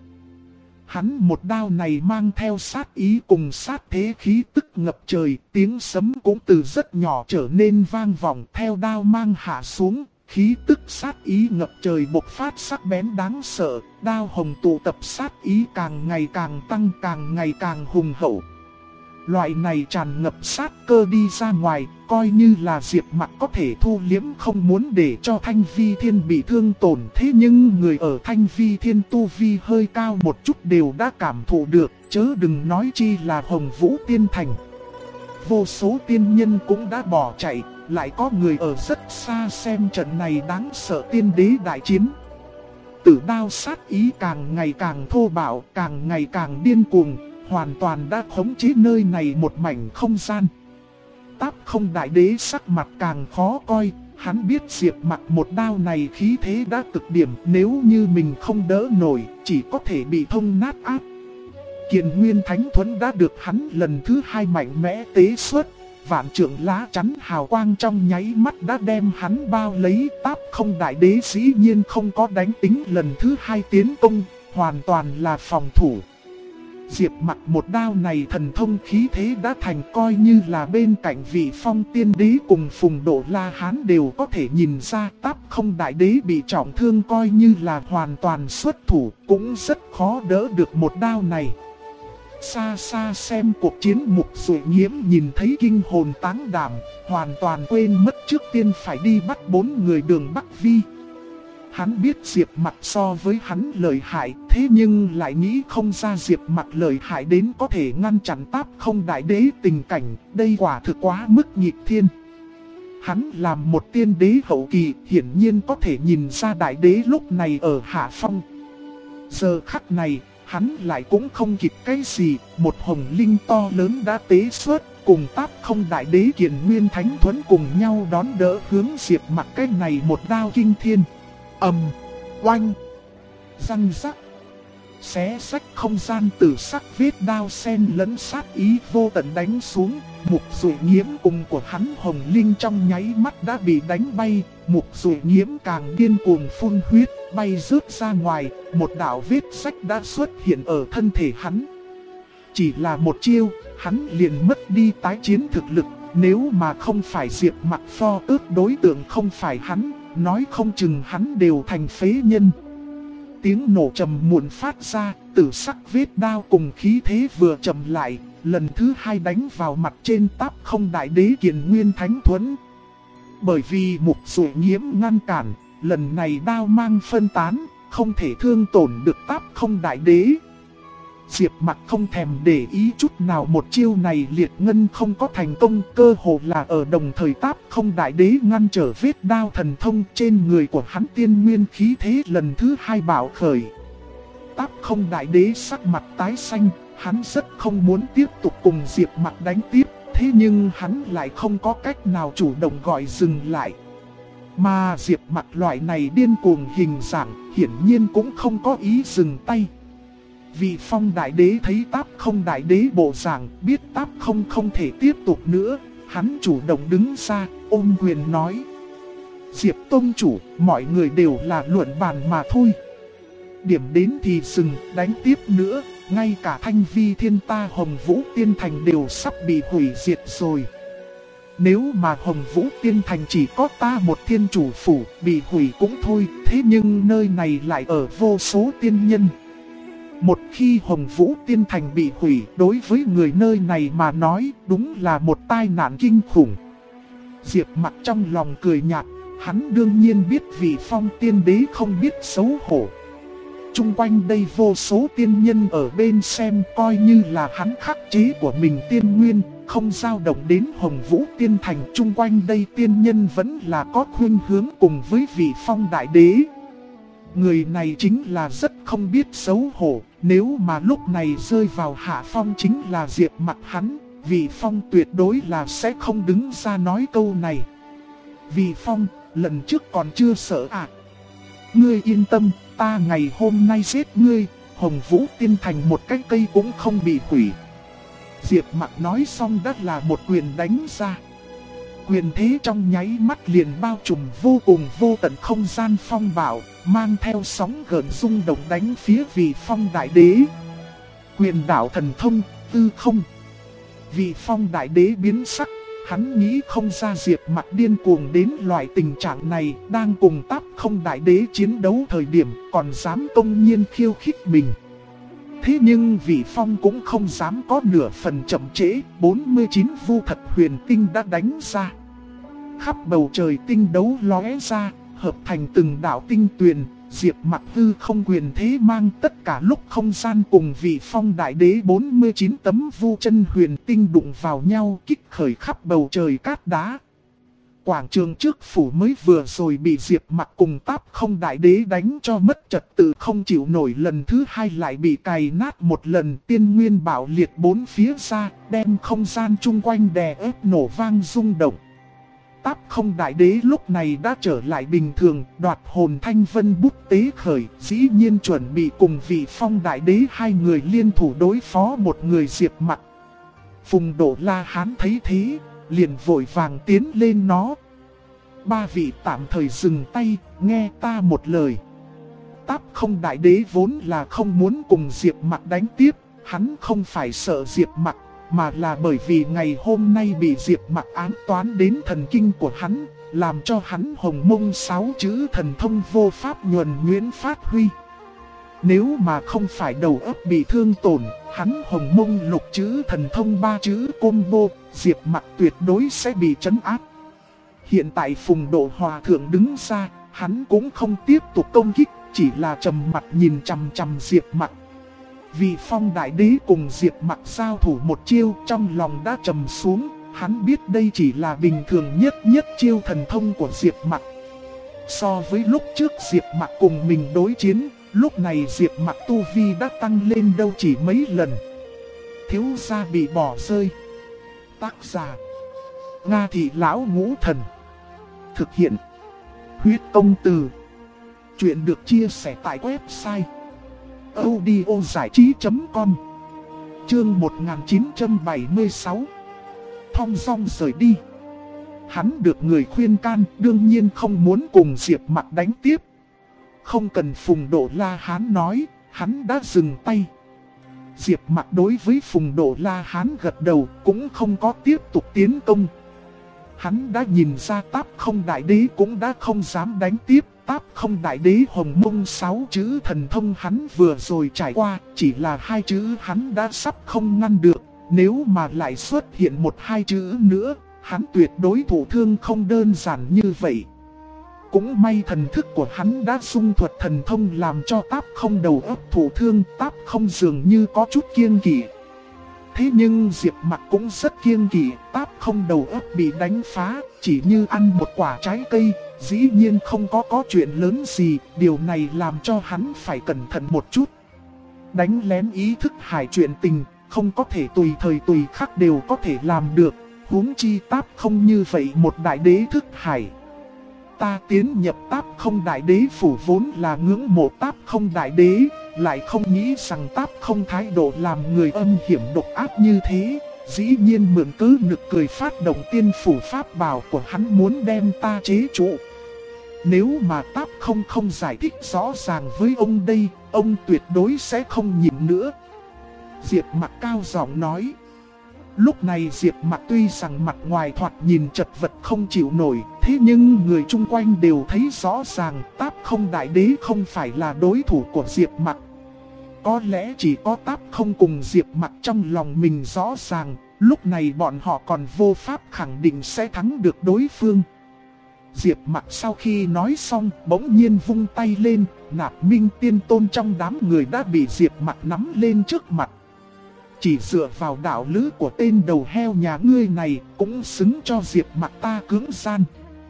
A: Hắn một đao này mang theo sát ý cùng sát thế khí tức ngập trời, tiếng sấm cũng từ rất nhỏ trở nên vang vọng theo đao mang hạ xuống. Khí tức sát ý ngập trời bộc phát sắc bén đáng sợ, đao hồng tụ tập sát ý càng ngày càng tăng, càng ngày càng hùng hậu. Loại này tràn ngập sát cơ đi ra ngoài, coi như là Diệp Mặc có thể thu liếm không muốn để cho Thanh Vi Thiên bị thương tổn. Thế nhưng người ở Thanh Vi Thiên tu vi hơi cao một chút đều đã cảm thụ được, chớ đừng nói chi là Hồng Vũ Tiên Thành. Vô số tiên nhân cũng đã bỏ chạy, lại có người ở rất xa xem trận này đáng sợ tiên đế đại chiến. Tử đao sát ý càng ngày càng thô bạo, càng ngày càng điên cuồng, hoàn toàn đã khống chế nơi này một mảnh không gian. Táp Không Đại Đế sắc mặt càng khó coi, hắn biết Diệp Mặc một đao này khí thế đã cực điểm, nếu như mình không đỡ nổi, chỉ có thể bị thông nát áp. Kiện Nguyên Thánh Thuẫn đã được hắn lần thứ hai mạnh mẽ tế xuất, vạn trượng lá chắn hào quang trong nháy mắt đã đem hắn bao lấy. Táp Không Đại Đế dĩ nhiên không có đánh tính lần thứ hai tiến công, hoàn toàn là phòng thủ. Diệp Mặc một đao này thần thông khí thế đã thành, coi như là bên cạnh vị Phong Tiên Đế cùng Phùng Độ La Hán đều có thể nhìn ra Táp Không Đại Đế bị trọng thương, coi như là hoàn toàn xuất thủ cũng rất khó đỡ được một đao này. Xa xa xem cuộc chiến, Mục Duệ Nhiễm nhìn thấy kinh hồn táng đảm, hoàn toàn quên mất trước tiên phải đi bắt 4 người Đường Bắc Vi. Hắn biết Diệp Mặc so với hắn lợi hại, thế nhưng lại nghĩ không ra Diệp Mặc lợi hại đến có thể ngăn chặn Táp Không Đại Đế tình cảnh, đây quả thực quá mức nghịch thiên. Hắn làm một tiên đế hậu kỳ, hiển nhiên có thể nhìn ra Đại Đế lúc này ở hạ phong. Giờ khắc này, hắn lại cũng không kịp cái gì, một hồng linh to lớn đã tế xuất, cùng Táp Không Đại Đế Kiện Nguyên Thánh Thuẫn cùng nhau đón đỡ hướng Diệp Mặc cái này một đao kinh thiên. Oanh, răng rắc, xé xách không gian tử sắc vết đao sen lẫn sát ý vô tận đánh xuống. Mục Duệ Nhiễm cùng của hắn Hồng Linh trong nháy mắt đã bị đánh bay. Mục Duệ Nhiễm càng điên cuồng phun huyết, bay rớt ra ngoài, một đạo vết rách đã xuất hiện ở thân thể hắn. Chỉ là một chiêu, hắn liền mất đi tái chiến thực lực. Nếu mà không phải Diệp Mặc pho ước đối tượng không phải hắn, nói không chừng hắn đều thành phế nhân. Tiếng nổ trầm muộn phát ra, tử sắc vết đao cùng khí thế vừa chậm lại, lần thứ hai đánh vào mặt trên Táp Không Đại Đế Kiền Nguyên Thánh Thuẫn. Bởi vì Mục Duệ Nhiễm ngăn cản, lần này đao mang phân tán, không thể thương tổn được Táp Không Đại Đế. Diệp Mặc không thèm để ý chút nào, một chiêu này liệt ngân không có thành công, cơ hồ là ở đồng thời Táp Không Đại Đế ngăn trở vết đao thần thông trên người của hắn, tiên nguyên khí thế lần thứ hai bạo khởi. Táp Không Đại Đế sắc mặt tái xanh, hắn rất không muốn tiếp tục cùng Diệp Mặc đánh tiếp, thế nhưng hắn lại không có cách nào chủ động gọi dừng lại. Mà Diệp Mặc loại này điên cuồng hình dạng, hiển nhiên cũng không có ý dừng tay. Vị Phong Đại Đế thấy Táp Không Đại Đế bộ dạng, biết Táp Không không thể tiếp tục nữa, hắn chủ động đứng ra, ôm quyền nói: Diệp Tông Chủ, mọi người đều là luận bàn mà thôi. Điểm đến thì dừng, đánh tiếp nữa, ngay cả Thanh Vi Thiên ta Hồng Vũ Tiên Thành đều sắp bị hủy diệt rồi. Nếu mà Hồng Vũ Tiên Thành chỉ có ta một thiên chủ phủ, bị hủy cũng thôi, thế nhưng nơi này lại ở vô số tiên nhân. Một khi Hồng Vũ Tiên Thành bị hủy, đối với người nơi này mà nói, đúng là một tai nạn kinh khủng. Diệp Mặc trong lòng cười nhạt, hắn đương nhiên biết vị Phong Tiên Đế không biết xấu hổ. Trung quanh đây vô số tiên nhân ở bên xem, coi như là hắn khắc chế của mình tiên nguyên, không dao động đến Hồng Vũ Tiên Thành. Trung quanh đây tiên nhân vẫn là có khuynh hướng cùng với vị Phong Đại Đế. Người này chính là rất không biết xấu hổ, nếu mà lúc này rơi vào hạ phong chính là Diệp Mặc hắn, vị Phong tuyệt đối là sẽ không đứng ra nói câu này. Vị Phong, lần trước còn chưa sợ à? Ngươi yên tâm, ta ngày hôm nay giết ngươi, Hồng Vũ Tiên Thành một cái cây cũng không bị hủy. Diệp Mặc nói xong đã là một quyền đánh ra. Quyền thế trong nháy mắt liền bao trùm vô cùng vô tận không gian phong bạo, mang theo sóng gợn rung động đánh phía vị Phong Đại Đế. Quyền đạo thần thông, tư không. Vị Phong Đại Đế biến sắc, hắn nghĩ không ra Diệp Mặc điên cuồng đến loại tình trạng này, đang cùng Táp Không Đại Đế chiến đấu thời điểm còn dám công nhiên khiêu khích mình. Thế nhưng vị Phong cũng không dám có nửa phần chậm trễ, 49 vu thật huyền tinh đã đánh ra. Khắp bầu trời tinh đấu lóe ra, hợp thành từng đạo tinh tuyền, Diệp Mặc hư không quyền thế mang tất cả lúc không gian cùng vị Phong Đại Đế 49 tấm vu chân huyền tinh đụng vào nhau, kích khởi khắp bầu trời cát đá. Quảng trường trước phủ mới vừa rồi bị Diệp Mặc cùng Táp Không Đại Đế đánh cho mất trật tự không chịu nổi, lần thứ hai lại bị cày nát một lần, tiên nguyên bạo liệt bốn phía ra, đem không gian chung quanh đè ép nổ vang rung động. Táp Không Đại Đế lúc này đã trở lại bình thường, đoạt hồn thanh vân bút tế khởi, dĩ nhiên chuẩn bị cùng vị Phong Đại Đế hai người liên thủ đối phó một người Diệp Mặc. Phùng Độ La Hán thấy thế, liền vội vàng tiến lên nó. Ba vị tạm thời dừng tay, nghe ta một lời. Táp Không Đại Đế vốn là không muốn cùng Diệp Mặc đánh tiếp, hắn không phải sợ Diệp Mặc, mà là bởi vì ngày hôm nay bị Diệp Mặc ám toán đến thần kinh của hắn, làm cho hắn hồng mông 6 chữ thần thông vô pháp nhuần nhuyễn phát huy. Nếu mà không phải đầu óc bị thương tổn, hắn hồng mông lục chữ thần thông 3 chữ combo, Diệp Mặc tuyệt đối sẽ bị trấn áp. Hiện tại Phùng Độ Hòa Thượng đứng ra, hắn cũng không tiếp tục công kích, chỉ là trầm mặt nhìn chằm chằm Diệp Mặc. Vị Phong Đại Đế cùng Diệp Mặc giao thủ một chiêu, trong lòng đã trầm xuống, hắn biết đây chỉ là bình thường nhất chiêu thần thông của Diệp Mặc. So với lúc trước Diệp Mặc cùng mình đối chiến, lúc này Diệp Mặc tu vi đã tăng lên đâu chỉ mấy lần. Thiếu gia bị bỏ rơi. Tác giả: Nga Thị Lão Ngũ Thần. Thực hiện: Huyết Công Từ. Chuyện được chia sẻ tại website audiozảichí.com. Chương 1976. Thong dong rời đi. Hắn được người khuyên can, đương nhiên không muốn cùng Diệp Mặc đánh tiếp. Không cần Phùng Độ La Hán nói, hắn đã dừng tay. Diệp Mặc đối với Phùng Độ La Hán gật đầu, cũng không có tiếp tục tiến công. Hắn đã nhìn ra Táp Không Đại Đế cũng đã không dám đánh tiếp. Táp Không Đại Đế Hồng Mông 6 chữ thần thông hắn vừa rồi trải qua, chỉ là 2 chữ hắn đã sắp không ngăn được. Nếu mà lại xuất hiện 1-2 chữ nữa, hắn tuyệt đối thụ thương không đơn giản như vậy. Cũng may thần thức của hắn đã dung thuật thần thông làm cho Táp Không đầu óc thụ thương. Táp Không dường như có chút kiêng kỵ. Thế nhưng Diệp Mặc cũng rất kiêng kỵ. Táp Không đầu óc bị đánh phá, chỉ như ăn một quả trái cây. Dĩ nhiên không có chuyện lớn gì. Điều này làm cho hắn phải cẩn thận một chút. Đánh lén ý thức hải chuyện tình, không có thể tùy thời tùy khắc đều có thể làm được. Huống chi Táp Không như vậy một đại đế thức hải. Ta tiến nhập Táp Không Đại Đế phủ vốn là ngưỡng mộ Táp Không Đại Đế, lại không nghĩ rằng Táp Không thái độ làm người âm hiểm độc ác như thế. Dĩ nhiên mượn cớ nực cười phát động tiên phủ pháp bảo của hắn muốn đem ta chế trụ. Nếu mà Táp Không không giải thích rõ ràng với ông đây, ông tuyệt đối sẽ không nhịn nữa. Diệp Mặc cao giọng nói. Lúc này Diệp Mặc tuy rằng mặt ngoài thoạt nhìn chật vật không chịu nổi, thế nhưng người chung quanh đều thấy rõ ràng Táp Không Đại Đế không phải là đối thủ của Diệp Mặc. Có lẽ chỉ có Táp Không cùng Diệp Mặc trong lòng mình rõ ràng, lúc này bọn họ còn vô pháp khẳng định sẽ thắng được đối phương. Diệp Mặc sau khi nói xong bỗng nhiên vung tay lên, Nạp Minh Tiên Tôn trong đám người đã bị Diệp Mặc nắm lên trước mặt. Chỉ dựa vào đạo lữ của tên đầu heo nhà ngươi này cũng xứng cho Diệp Mặc ta cưỡng gian.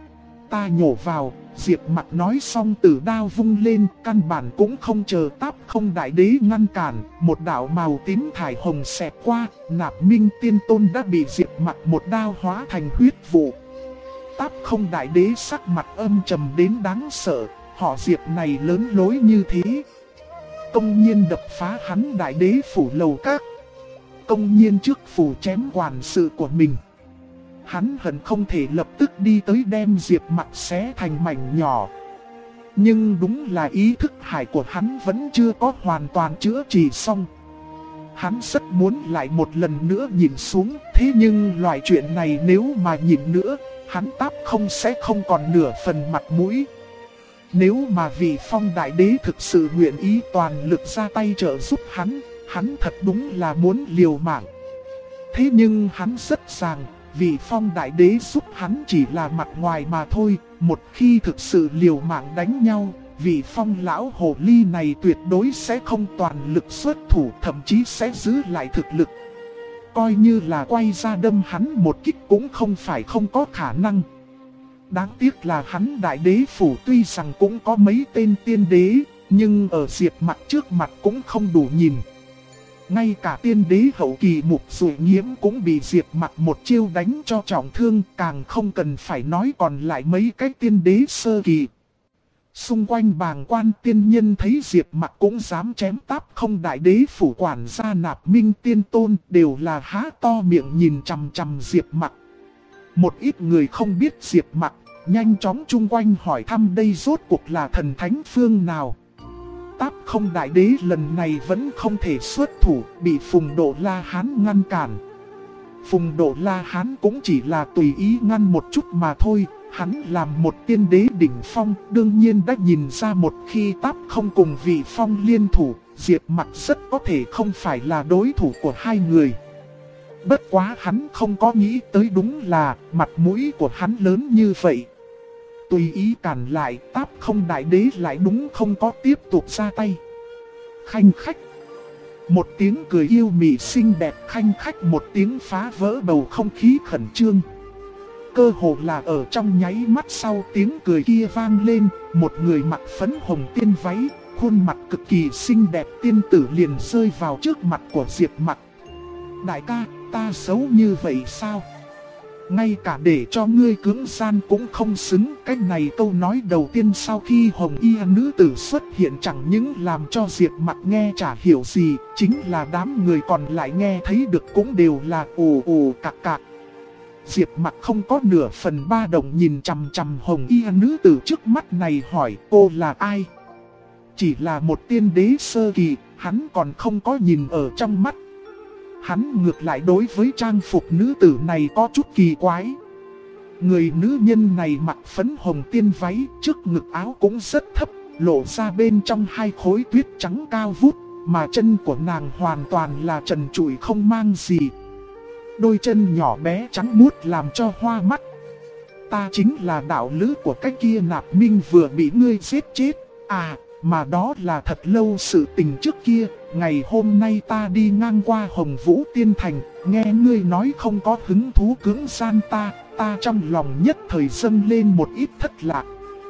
A: Ta nhổ vào, Diệp Mặc nói xong tử đao vung lên, căn bản cũng không chờ Táp Không Đại Đế ngăn cản. Một đạo màu tím thải hồng xẹt qua, Nạp Minh Tiên Tôn đã bị Diệp Mặc một đao hóa thành huyết vụ. Táp Không Đại Đế sắc mặt âm trầm đến đáng sợ, họ Diệp này lớn lối như thế. Công nhiên đập phá hắn Đại Đế phủ lầu các. Công nhiên trước phủ chém quản sự của mình. Hắn hận không thể lập tức đi tới đem Diệp Mặc xé thành mảnh nhỏ. Nhưng đúng là ý thức hải của hắn vẫn chưa có hoàn toàn chữa trị xong. Hắn rất muốn lại một lần nữa nhìn xuống. Thế nhưng loại chuyện này nếu mà nhìn nữa, hắn Táp Không sẽ không còn nửa phần mặt mũi. Nếu mà vị Phong Đại Đế thực sự nguyện ý toàn lực ra tay trợ giúp hắn thật đúng là muốn liều mạng. Thế nhưng hắn rất ràng, vị Phong Đại Đế giúp hắn chỉ là mặt ngoài mà thôi. Một khi thực sự liều mạng đánh nhau, vị Phong lão hồ ly này tuyệt đối sẽ không toàn lực xuất thủ, thậm chí sẽ giữ lại thực lực. Coi như là quay ra đâm hắn một kích cũng không phải không có khả năng. Đáng tiếc là hắn Đại Đế phủ tuy rằng cũng có mấy tên tiên đế, nhưng ở Diệp Mặc trước mặt cũng không đủ nhìn. Ngay cả tiên đế hậu kỳ Mục Duệ Nghiễm cũng bị Diệp Mặc một chiêu đánh cho trọng thương, càng không cần phải nói còn lại mấy cái tiên đế sơ kỳ. Xung quanh bàng quan tiên nhân thấy Diệp Mặc cũng dám chém Táp Không Đại Đế phủ quản gia Nạp Minh Tiên Tôn, đều là há to miệng nhìn chằm chằm Diệp Mặc. Một ít người không biết Diệp Mặc, nhanh chóng chung quanh hỏi thăm đây rốt cuộc là thần thánh phương nào. Táp Không Đại Đế lần này vẫn không thể xuất thủ, bị Phùng Độ La Hán ngăn cản. Phùng Độ La Hán cũng chỉ là tùy ý ngăn một chút mà thôi. Hắn làm một tiên đế đỉnh phong, đương nhiên đã nhìn ra một khi Táp Không cùng vị Phong liên thủ, Diệp Mặc rất có thể không phải là đối thủ của hai người. Bất quá hắn không có nghĩ tới đúng là mặt mũi của hắn lớn như vậy. Tùy ý cản lại, Táp Không Đại Đế lại đúng không có tiếp tục ra tay. Khanh khách. Một tiếng cười yêu mị xinh đẹp khanh khách, một tiếng phá vỡ bầu không khí khẩn trương. Cơ hồ là ở trong nháy mắt sau tiếng cười kia vang lên, một người mặc phấn hồng tiên váy, khuôn mặt cực kỳ xinh đẹp tiên tử liền rơi vào trước mặt của Diệp Mặc. Đại ca, ta xấu như vậy sao? Ngay cả để cho ngươi cưỡng gian cũng không xứng. Cái này câu nói đầu tiên sau khi hồng y nữ tử xuất hiện chẳng những làm cho Diệp Mặc nghe chả hiểu gì, chính là đám người còn lại nghe thấy được cũng đều là ồ ồ cạc cạc. Diệp Mặc không có nửa phần ba động nhìn chằm chằm hồng y nữ tử trước mắt này, hỏi cô là ai? Chỉ là một tiên đế sơ kỳ, hắn còn không có nhìn ở trong mắt. Hắn ngược lại đối với trang phục nữ tử này có chút kỳ quái. Người nữ nhân này mặc phấn hồng tiên váy, trước ngực áo cũng rất thấp, lộ ra bên trong hai khối tuyết trắng cao vút, mà chân của nàng hoàn toàn là trần trụi không mang gì. Đôi chân nhỏ bé trắng muốt làm cho hoa mắt. Ta chính là đạo lữ của cái kia Nạp Minh vừa bị ngươi giết chết. À, mà đó là thật lâu sự tình trước kia. Ngày hôm nay ta đi ngang qua Hồng Vũ Tiên Thành, nghe ngươi nói không có hứng thú cưỡng gian ta trong lòng nhất thời dâng lên một ít thất lạc.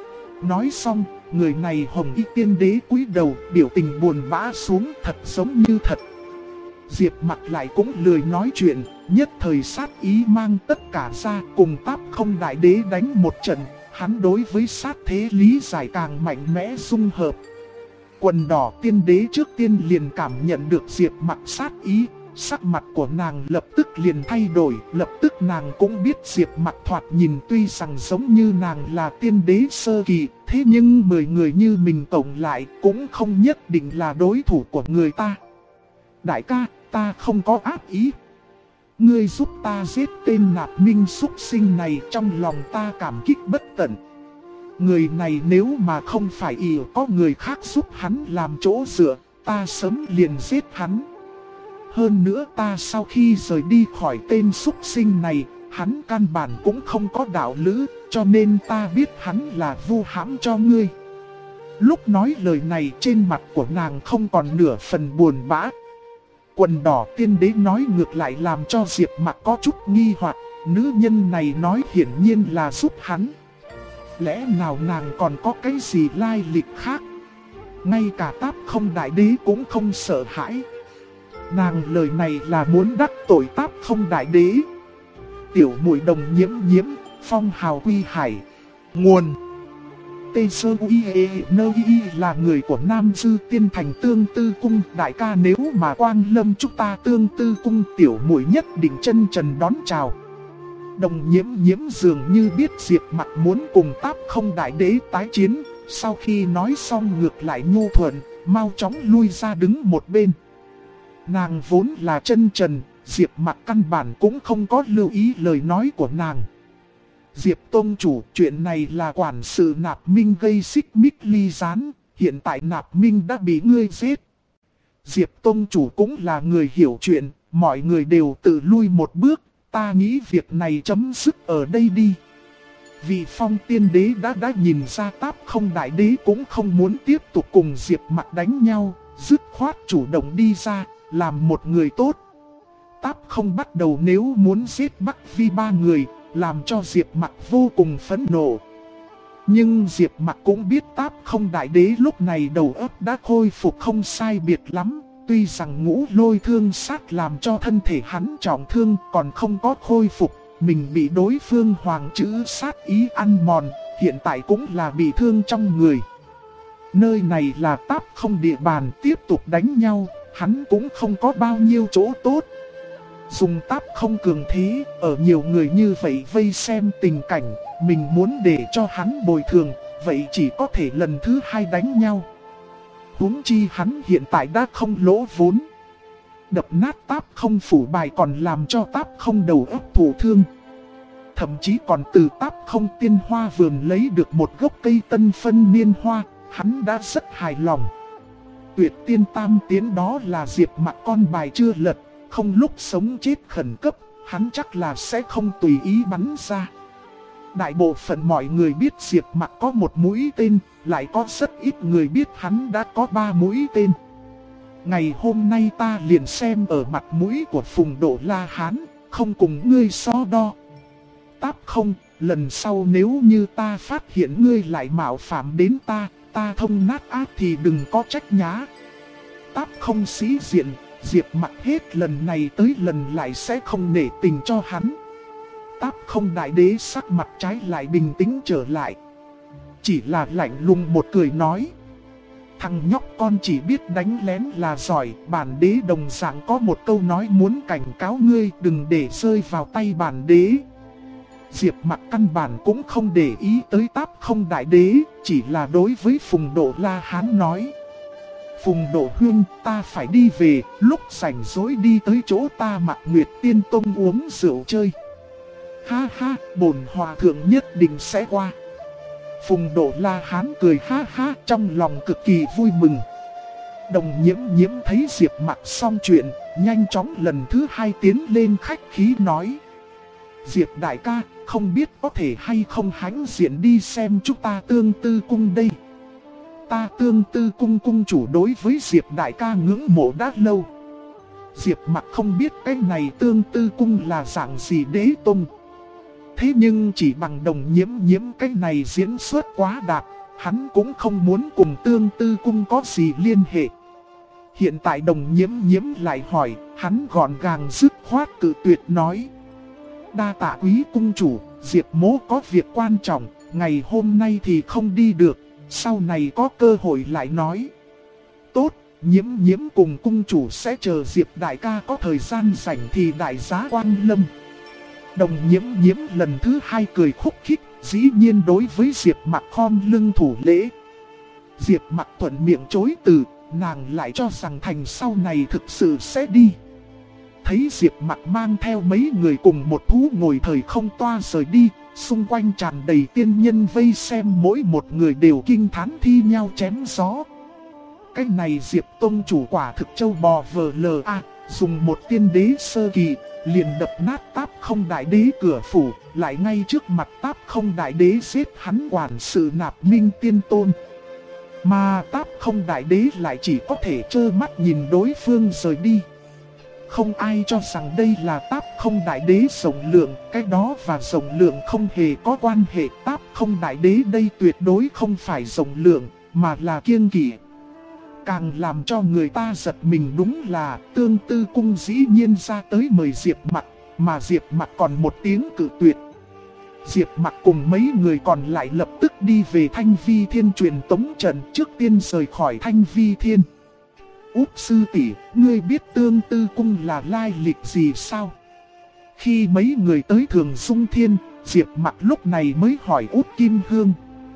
A: Nói xong, người này Hồng Y Tiên Đế cúi đầu, biểu tình buồn bã xuống, thật giống như thật. Diệp Mặc lại cũng lười nói chuyện, nhất thời sát ý mang tất cả ra, cùng Táp Không Đại Đế đánh một trận. Hắn đối với sát thế lý giải càng mạnh mẽ dung hợp. Quần đỏ tiên đế trước tiên liền cảm nhận được Diệp Mặc sát ý, sắc mặt của nàng lập tức liền thay đổi, lập tức nàng cũng biết Diệp Mặc thoạt nhìn tuy rằng giống như nàng là tiên đế sơ kỳ, thế nhưng 10 người như mình tổng lại cũng không nhất định là đối thủ của người ta. Đại ca, ta không có ác ý. Ngươi giúp ta giết tên Nạp Minh súc sinh này, trong lòng ta cảm kích bất tận. Người này nếu mà không phải có người khác giúp hắn làm chỗ dựa, ta sớm liền giết hắn. Hơn nữa ta sau khi rời đi khỏi tên súc sinh này, hắn căn bản cũng không có đạo lữ, cho nên ta biết hắn là vu hãm cho ngươi. Lúc nói lời này trên mặt của nàng không còn nửa phần buồn bã. Quần đỏ tiên đế nói ngược lại làm cho Diệp Mặc có chút nghi hoặc, nữ nhân này nói hiển nhiên là giúp hắn. Lẽ nào nàng còn có cái gì lai lịch khác? Ngay cả Táp Không Đại Đế cũng không sợ hãi. Nàng lời này là muốn đắc tội Táp Không Đại Đế. Tiểu muội Đồng Nhiễm Nhiễm, phong hào quy hải. Nguồn Tê Sơ Uy Nơ Y là người của Nam Dư Tiên Thành Tương Tư Cung. Đại ca nếu mà quang lâm chúng ta Tương Tư Cung, tiểu muội nhất định chân trần đón chào. Đồng Nhiễm Nhiễm dường như biết Diệp Mặc muốn cùng Táp Không Đại Đế tái chiến. Sau khi nói xong ngược lại nhu thuận, mau chóng lui ra đứng một bên. Nàng vốn là chân trần, Diệp Mặc căn bản cũng không có lưu ý lời nói của nàng. Diệp Tông Chủ, chuyện này là quản sự Nạp Minh gây xích mích ly gián, hiện tại Nạp Minh đã bị ngươi giết. Diệp Tông Chủ cũng là người hiểu chuyện, mọi người đều tự lui một bước, ta nghĩ việc này chấm dứt ở đây đi. Vị Phong Tiên Đế đã nhìn ra Táp Không Đại Đế cũng không muốn tiếp tục cùng Diệp Mặc đánh nhau, dứt khoát chủ động đi ra, làm một người tốt. Táp Không bắt đầu nếu muốn giết Bắc Vi ba người, làm cho Diệp Mặc vô cùng phẫn nộ. Nhưng Diệp Mặc cũng biết Táp Không Đại Đế lúc này đầu óc đã khôi phục không sai biệt lắm. Tuy rằng ngũ lôi thương sát làm cho thân thể hắn trọng thương còn không có khôi phục, mình bị đối phương hoàng chữ sát ý ăn mòn, hiện tại cũng là bị thương trong người. Nơi này là Táp Không địa bàn, tiếp tục đánh nhau, hắn cũng không có bao nhiêu chỗ tốt. Dùng Táp Không cường thế, ở nhiều người như vậy vây xem tình cảnh, mình muốn để cho hắn bồi thường, vậy chỉ có thể lần thứ hai đánh nhau. Huống chi hắn hiện tại đã không lỗ vốn. Đập nát Táp Không phủ bài còn làm cho Táp Không đầu óc thụ thương. Thậm chí còn từ Táp Không tiên hoa vườn lấy được một gốc cây tân phân niên hoa, hắn đã rất hài lòng. Tuyệt tiên tam tiến đó là Diệp Mặc con bài chưa lật, không lúc sống chết khẩn cấp, hắn chắc là sẽ không tùy ý bắn ra. Đại bộ phận mọi người biết Diệp Mặc có một mũi tên, lại có rất ít người biết hắn đã có 3 mũi tên. Ngày hôm nay ta liền xem ở mặt mũi của Phùng Độ La Hán, không cùng ngươi so đo. Táp Không, lần sau nếu như ta phát hiện ngươi lại mạo phạm đến ta thông nát ác thì đừng có trách nhá. Táp Không sĩ diện, Diệp Mặc hết lần này tới lần lại sẽ không nể tình cho hắn. Táp Không Đại Đế sắc mặt trái lại bình tĩnh trở lại. Chỉ là lạnh lùng một cười nói. Thằng nhóc con chỉ biết đánh lén là giỏi, bản đế đồng dạng có một câu nói muốn cảnh cáo ngươi đừng để rơi vào tay bản đế. Diệp Mặc căn bản cũng không để ý tới Táp Không Đại Đế, chỉ là đối với Phùng Độ La Hán nói. Phùng Độ Huynh, ta phải đi về, lúc rảnh rỗi đi tới chỗ ta Mạc Nguyệt Tiên Tông uống rượu chơi. Ha ha, bổn hòa thượng nhất định sẽ qua. Phùng Độ La Hán cười ha ha, trong lòng cực kỳ vui mừng. Đồng Nhiễm Nhiễm thấy Diệp Mặc xong chuyện, nhanh chóng lần thứ hai tiến lên khách khí nói. Diệp đại ca, không biết có thể hay không hãnh diện đi xem chúng ta Tương Tư Cung đây. Ta Tương Tư Cung cung chủ đối với Diệp đại ca ngưỡng mộ đã lâu. Diệp Mặc không biết cái này Tương Tư Cung là dạng gì đế tông. Thế nhưng chỉ bằng Đồng Nhiễm Nhiễm cái này diễn xuất quá đạt, hắn cũng không muốn cùng Tương Tư Cung có gì liên hệ. Hiện tại Đồng Nhiễm Nhiễm lại hỏi, hắn gọn gàng dứt khoát cự tuyệt nói. Đa tạ quý cung chủ, Diệp mỗ có việc quan trọng, ngày hôm nay thì không đi được, sau này có cơ hội lại nói. Tốt, Nhiễm Nhiễm cùng cung chủ sẽ chờ Diệp đại ca có thời gian rảnh thì đại giá quan lâm. Đồng Nhiễm Nhiễm lần thứ hai cười khúc khích, dĩ nhiên đối với Diệp Mặc khom lưng thủ lễ. Diệp Mặc thuận miệng chối từ, nàng lại cho rằng thành sau này thực sự sẽ đi. Thấy Diệp Mặc mang theo mấy người cùng một thú ngồi thời không toa rời đi, xung quanh tràn đầy tiên nhân vây xem, mỗi một người đều kinh thán thi nhau chém gió. Cái này Diệp tông chủ quả thực châu bò vờ lờ a, dùng một tiên đế sơ kỳ, liền đập nát Táp Không Đại Đế cửa phủ, lại ngay trước mặt Táp Không Đại Đế giết hắn quản sự Nạp Minh Tiên Tôn. Mà Táp Không Đại Đế lại chỉ có thể trơ mắt nhìn đối phương rời đi. Không ai cho rằng đây là Táp Không Đại Đế rộng lượng, cái đó và rộng lượng không hề có quan hệ. Táp Không Đại Đế đây tuyệt đối không phải rộng lượng, mà là kiêng kỵ. Càng làm cho người ta giật mình đúng là Tương Tư Cung dĩ nhiên ra tới mời Diệp Mặc, mà Diệp Mặc còn một tiếng cự tuyệt. Diệp Mặc cùng mấy người còn lại lập tức đi về Thanh Vi Thiên truyền tống trận, trước tiên rời khỏi Thanh Vi Thiên. Út sư tỷ, ngươi biết Tương Tư Cung là lai lịch gì sao? Khi mấy người tới Thường Dung Thiên, Diệp Mặc lúc này mới hỏi Út Kim Hương.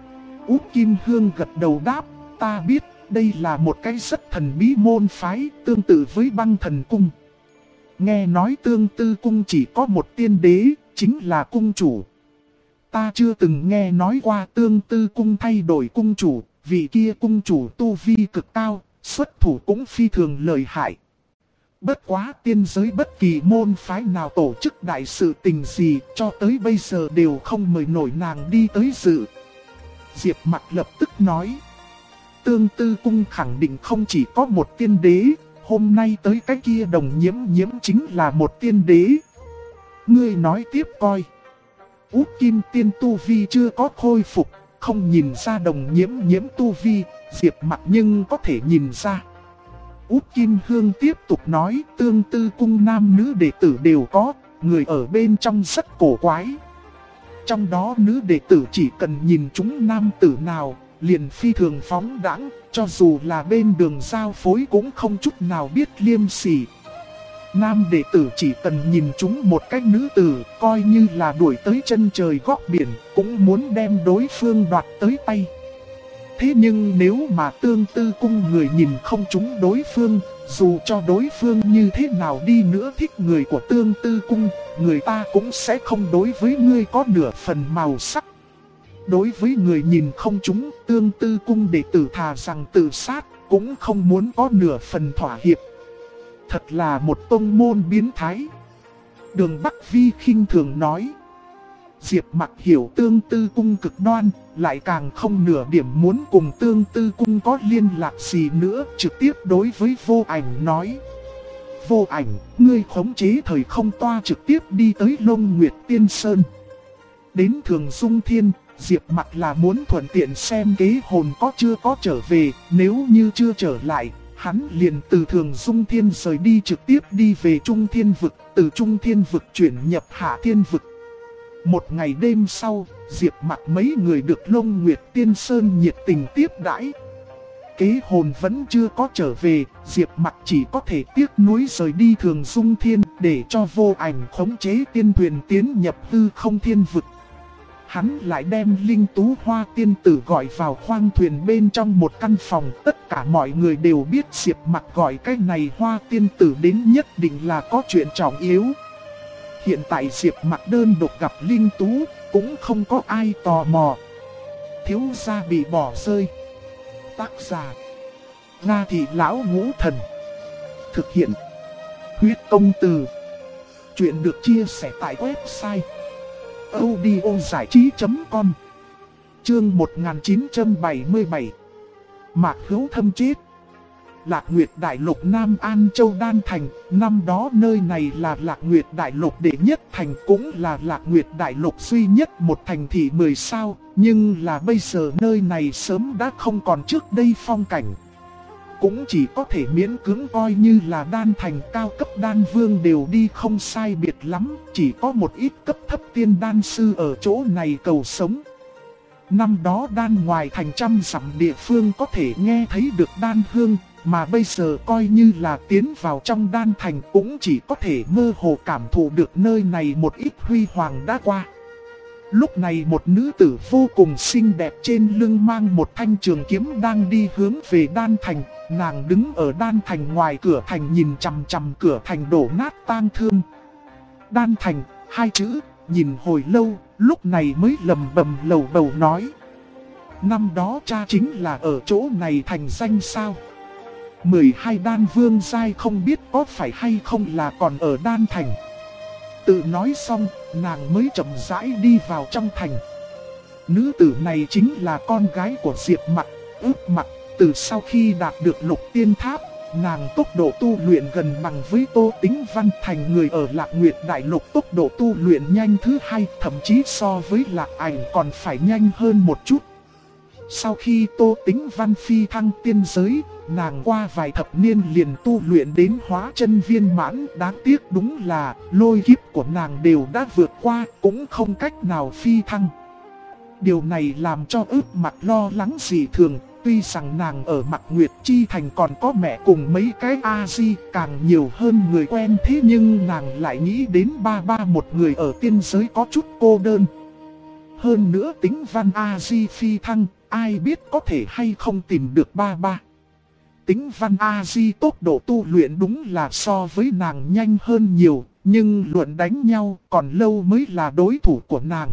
A: Út Kim Hương gật đầu đáp, ta biết, đây là một cái rất thần bí môn phái, tương tự với Băng Thần Cung. Nghe nói Tương Tư Cung chỉ có một tiên đế, chính là cung chủ. Ta chưa từng nghe nói qua Tương Tư Cung thay đổi cung chủ, vị kia cung chủ tu vi cực cao, xuất thủ cũng phi thường lợi hại. Bất quá tiên giới bất kỳ môn phái nào tổ chức đại sự tình gì cho tới bây giờ đều không mời nổi nàng đi tới dự. Diệp Mặc lập tức nói. Tương Tư Cung khẳng định không chỉ có một tiên đế, hôm nay tới cái kia Đồng Nhiễm Nhiễm chính là một tiên đế. Ngươi nói tiếp coi. Út Kim Tiên tu vi chưa có khôi phục, không nhìn ra Đồng Nhiễm Nhiễm tu vi, Diệp Mặc nhưng có thể nhìn ra. Út Kim Hương tiếp tục nói, Tương Tư Cung nam nữ đệ tử đều có, người ở bên trong rất cổ quái. Trong đó nữ đệ tử chỉ cần nhìn chúng nam tử nào, liền phi thường phóng đãng, cho dù là bên đường giao phối cũng không chút nào biết liêm sỉ. Nam đệ tử chỉ cần nhìn chúng một cách nữ tử, coi như là đuổi tới chân trời góc biển, cũng muốn đem đối phương đoạt tới tay. Thế nhưng nếu mà Tương Tư Cung người nhìn không trúng đối phương, dù cho đối phương như thế nào đi nữa thích người của Tương Tư Cung, người ta cũng sẽ không đối với ngươi có nửa phần màu sắc. Đối với người nhìn không trúng, Tương Tư Cung đệ tử thà rằng tự sát, cũng không muốn có nửa phần thỏa hiệp. Thật là một tông môn biến thái. Đường Bắc Vi khinh thường nói. Diệp Mặc hiểu Tương Tư Cung cực đoan, lại càng không nửa điểm muốn cùng Tương Tư Cung có liên lạc gì nữa, trực tiếp đối với Vô Ảnh nói. Vô Ảnh, ngươi khống chế thời không toa trực tiếp đi tới Long Nguyệt Tiên Sơn. Đến Thường Dung Thiên, Diệp Mặc là muốn thuận tiện xem kế hồn có chưa có trở về, nếu như chưa trở lại, hắn liền từ Thường Dung Thiên rời đi trực tiếp đi về Trung Thiên Vực, từ Trung Thiên Vực chuyển nhập Hạ Thiên Vực. Một ngày đêm sau, Diệp Mặc mấy người được Long Nguyệt Tiên Sơn nhiệt tình tiếp đãi. Kế hồn vẫn chưa có trở về, Diệp Mặc chỉ có thể tiếc nuối rời đi Thường Dung Thiên để cho Vô Ảnh khống chế tiên thuyền tiến nhập hư không thiên vực. Hắn lại đem Linh Tú Hoa tiên tử gọi vào khoang thuyền bên trong một căn phòng. Tất cả mọi người đều biết Diệp Mặc gọi cái này Hoa tiên tử đến nhất định là có chuyện trọng yếu. Hiện tại Diệp Mặc đơn độc gặp Linh Tú, cũng không có ai tò mò. Thiếu gia bị bỏ rơi. Tác giả: Nga Thị Lão Ngũ Thần. Thực hiện: Huyết Công Từ. Chuyện được chia sẻ tại website audiozảichí.com. Chương 1977. Mạc Hữu Thâm chết. Lạc Nguyệt Đại Lục Nam An Châu Đan Thành. Năm đó nơi này là Lạc Nguyệt Đại Lục đệ nhất thành, cũng là Lạc Nguyệt Đại Lục duy nhất một thành thị 10 sao. Nhưng là bây giờ nơi này sớm đã không còn trước đây phong cảnh. Cũng chỉ có thể miễn cưỡng coi như là đan thành, cao cấp đan vương đều đi không sai biệt lắm. Chỉ có một ít cấp thấp tiên đan sư ở chỗ này cầu sống. Năm đó đan ngoài thành trăm dặm địa phương có thể nghe thấy được đan hương, mà bây giờ coi như là tiến vào trong đan thành cũng chỉ có thể mơ hồ cảm thụ được nơi này một ít huy hoàng đã qua. Lúc này một nữ tử vô cùng xinh đẹp trên lưng mang một thanh trường kiếm đang đi hướng về đan thành. Nàng đứng ở đan thành ngoài cửa thành nhìn chằm chằm cửa thành đổ nát tang thương. Đan thành, hai chữ, nhìn hồi lâu, lúc này mới lầm bầm lầu bầu nói. Năm đó cha chính là ở chỗ này thành danh sao? 12 đan vương giai không biết có phải hay không là còn ở đan thành. Tự nói xong, nàng mới chậm rãi đi vào trong thành. Nữ tử này chính là con gái của Diệp Mặc, Ước Mặc. Từ sau khi đạt được lục tiên tháp, nàng tốc độ tu luyện gần bằng với Tô Tĩnh Văn, thành người ở Lạc Nguyệt Đại Lục tốc độ tu luyện nhanh thứ hai, thậm chí so với Lạc Ảnh còn phải nhanh hơn một chút. Sau khi Tô Tĩnh Văn phi thăng tiên giới, nàng qua vài thập niên liền tu luyện đến hóa chân viên mãn. Đáng tiếc đúng là lôi kiếp của nàng đều đã vượt qua, cũng không cách nào phi thăng. Điều này làm cho Ước Mặc lo lắng dị thường. Tuy rằng nàng ở Mạc Nguyệt Chi Thành còn có mẹ cùng mấy cái A-di, càng nhiều hơn người quen, thế nhưng nàng lại nghĩ đến ba một người ở tiên giới có chút cô đơn. Hơn nữa Tĩnh Văn A-di phi thăng, ai biết có thể hay không tìm được ba. Tĩnh Văn A-di tốc độ tu luyện đúng là so với nàng nhanh hơn nhiều, nhưng luận đánh nhau còn lâu mới là đối thủ của nàng.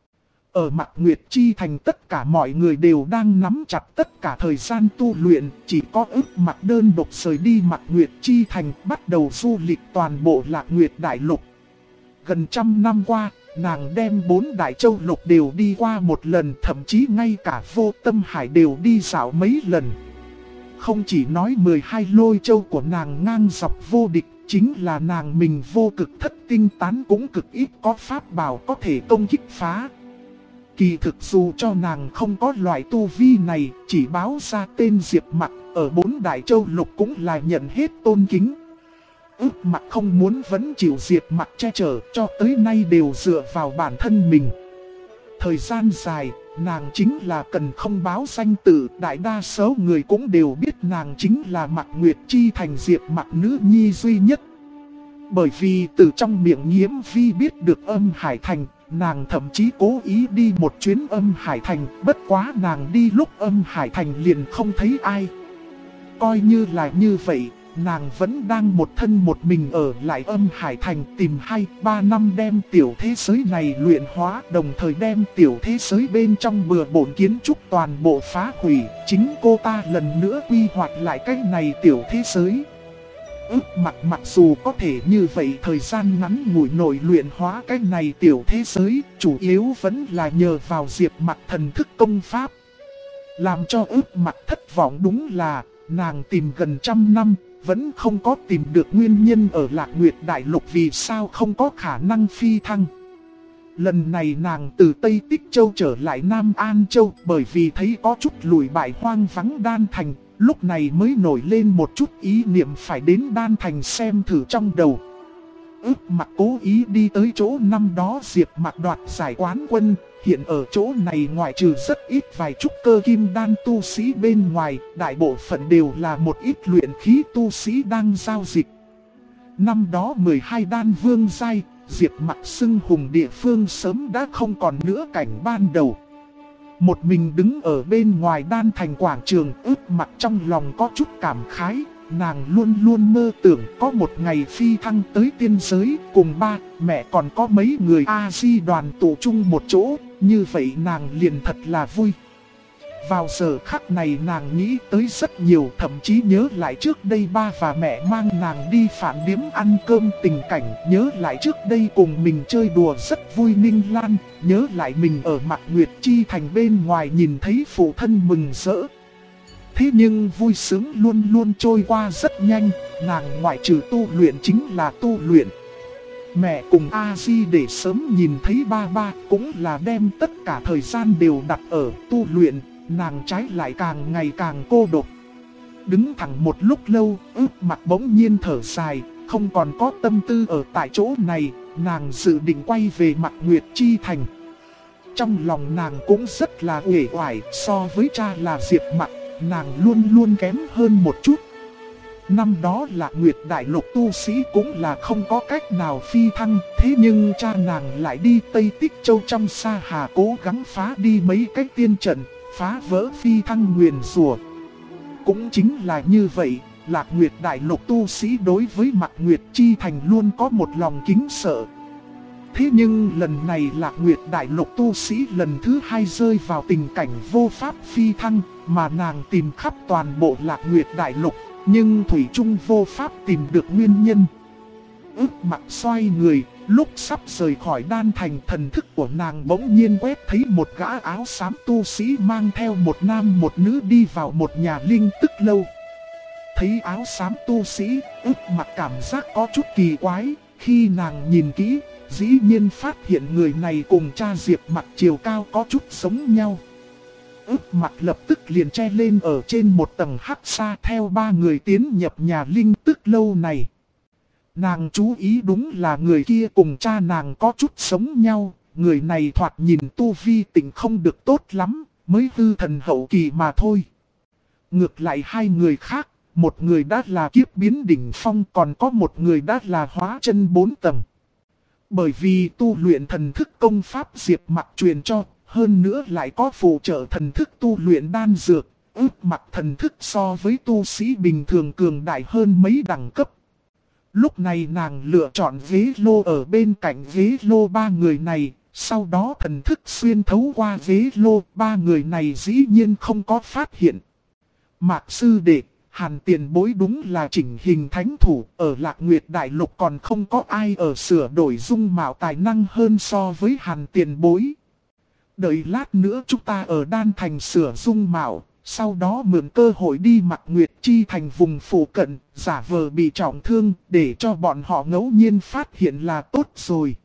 A: Ở Mạc Nguyệt Chi Thành tất cả mọi người đều đang nắm chặt tất cả thời gian tu luyện, chỉ có Ước Mặc đơn độc rời đi Mạc Nguyệt Chi Thành bắt đầu du lịch toàn bộ Lạc Nguyệt Đại Lục. Gần 100 năm qua, nàng đem 4 đại châu lục đều đi qua một lần, thậm chí ngay cả Vô Tâm Hải đều đi dạo mấy lần. Không chỉ nói 12 lôi châu của nàng ngang dọc vô địch, chính là nàng mình vô cực thất tinh tán cũng cực ít có pháp bảo có thể công kích phá. Kỳ thực dù cho nàng không có loại tu vi này, chỉ báo ra tên Diệp Mặc, ở 4 đại châu lục cũng là nhận hết tôn kính. Ước Mặc không muốn vẫn chịu Diệp Mặc che chở, cho tới nay đều dựa vào bản thân mình. Thời gian dài, nàng chính là cần không báo danh tự, đại đa số người cũng đều biết nàng chính là Mạc Nguyệt Chi Thành Diệp Mặc nữ nhi duy nhất. Bởi vì từ trong miệng Nhiễm Vi biết được Âm Hải Thành, nàng thậm chí cố ý đi một chuyến Âm Hải Thành, bất quá nàng đi lúc Âm Hải Thành liền không thấy ai. Coi như là như vậy, nàng vẫn đang một thân một mình ở lại Âm Hải Thành tìm 2-3 năm đem tiểu thế giới này luyện hóa, đồng thời đem tiểu thế giới bên trong bừa bộn kiến trúc toàn bộ phá hủy, chính cô ta lần nữa quy hoạch lại cái này tiểu thế giới. Ước Mặc mặc dù có thể như vậy thời gian ngắn ngủi nội luyện hóa cái này tiểu thế giới, chủ yếu vẫn là nhờ vào Diệp Mặc thần thức công pháp. Làm cho Ước Mặc thất vọng đúng là, nàng tìm gần 100 năm, vẫn không có tìm được nguyên nhân ở Lạc Nguyệt Đại Lục vì sao không có khả năng phi thăng. Lần này nàng từ Tây Tích Châu trở lại Nam An Châu bởi vì thấy có chút lùi bại hoang vắng Đan Thành. Lúc này mới nổi lên một chút ý niệm phải đến Đan Thành xem thử trong đầu. Ước Mặc cố ý đi tới chỗ năm đó Diệp Mặc đoạt giải quán quân. Hiện ở chỗ này ngoại trừ rất ít vài trúc cơ kim đan tu sĩ bên ngoài, đại bộ phận đều là một ít luyện khí tu sĩ đang giao dịch. Năm đó 12 đan vương giai, Diệp Mặc xưng hùng địa phương sớm đã không còn nữa cảnh ban đầu. Một mình đứng ở bên ngoài đan thành quảng trường, Ước Mặc trong lòng có chút cảm khái. Nàng luôn luôn mơ tưởng có một ngày phi thăng tới tiên giới, cùng ba, mẹ còn có mấy người A-di đoàn tụ chung một chỗ, như vậy nàng liền thật là vui. Vào giờ khắc này nàng nghĩ tới rất nhiều, thậm chí nhớ lại trước đây ba và mẹ mang nàng đi phản điếm ăn cơm tình cảnh, nhớ lại trước đây cùng mình chơi đùa rất vui Ninh Lan, nhớ lại mình ở Mạc Nguyệt Chi Thành bên ngoài nhìn thấy phụ thân mừng rỡ. Thế nhưng vui sướng luôn luôn trôi qua rất nhanh, nàng ngoại trừ tu luyện chính là tu luyện. Mẹ cùng A-di để sớm nhìn thấy ba cũng là đem tất cả thời gian đều đặt ở tu luyện, nàng trái lại càng ngày càng cô độc. Đứng thẳng một lúc lâu, Ước Mặc bỗng nhiên thở dài, không còn có tâm tư ở tại chỗ này, nàng dự định quay về Mạc Nguyệt Chi Thành. Trong lòng nàng cũng rất là uể oải, so với cha là Diệp Mặc, nàng luôn luôn kém hơn một chút. Năm đó là Nguyệt Đại Lục tu sĩ cũng là không có cách nào phi thăng, thế nhưng cha nàng lại đi Tây Tích Châu trong Sa Hà cố gắng phá đi mấy cái tiên trận, phá vỡ phi thăng nguyền rủa. Cũng chính là như vậy, Lạc Nguyệt Đại Lục tu sĩ đối với Mạc Nguyệt Chi Thành luôn có một lòng kính sợ. Thế nhưng lần này Lạc Nguyệt Đại Lục tu sĩ lần thứ hai rơi vào tình cảnh vô pháp phi thăng, mà nàng tìm khắp toàn bộ Lạc Nguyệt Đại Lục, nhưng thủy chung vô pháp tìm được nguyên nhân. Ước Mặc xoay người, lúc sắp rời khỏi đan thành, thần thức của nàng bỗng nhiên quét thấy một gã áo xám tu sĩ mang theo một nam một nữ đi vào một nhà linh tức lâu. Thấy áo xám tu sĩ, Ước Mặc cảm giác có chút kỳ quái, khi nàng nhìn kỹ, dĩ nhiên phát hiện người này cùng cha Diệp Mặc chiều cao có chút giống nhau. Ước Mặc lập tức liền che lên ở trên một tầng hắc sa theo ba người tiến nhập nhà linh tức lâu này. Nàng chú ý đúng là người kia cùng cha nàng có chút giống nhau, người này thoạt nhìn tu vi tình không được tốt lắm, mới hư thần hậu kỳ mà thôi. Ngược lại hai người khác, một người đã là kiếp biến đỉnh phong, còn có một người đã là hóa chân 4 tầng. Bởi vì tu luyện thần thức công pháp Diệp Mặc truyền cho, hơn nữa lại có phụ trợ thần thức tu luyện đan dược, Ước Mặc thần thức so với tu sĩ bình thường cường đại hơn mấy đẳng cấp. Lúc này nàng lựa chọn ghế lô ở bên cạnh ghế lô ba người này, sau đó thần thức xuyên thấu qua ghế lô, ba người này dĩ nhiên không có phát hiện. Mạc sư đệ, Hàn tiền bối đúng là chỉnh hình thánh thủ, ở Lạc Nguyệt Đại Lục còn không có ai ở sửa đổi dung mạo tài năng hơn so với Hàn tiền bối. Đợi lát nữa chúng ta ở đan thành sửa dung mạo, sau đó mượn cơ hội đi Mạc Nguyệt Chi Thành vùng phụ cận, giả vờ bị trọng thương, để cho bọn họ ngẫu nhiên phát hiện là tốt rồi.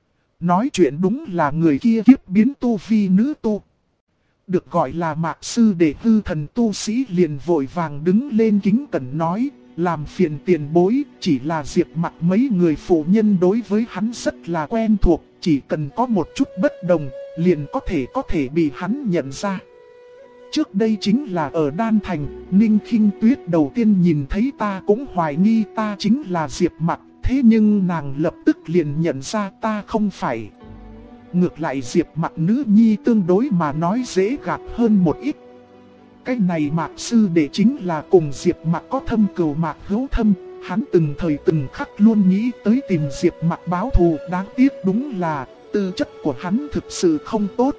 A: Nói chuyện đúng là người kia kiếp biến tu vi nữ tu. Được gọi là Mạc sư đệ hư thần tu sĩ liền vội vàng đứng lên kính cẩn nói, làm phiền tiền bối, chỉ là Diệp Mặc mấy người phụ nhân đối với hắn rất là quen thuộc, chỉ cần có một chút bất đồng, liền có thể bị hắn nhận ra. Trước đây chính là ở Đan Thành, Ninh Khinh Tuyết đầu tiên nhìn thấy ta cũng hoài nghi ta chính là Diệp Mặc, thế nhưng nàng lập tức liền nhận ra ta không phải. Ngược lại Diệp Mặc nữ nhi tương đối mà nói dễ gạt hơn một ít. Cái này Mạc sư đệ chính là cùng Diệp Mặc có thâm cừu Mạc hữu thâm, hắn từng thời từng khắc luôn nghĩ tới tìm Diệp Mặc báo thù, đáng tiếc đúng là tư chất của hắn thực sự không tốt.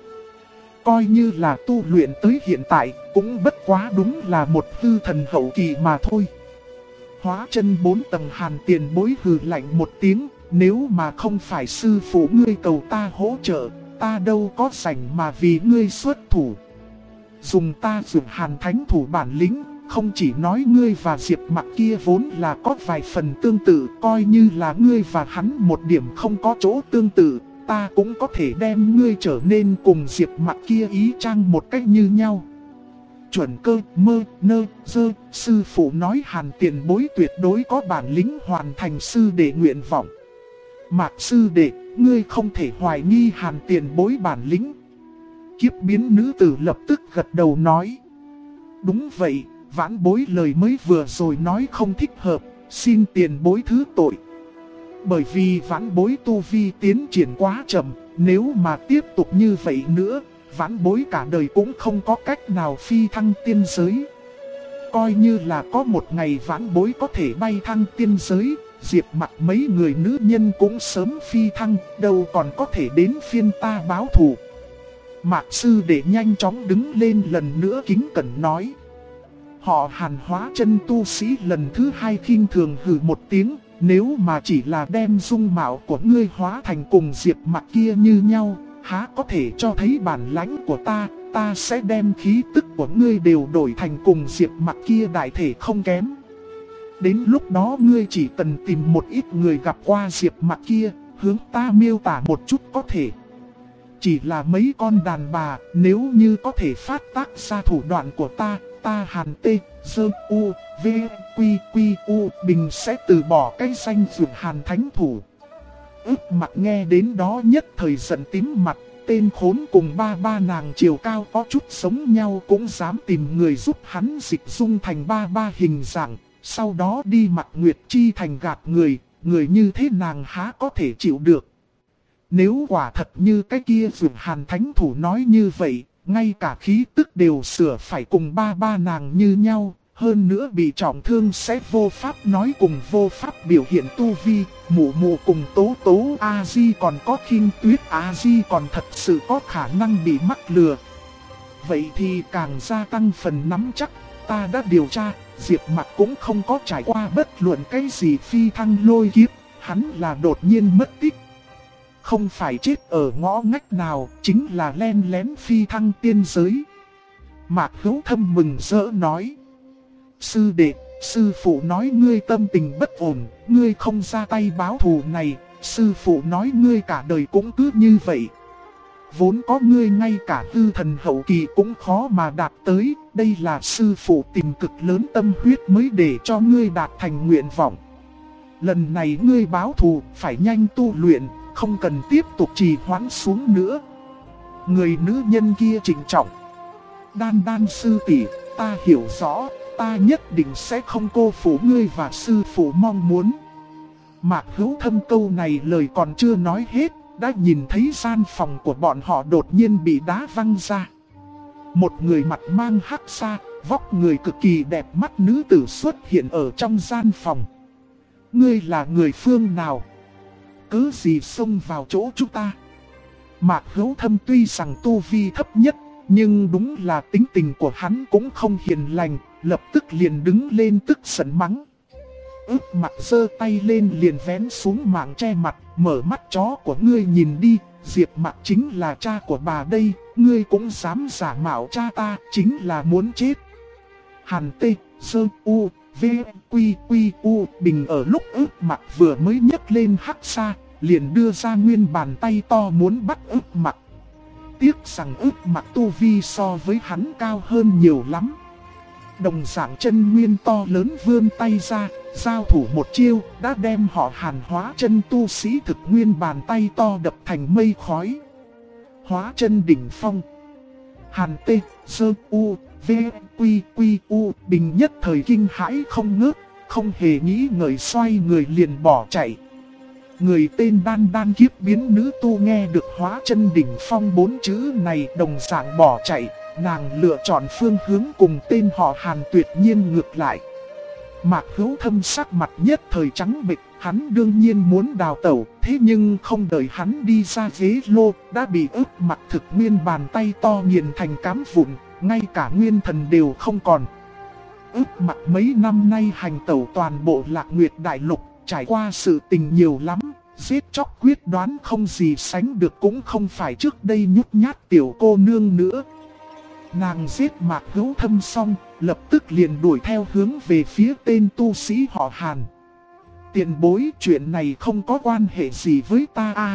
A: Coi như là tu luyện tới hiện tại, cũng bất quá đúng là một hư thần hậu kỳ mà thôi. Hóa chân 4 tầng Hàn tiền bối hừ lạnh một tiếng, nếu mà không phải sư phụ ngươi cầu ta hỗ trợ, ta đâu có rảnh mà vì ngươi xuất thủ. Dùng ta dùng Hàn thánh thủ bản lĩnh, không chỉ nói ngươi và Diệp Mặc kia vốn là có vài phần tương tự, coi như là ngươi và hắn một điểm không có chỗ tương tự, ta cũng có thể đem ngươi trở nên cùng Diệp Mặc kia ý chang một cách như nhau. Chuẩn cơ mơ nơ dơ, sư phụ nói Hàn tiền bối tuyệt đối có bản lĩnh hoàn thành sư đệ nguyện vọng. Mạc sư đệ, ngươi không thể hoài nghi Hàn tiền bối bản lĩnh. Kiếp biến nữ tử lập tức gật đầu nói. Đúng vậy, vãn bối lời mới vừa rồi nói không thích hợp, xin tiền bối thứ tội. Bởi vì vãn bối tu vi tiến triển quá chậm, nếu mà tiếp tục như vậy nữa, vãn bối cả đời cũng không có cách nào phi thăng tiên giới. Coi như là có một ngày vãn bối có thể bay thăng tiên giới, Diệp Mặc mấy người nữ nhân cũng sớm phi thăng, đâu còn có thể đến phiên ta báo thù. Mạc sư đệ nhanh chóng đứng lên lần nữa kính cẩn nói. Họ Hàn hóa chân tu sĩ lần thứ hai khinh thường hừ một tiếng. Nếu mà chỉ là đem dung mạo của ngươi hóa thành cùng Diệp Mặc kia như nhau, há có thể cho thấy bản lãnh của ta. Ta sẽ đem khí tức của ngươi đều đổi thành cùng Diệp Mặc kia đại thể không kém. Đến lúc đó ngươi chỉ cần tìm một ít người gặp qua Diệp Mặc kia, hướng ta miêu tả một chút có thể. Chỉ là mấy con đàn bà, nếu như có thể phát tác ra thủ đoạn của ta Hàn Tê, Dơ U, V, Quy, Quy, U, Bình sẽ từ bỏ cái danh vượt Hàn Thánh Thủ. Ước Mặc nghe đến đó nhất thời giận tím mặt, tên khốn cùng ba nàng chiều cao có chút giống nhau cũng dám tìm người giúp hắn dịch dung thành ba hình dạng, sau đó đi mặc Nguyệt Chi thành gạt người như thế nàng há có thể chịu được. Nếu quả thật như cái kia vượt Hàn Thánh Thủ nói như vậy, ngay cả khí tức đều sửa phải cùng ba nàng như nhau, hơn nữa bị trọng thương sẽ vô pháp nói cùng vô pháp biểu hiện tu vi, mụ mụ cùng tố tố A-di còn có Khinh Tuyết A-di còn thật sự có khả năng bị mắc lừa. Vậy thì càng gia tăng phần nắm chắc, ta đã điều tra, Diệp Mặc cũng không có trải qua bất luận cái gì phi thăng lôi kiếp, hắn là đột nhiên mất tích. Không phải chết ở ngõ ngách nào, chính là len lén phi thăng tiên giới. Mạc Hữu Thâm mừng rỡ nói. Sư đệ, sư phụ nói ngươi tâm tình bất ổn, ngươi không ra tay báo thù này, sư phụ nói ngươi cả đời cũng cứ như vậy. Vốn có ngươi ngay cả hư thần hậu kỳ cũng khó mà đạt tới, đây là sư phụ tìm cực lớn tâm huyết mới để cho ngươi đạt thành nguyện vọng. Lần này ngươi báo thù phải nhanh tu luyện, không cần tiếp tục trì hoãn xuống nữa. Người nữ nhân kia trịnh trọng. Đan đan sư tỷ, ta hiểu rõ, ta nhất định sẽ không cô phụ ngươi và sư phụ mong muốn. Mạc Hữu Thâm câu này lời còn chưa nói hết, đã nhìn thấy gian phòng của bọn họ đột nhiên bị đá văng ra. Một người mặt mang hắc sa, vóc người cực kỳ đẹp mắt nữ tử xuất hiện ở trong gian phòng. Ngươi là người phương nào? Cứ gì xông vào chỗ chúng ta? Mạc Hữu Thâm tuy rằng tu vi thấp nhất, nhưng đúng là tính tình của hắn cũng không hiền lành, lập tức liền đứng lên tức giận mắng. Ước Mặc giơ tay lên liền vén xuống mảng che mặt, mở mắt chó của ngươi nhìn đi, Diệp Mặc chính là cha của bà đây, ngươi cũng dám giả mạo cha ta, chính là muốn chết. Hàn Tê, Sơ U, V, Quy, Quy, U, Bình ở lúc Ước Mặc vừa mới nhấc lên hắc sa, liền đưa ra nguyên bàn tay to muốn bắt Ước Mặc. Tiếc rằng Ước Mặc tu vi so với hắn cao hơn nhiều lắm. Đồng dạng chân nguyên to lớn vươn tay ra, giao thủ một chiêu, đã đem họ Hàn hóa chân tu sĩ thực nguyên bàn tay to đập thành mây khói. Hóa chân đỉnh phong. Hàn Tê, Sơ U, V, Quy, Quy, U, Bình nhất thời kinh hãi không ngớt, không hề nghĩ ngợi xoay người liền bỏ chạy. Người tên Đan Đan kiếp biến nữ tu nghe được hóa chân đỉnh phong 4 chữ này đồng dạng bỏ chạy, nàng lựa chọn phương hướng cùng tên họ Hàn tuyệt nhiên ngược lại. Mạc Hữu Thâm sắc mặt nhất thời trắng bệch, hắn đương nhiên muốn đào tẩu, thế nhưng không đợi hắn đi ra ghế lô, đã bị Ước Mặc thực nguyên bàn tay to nghiền thành cám vụn, ngay cả nguyên thần đều không còn. Ước Mặc mấy năm nay hành tẩu toàn bộ Lạc Nguyệt Đại Lục, trải qua sự tình nhiều lắm, giết chóc quyết đoán không gì sánh được, cũng không phải trước đây nhút nhát tiểu cô nương nữa. Nàng giết Mạc Hữu Thâm xong, lập tức liền đuổi theo hướng về phía tên tu sĩ họ Hàn. Tiền bối, chuyện này không có quan hệ gì với ta à.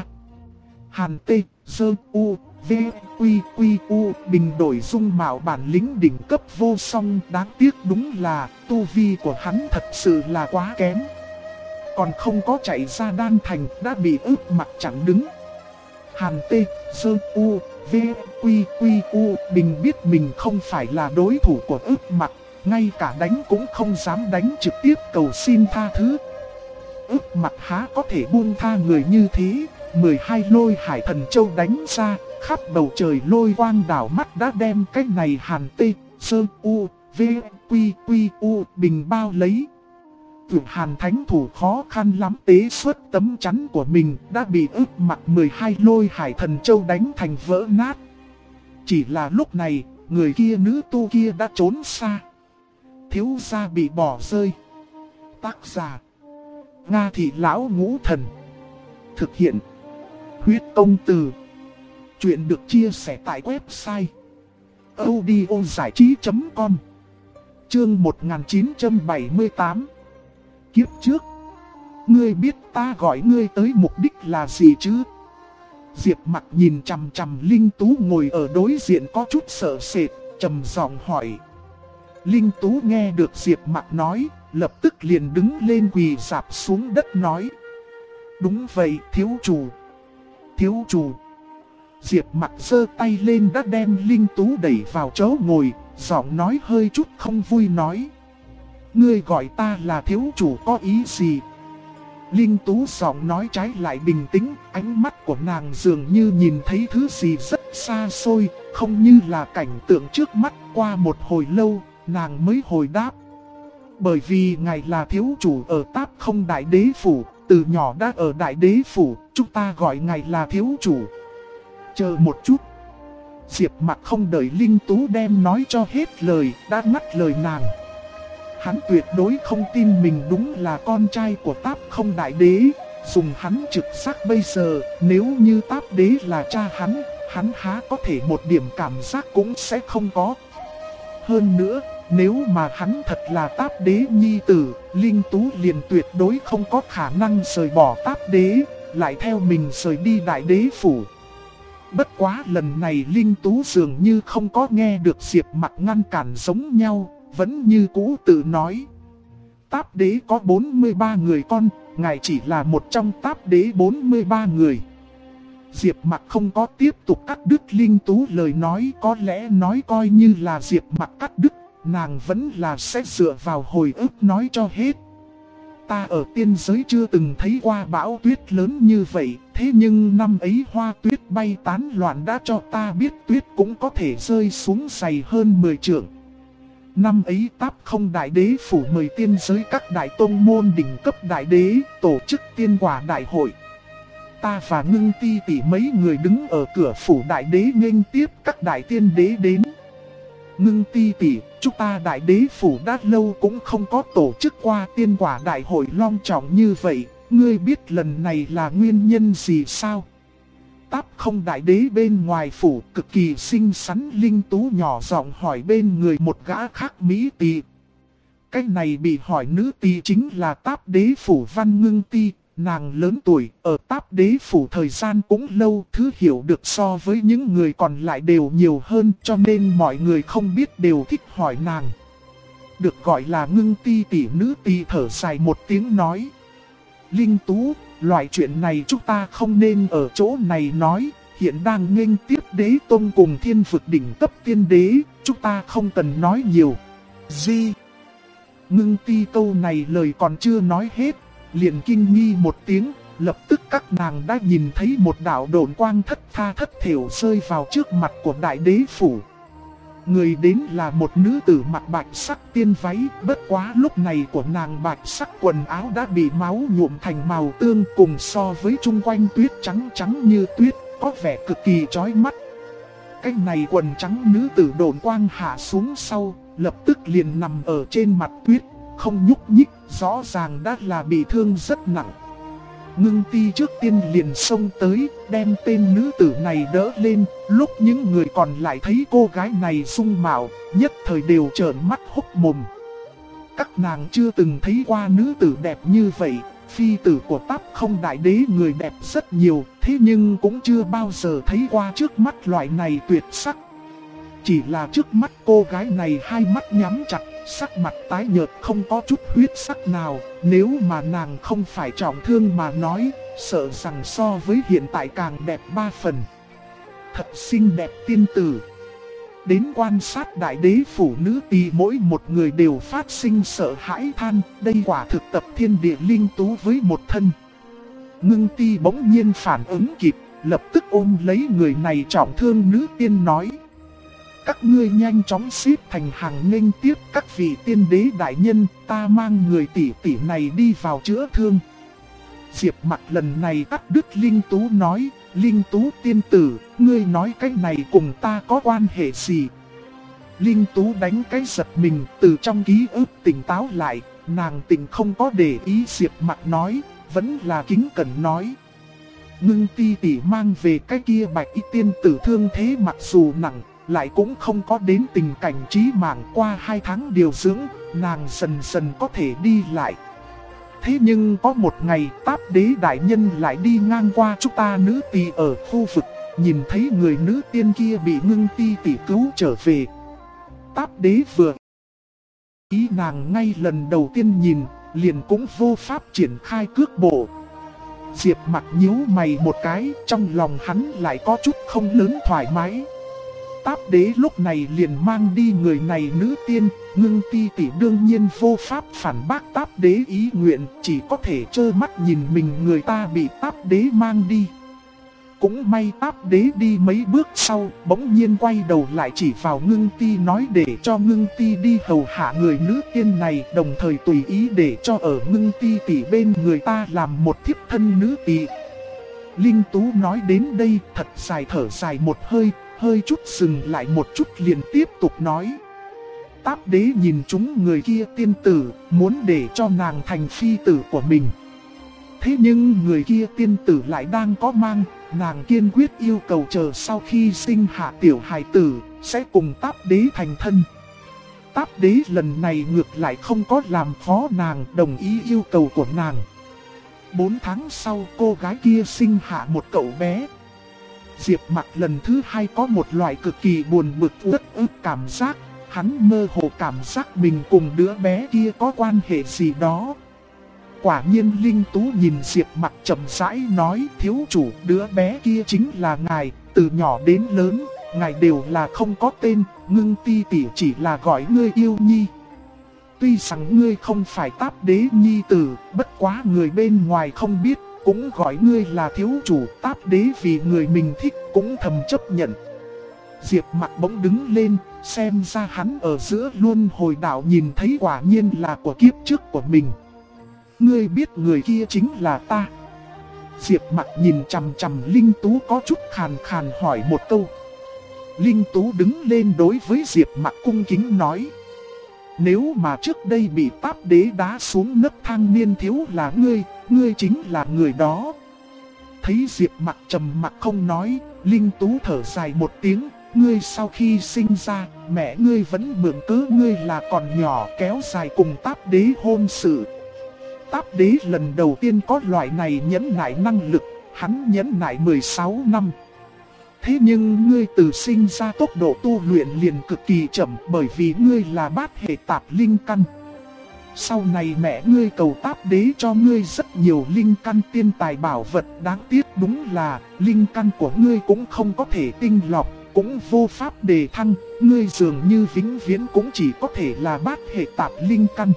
A: Hàn Tê, Sơ U, V, Quy, Quy, U, Bình đổi dung mạo bản lĩnh đỉnh cấp vô song, đáng tiếc đúng là tu vi của hắn thật sự là quá kém. còn không có chạy ra đan thành đã bị ức mặc chặn đứng. Hàn Tê, Sơ U, V, Quy, Quy, U, Bình biết mình không phải là đối thủ của ức mặc, ngay cả đánh cũng không dám đánh trực tiếp cầu xin tha thứ. Ức mặc há có thể buông tha người như thế, 12 lôi hải thần châu đánh ra, khắp bầu trời lôi quang đảo mắt đã đem cái này Hàn Tê, Sơ U, V, Quy, Quy, U, Bình bao lấy. Vượt Hàn thánh thủ khó khăn lắm tế xuất tấm chắn của mình đã bị ức mặc 12 lôi hải thần châu đánh thành vỡ nát. Chỉ là lúc này, người kia nữ tu kia đã trốn xa. Thiếu gia bị bỏ rơi. Tác giả Nga Thị Lão Ngũ Thần. Thực hiện Huyết Công Từ. Chuyện được chia sẻ tại website audiozảichí.com. Chương 1978. Kiếp trước, ngươi biết ta gọi ngươi tới mục đích là gì chứ? Diệp Mặc nhìn chằm chằm Linh Tú ngồi ở đối diện có chút sợ sệt, trầm giọng hỏi. Linh Tú nghe được Diệp Mặc nói, lập tức liền đứng lên quỳ rạp xuống đất nói. Đúng vậy, thiếu chủ. Thiếu chủ. Diệp Mặc giơ tay lên đã đem Linh Tú đẩy vào chỗ ngồi, giọng nói hơi chút không vui nói. Ngươi gọi ta là thiếu chủ có ý gì? Linh Tú giọng nói trái lại bình tĩnh, ánh mắt của nàng dường như nhìn thấy thứ gì rất xa xôi, không như là cảnh tượng trước mắt. Qua một hồi lâu, nàng mới hồi đáp. Bởi vì ngài là thiếu chủ ở Táp Không Đại Đế Phủ, từ nhỏ đã ở Đại Đế Phủ, chúng ta gọi ngài là thiếu chủ. Chờ một chút. Diệp Mặc không đợi Linh Tú đem nói cho hết lời, đã ngắt lời nàng. Hắn tuyệt đối không tin mình đúng là con trai của Táp Không Đại Đế. Dùng hắn trực giác bây giờ, nếu như Táp Đế là cha hắn há có thể một điểm cảm giác cũng sẽ không có. Hơn nữa, nếu mà hắn thật là Táp Đế nhi tử, Linh Tú liền tuyệt đối không có khả năng rời bỏ Táp Đế, lại theo mình rời đi Đại Đế Phủ. Bất quá lần này Linh Tú dường như không có nghe được Diệp Mặc ngăn cản giống nhau, vẫn như cũ tự nói. Táp Đế có 43 người con, ngài chỉ là một trong Táp Đế 43 người. Diệp Mặc không có tiếp tục cắt đứt Linh Tú lời nói, có lẽ nói coi như là Diệp Mặc cắt đứt, nàng vẫn là sẽ dựa vào hồi ức nói cho hết. Ta ở tiên giới chưa từng thấy qua bão tuyết lớn như vậy, thế nhưng năm ấy hoa tuyết bay tán loạn đã cho ta biết tuyết cũng có thể rơi xuống dày hơn 10 trượng. Năm ấy Táp Không Đại Đế Phủ mời tiên giới các đại tôn môn đỉnh cấp đại đế tổ chức tiên quả đại hội. Ta và Ngưng Ti tỷ mấy người đứng ở cửa phủ đại đế nghênh tiếp các đại tiên đế đến. Ngưng Ti tỷ, chúng ta Đại Đế Phủ đã lâu cũng không có tổ chức qua tiên quả đại hội long trọng như vậy, ngươi biết lần này là nguyên nhân gì sao? Táp Không Đại Đế bên ngoài phủ cực kỳ xinh xắn. Linh Tú nhỏ giọng hỏi bên người một gã khác mỹ tỳ. Cái này bị hỏi nữ tỳ chính là Táp Đế Phủ Văn Ngưng Ti. Nàng lớn tuổi, ở Táp Đế Phủ thời gian cũng lâu, thứ hiểu được so với những người còn lại đều nhiều hơn, cho nên mọi người không biết đều thích hỏi nàng. Được gọi là Ngưng Ti tỷ, nữ tỳ thở dài một tiếng nói. Linh Tú, loại chuyện này chúng ta không nên ở chỗ này nói, hiện đang nghênh tiếp Đế Tôn cùng thiên vực đỉnh cấp tiên đế, chúng ta không cần nói nhiều. Gì? Ngưng Ti câu này lời còn chưa nói hết, liền kinh nghi một tiếng, lập tức các nàng đã nhìn thấy một đạo độn quang thất tha thất thểu rơi vào trước mặt của Đại Đế Phủ. Người đến là một nữ tử mặc bạch sắc tiên váy, bất quá lúc này của nàng bạch sắc quần áo đã bị máu nhuộm thành màu tương, cùng so với chung quanh tuyết trắng trắng như tuyết, có vẻ cực kỳ chói mắt. Cái này quần trắng nữ tử độn quang hạ xuống sau, lập tức liền nằm ở trên mặt tuyết, không nhúc nhích, rõ ràng đã là bị thương rất nặng. Ngưng Ti trước tiên liền xông tới, đem tên nữ tử này đỡ lên. Lúc những người còn lại thấy cô gái này dung mạo, nhất thời đều trợn mắt hốc mồm. Các nàng chưa từng thấy qua nữ tử đẹp như vậy. Phi tử của Táp Không Đại Đế người đẹp rất nhiều, thế nhưng cũng chưa bao giờ thấy qua trước mắt loại này tuyệt sắc. Chỉ là trước mắt cô gái này hai mắt nhắm chặt, sắc mặt tái nhợt không có chút huyết sắc nào. Nếu mà nàng không phải trọng thương mà nói, sợ rằng so với hiện tại càng đẹp 3 phần. Thật xinh đẹp tiên tử. Đến quan sát đại đế phủ nữ tỳ mỗi một người đều phát sinh sợ hãi than, đây quả thực tập thiên địa linh tú với một thân. Ngưng ti bỗng nhiên phản ứng kịp, lập tức ôm lấy người này trọng thương nữ tiên nói. Các ngươi nhanh chóng xếp thành hàng nghênh tiếp các vị tiên đế đại nhân, ta mang người tỷ tỷ này đi vào chữa thương. Diệp Mặc lần này cắt đứt Linh Tú nói, Linh Tú tiên tử, ngươi nói cái này cùng ta có quan hệ gì? Linh Tú đánh cái giật mình, từ trong ký ức tỉnh táo lại, nàng tỉnh không có để ý Diệp Mặc nói, vẫn là kính cẩn nói. Ngưng ti tỷ mang về cái kia bạch y tiên tử thương thế mặc dù nặng, lại cũng không có đến tình cảnh chí mạng. Qua 2 tháng điều dưỡng, nàng dần dần có thể đi lại. Thế nhưng có một ngày Táp đế đại nhân lại đi ngang qua chúng ta nữ tỳ ở khu vực, nhìn thấy người nữ tiên kia bị Ngưng ti tỷ cứu trở về. Táp đế vừa ý nàng ngay lần đầu tiên nhìn, liền cũng vô pháp triển khai cước bộ. Diệp Mặc nhíu mày một cái, trong lòng hắn lại có chút không lớn thoải mái. Táp đế lúc này liền mang đi người này nữ tiên, Ngưng ti tỷ đương nhiên vô pháp phản bác Táp đế ý nguyện, chỉ có thể trơ mắt nhìn mình người ta bị Táp đế mang đi. Cũng may Táp đế đi mấy bước sau, bỗng nhiên quay đầu lại chỉ vào Ngưng ti nói để cho Ngưng ti đi hầu hạ người nữ tiên này, đồng thời tùy ý để cho ở Ngưng ti tỷ bên người ta làm một thiếp thân nữ tỳ. Linh Tú nói đến đây thật dài thở dài một hơi, hơi chút dừng lại một chút liền tiếp tục nói. Táp đế nhìn chúng người kia tiên tử, muốn để cho nàng thành phi tử của mình. Thế nhưng người kia tiên tử lại đang có mang, nàng kiên quyết yêu cầu chờ sau khi sinh hạ tiểu hài tử, sẽ cùng Táp đế thành thân. Táp đế lần này ngược lại không có làm khó nàng, đồng ý yêu cầu của nàng. 4 tháng sau cô gái kia sinh hạ một cậu bé. Diệp Mặc lần thứ 2 có một loại cực kỳ buồn bực uất ức cảm giác, hắn mơ hồ cảm giác mình cùng đứa bé kia có quan hệ gì đó. Quả nhiên Linh Tú nhìn Diệp Mặc chậm rãi nói, thiếu chủ, đứa bé kia chính là ngài, từ nhỏ đến lớn, ngài đều là không có tên, Ngưng ti tỷ chỉ là gọi ngươi yêu nhi. Tuy rằng ngươi không phải Táp đế nhi tử, bất quá người bên ngoài không biết, cũng gọi ngươi là thiếu chủ. Táp đế vì người mình thích cũng thầm chấp nhận. Diệp Mặc bỗng đứng lên, xem ra hắn ở giữa luân hồi đạo nhìn thấy quả nhiên là của kiếp trước của mình. Ngươi biết người kia chính là ta. Diệp Mặc nhìn chằm chằm Linh Tú có chút khàn khàn hỏi một câu. Linh Tú đứng lên đối với Diệp Mặc cung kính nói. Nếu mà trước đây bị Táp đế đá xuống nấc thang niên thiếu là ngươi chính là người đó. Thấy Diệp Mặc trầm mặc không nói, Linh Tú thở dài một tiếng, ngươi sau khi sinh ra, mẹ ngươi vẫn mượn cớ ngươi là còn nhỏ kéo dài cùng Táp đế hôn sự. Táp đế lần đầu tiên có loại này nhẫn nại năng lực, hắn nhẫn nại 16 năm. Thế nhưng ngươi từ sinh ra tốc độ tu luyện liền cực kỳ chậm bởi vì ngươi là bát hệ tạp linh căn. Sau này mẹ ngươi cầu Táp đế cho ngươi rất nhiều linh căn tiên tài bảo vật, đáng tiếc đúng là linh căn của ngươi cũng không có thể tinh lọc, cũng vô pháp đề thăng, ngươi dường như vĩnh viễn cũng chỉ có thể là bát hệ tạp linh căn.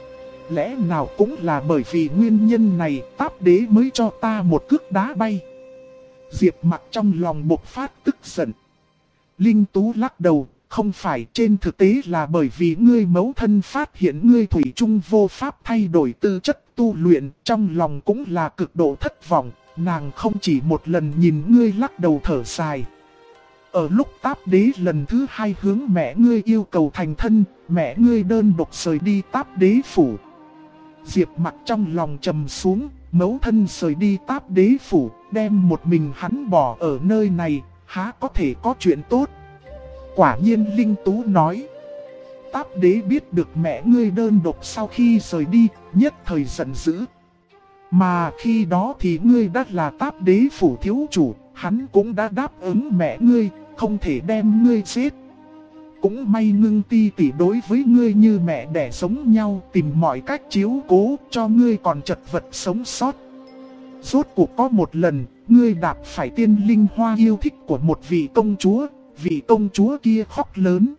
A: Lẽ nào cũng là bởi vì nguyên nhân này Táp đế mới cho ta một cước đá bay. Diệp Mặc trong lòng bộc phát tức giận. Linh Tú lắc đầu, không phải, trên thực tế là bởi vì ngươi mẫu thân phát hiện ngươi thủy chung vô pháp thay đổi tư chất tu luyện, trong lòng cũng là cực độ thất vọng, nàng không chỉ một lần nhìn ngươi lắc đầu thở dài. Ở lúc Táp đế lần thứ 2 hướng mẹ ngươi yêu cầu thành thân, mẹ ngươi đơn độc rời đi Táp đế phủ. Diệp Mặc trong lòng trầm xuống, mẫu thân rời đi Táp đế phủ, đem một mình hắn bỏ ở nơi này, há có thể có chuyện tốt. Quả nhiên Linh Tú nói. Táp đế biết được mẹ ngươi đơn độc sau khi rời đi, nhất thời giận dữ. Mà khi đó thì ngươi đã là Táp đế phủ thiếu chủ, hắn cũng đã đáp ứng mẹ ngươi, không thể đem ngươi giết. Cũng may Ngưng Ti tỷ đối với ngươi như mẹ đẻ giống nhau, tìm mọi cách chiếu cố cho ngươi còn chật vật sống sót. Rốt cuộc có một lần, ngươi đạp phải tiên linh hoa yêu thích của một vị công chúa kia khóc lớn.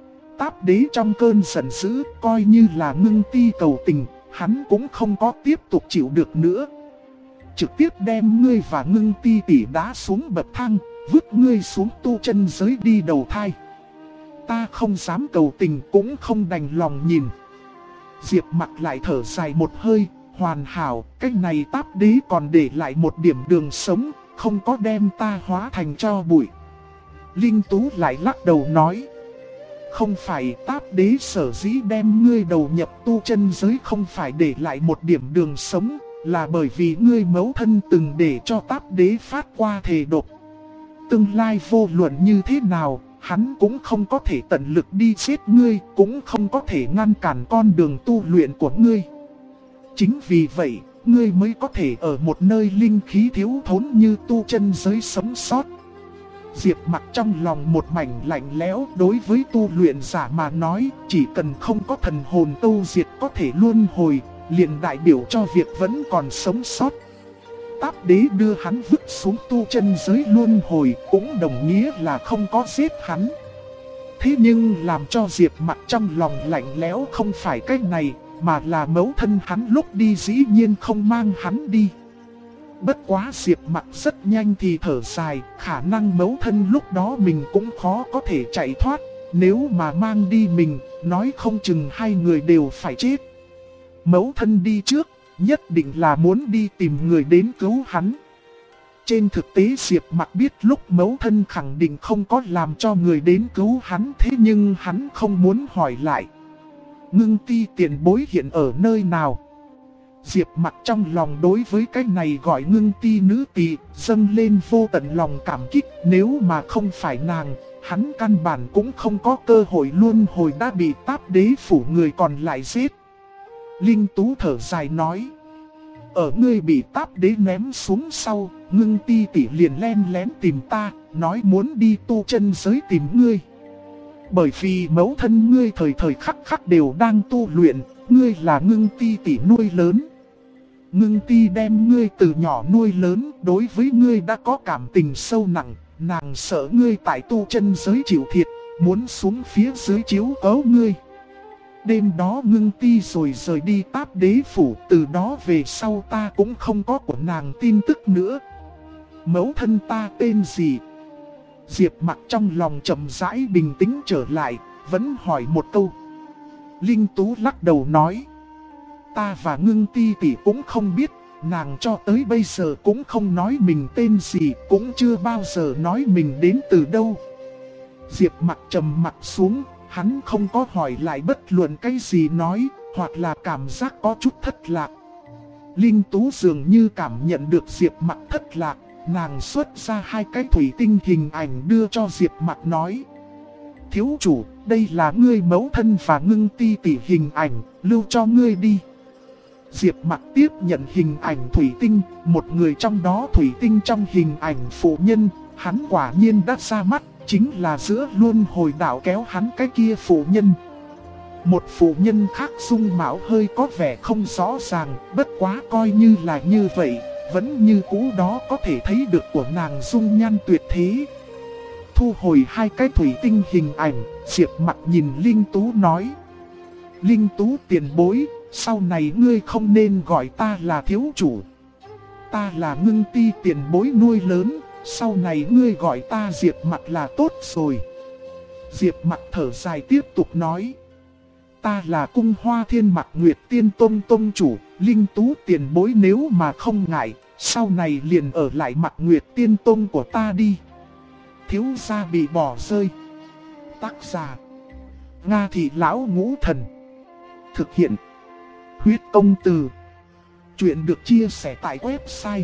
A: Táp đế trong cơn giận dữ, coi như là Ngưng Ti cầu tình, hắn cũng không có tiếp tục chịu được nữa. Trực tiếp đem ngươi và Ngưng Ti tỷ đá xuống bậc thang, vứt ngươi xuống tu chân giới đi đầu thai. Ta không dám cầu tình cũng không đành lòng nhìn. Diệp Mặc lại thở dài một hơi, hoàn hảo, cách này Táp đế còn để lại một điểm đường sống, không có đem ta hóa thành tro bụi. Linh Tú lại lắc đầu nói, không phải, Táp đế sở dĩ đem ngươi đầu nhập tu chân giới không phải để lại một điểm đường sống, là bởi vì ngươi mẫu thân từng để cho Táp đế phát qua thề độc. Tương lai vô luận như thế nào, hắn cũng không có thể tận lực đi giết ngươi, cũng không có thể ngăn cản con đường tu luyện của ngươi. Chính vì vậy, ngươi mới có thể ở một nơi linh khí thiếu thốn như tu chân giới sống sót. Diệp Mặc trong lòng một mảnh lạnh lẽo, đối với tu luyện giả mà nói, chỉ cần không có thần hồn câu diệt có thể luân hồi, liền đại biểu cho việc vẫn còn sống sót. Táp đế đưa hắn vứt xuống tu chân giới luân hồi cũng đồng nghĩa là không có giết hắn. Thế nhưng làm cho Diệp Mặc trong lòng lạnh lẽo không phải cái này, mà là mẫu thân hắn lúc đi dĩ nhiên không mang hắn đi. Bất quá Diệp Mặc rất nhanh thì thở dài, khả năng mẫu thân lúc đó mình cũng khó có thể chạy thoát. Nếu mà mang đi mình, nói không chừng hai người đều phải chết. Mẫu thân đi trước, nhất định là muốn đi tìm người đến cứu hắn. Trên thực tế Diệp Mặc biết lúc mẫu thân khẳng định không có làm cho người đến cứu hắn, thế nhưng hắn không muốn hỏi lại. Ngưng Ti tiền bối hiện ở nơi nào? Diệp Mặc trong lòng đối với cái này gọi Ngưng Ti nữ tỳ dâng lên vô tận lòng cảm kích. Nếu mà không phải nàng, hắn căn bản cũng không có cơ hội luân hồi đã bị Táp đế phủ người còn lại giết. Linh Tú thở dài nói, ở ngươi bị Táp đế ném xuống sau, Ngưng Ti tỷ liền len lén tìm ta, nói muốn đi tu chân giới tìm ngươi. Bởi vì mẫu thân ngươi thời thời khắc khắc đều đang tu luyện, ngươi là Ngưng Ti tỷ nuôi lớn. Ngưng Ti đem ngươi từ nhỏ nuôi lớn, đối với ngươi đã có cảm tình sâu nặng, nàng sợ ngươi tại tu chân giới chịu thiệt, muốn xuống phía dưới chiếu cố ngươi. Đêm đó Ngưng Ti rồi rời đi Táp đế phủ, từ đó về sau ta cũng không có của nàng tin tức nữa. Mẫu thân ta tên gì? Diệp Mặc trong lòng chậm rãi bình tĩnh trở lại, vẫn hỏi một câu. Linh Tú lắc đầu nói, ta và Ngưng Ti tỷ cũng không biết, nàng cho tới bây giờ cũng không nói mình tên gì, cũng chưa bao giờ nói mình đến từ đâu. Diệp Mặc trầm mặt xuống, hắn không có hỏi lại bất luận cái gì nói, hoặc là cảm giác có chút thất lạc. Linh Tú dường như cảm nhận được Diệp Mặc thất lạc, nàng xuất ra hai cái thủy tinh hình ảnh đưa cho Diệp Mặc nói. Thiếu chủ, đây là ngươi mẫu thân và Ngưng Ti tỷ hình ảnh, lưu cho ngươi đi. Diệp Mặc tiếp nhận hình ảnh thủy tinh, một người trong đó thủy tinh trong hình ảnh phụ nhân, hắn quả nhiên đã ra mắt, chính là giữa luân hồi đạo kéo hắn cái kia phụ nhân. Một phụ nhân khác dung mạo hơi có vẻ không rõ ràng, bất quá coi như là như vậy, vẫn như cũ đó có thể thấy được của nàng dung nhan tuyệt thế. Thu hồi hai cái thủy tinh hình ảnh, Diệp Mặc nhìn Linh Tú nói. Linh Tú tiền bối, sau này ngươi không nên gọi ta là thiếu chủ. Ta là Ngưng Ti tiền bối nuôi lớn, sau này ngươi gọi ta Diệp Mặc là tốt rồi. Diệp Mặc thở dài tiếp tục nói. Ta là Cung Hoa Thiên Mặc Nguyệt Tiên Tông Tông chủ, Linh Tú tiền bối nếu mà không ngại, sau này liền ở lại Mặc Nguyệt Tiên Tông của ta đi. Thiếu gia bị bỏ rơi. Tác giả Nga Thị Lão Ngũ Thần. Thực hiện Huyết Công Từ. Chuyện được chia sẻ tại website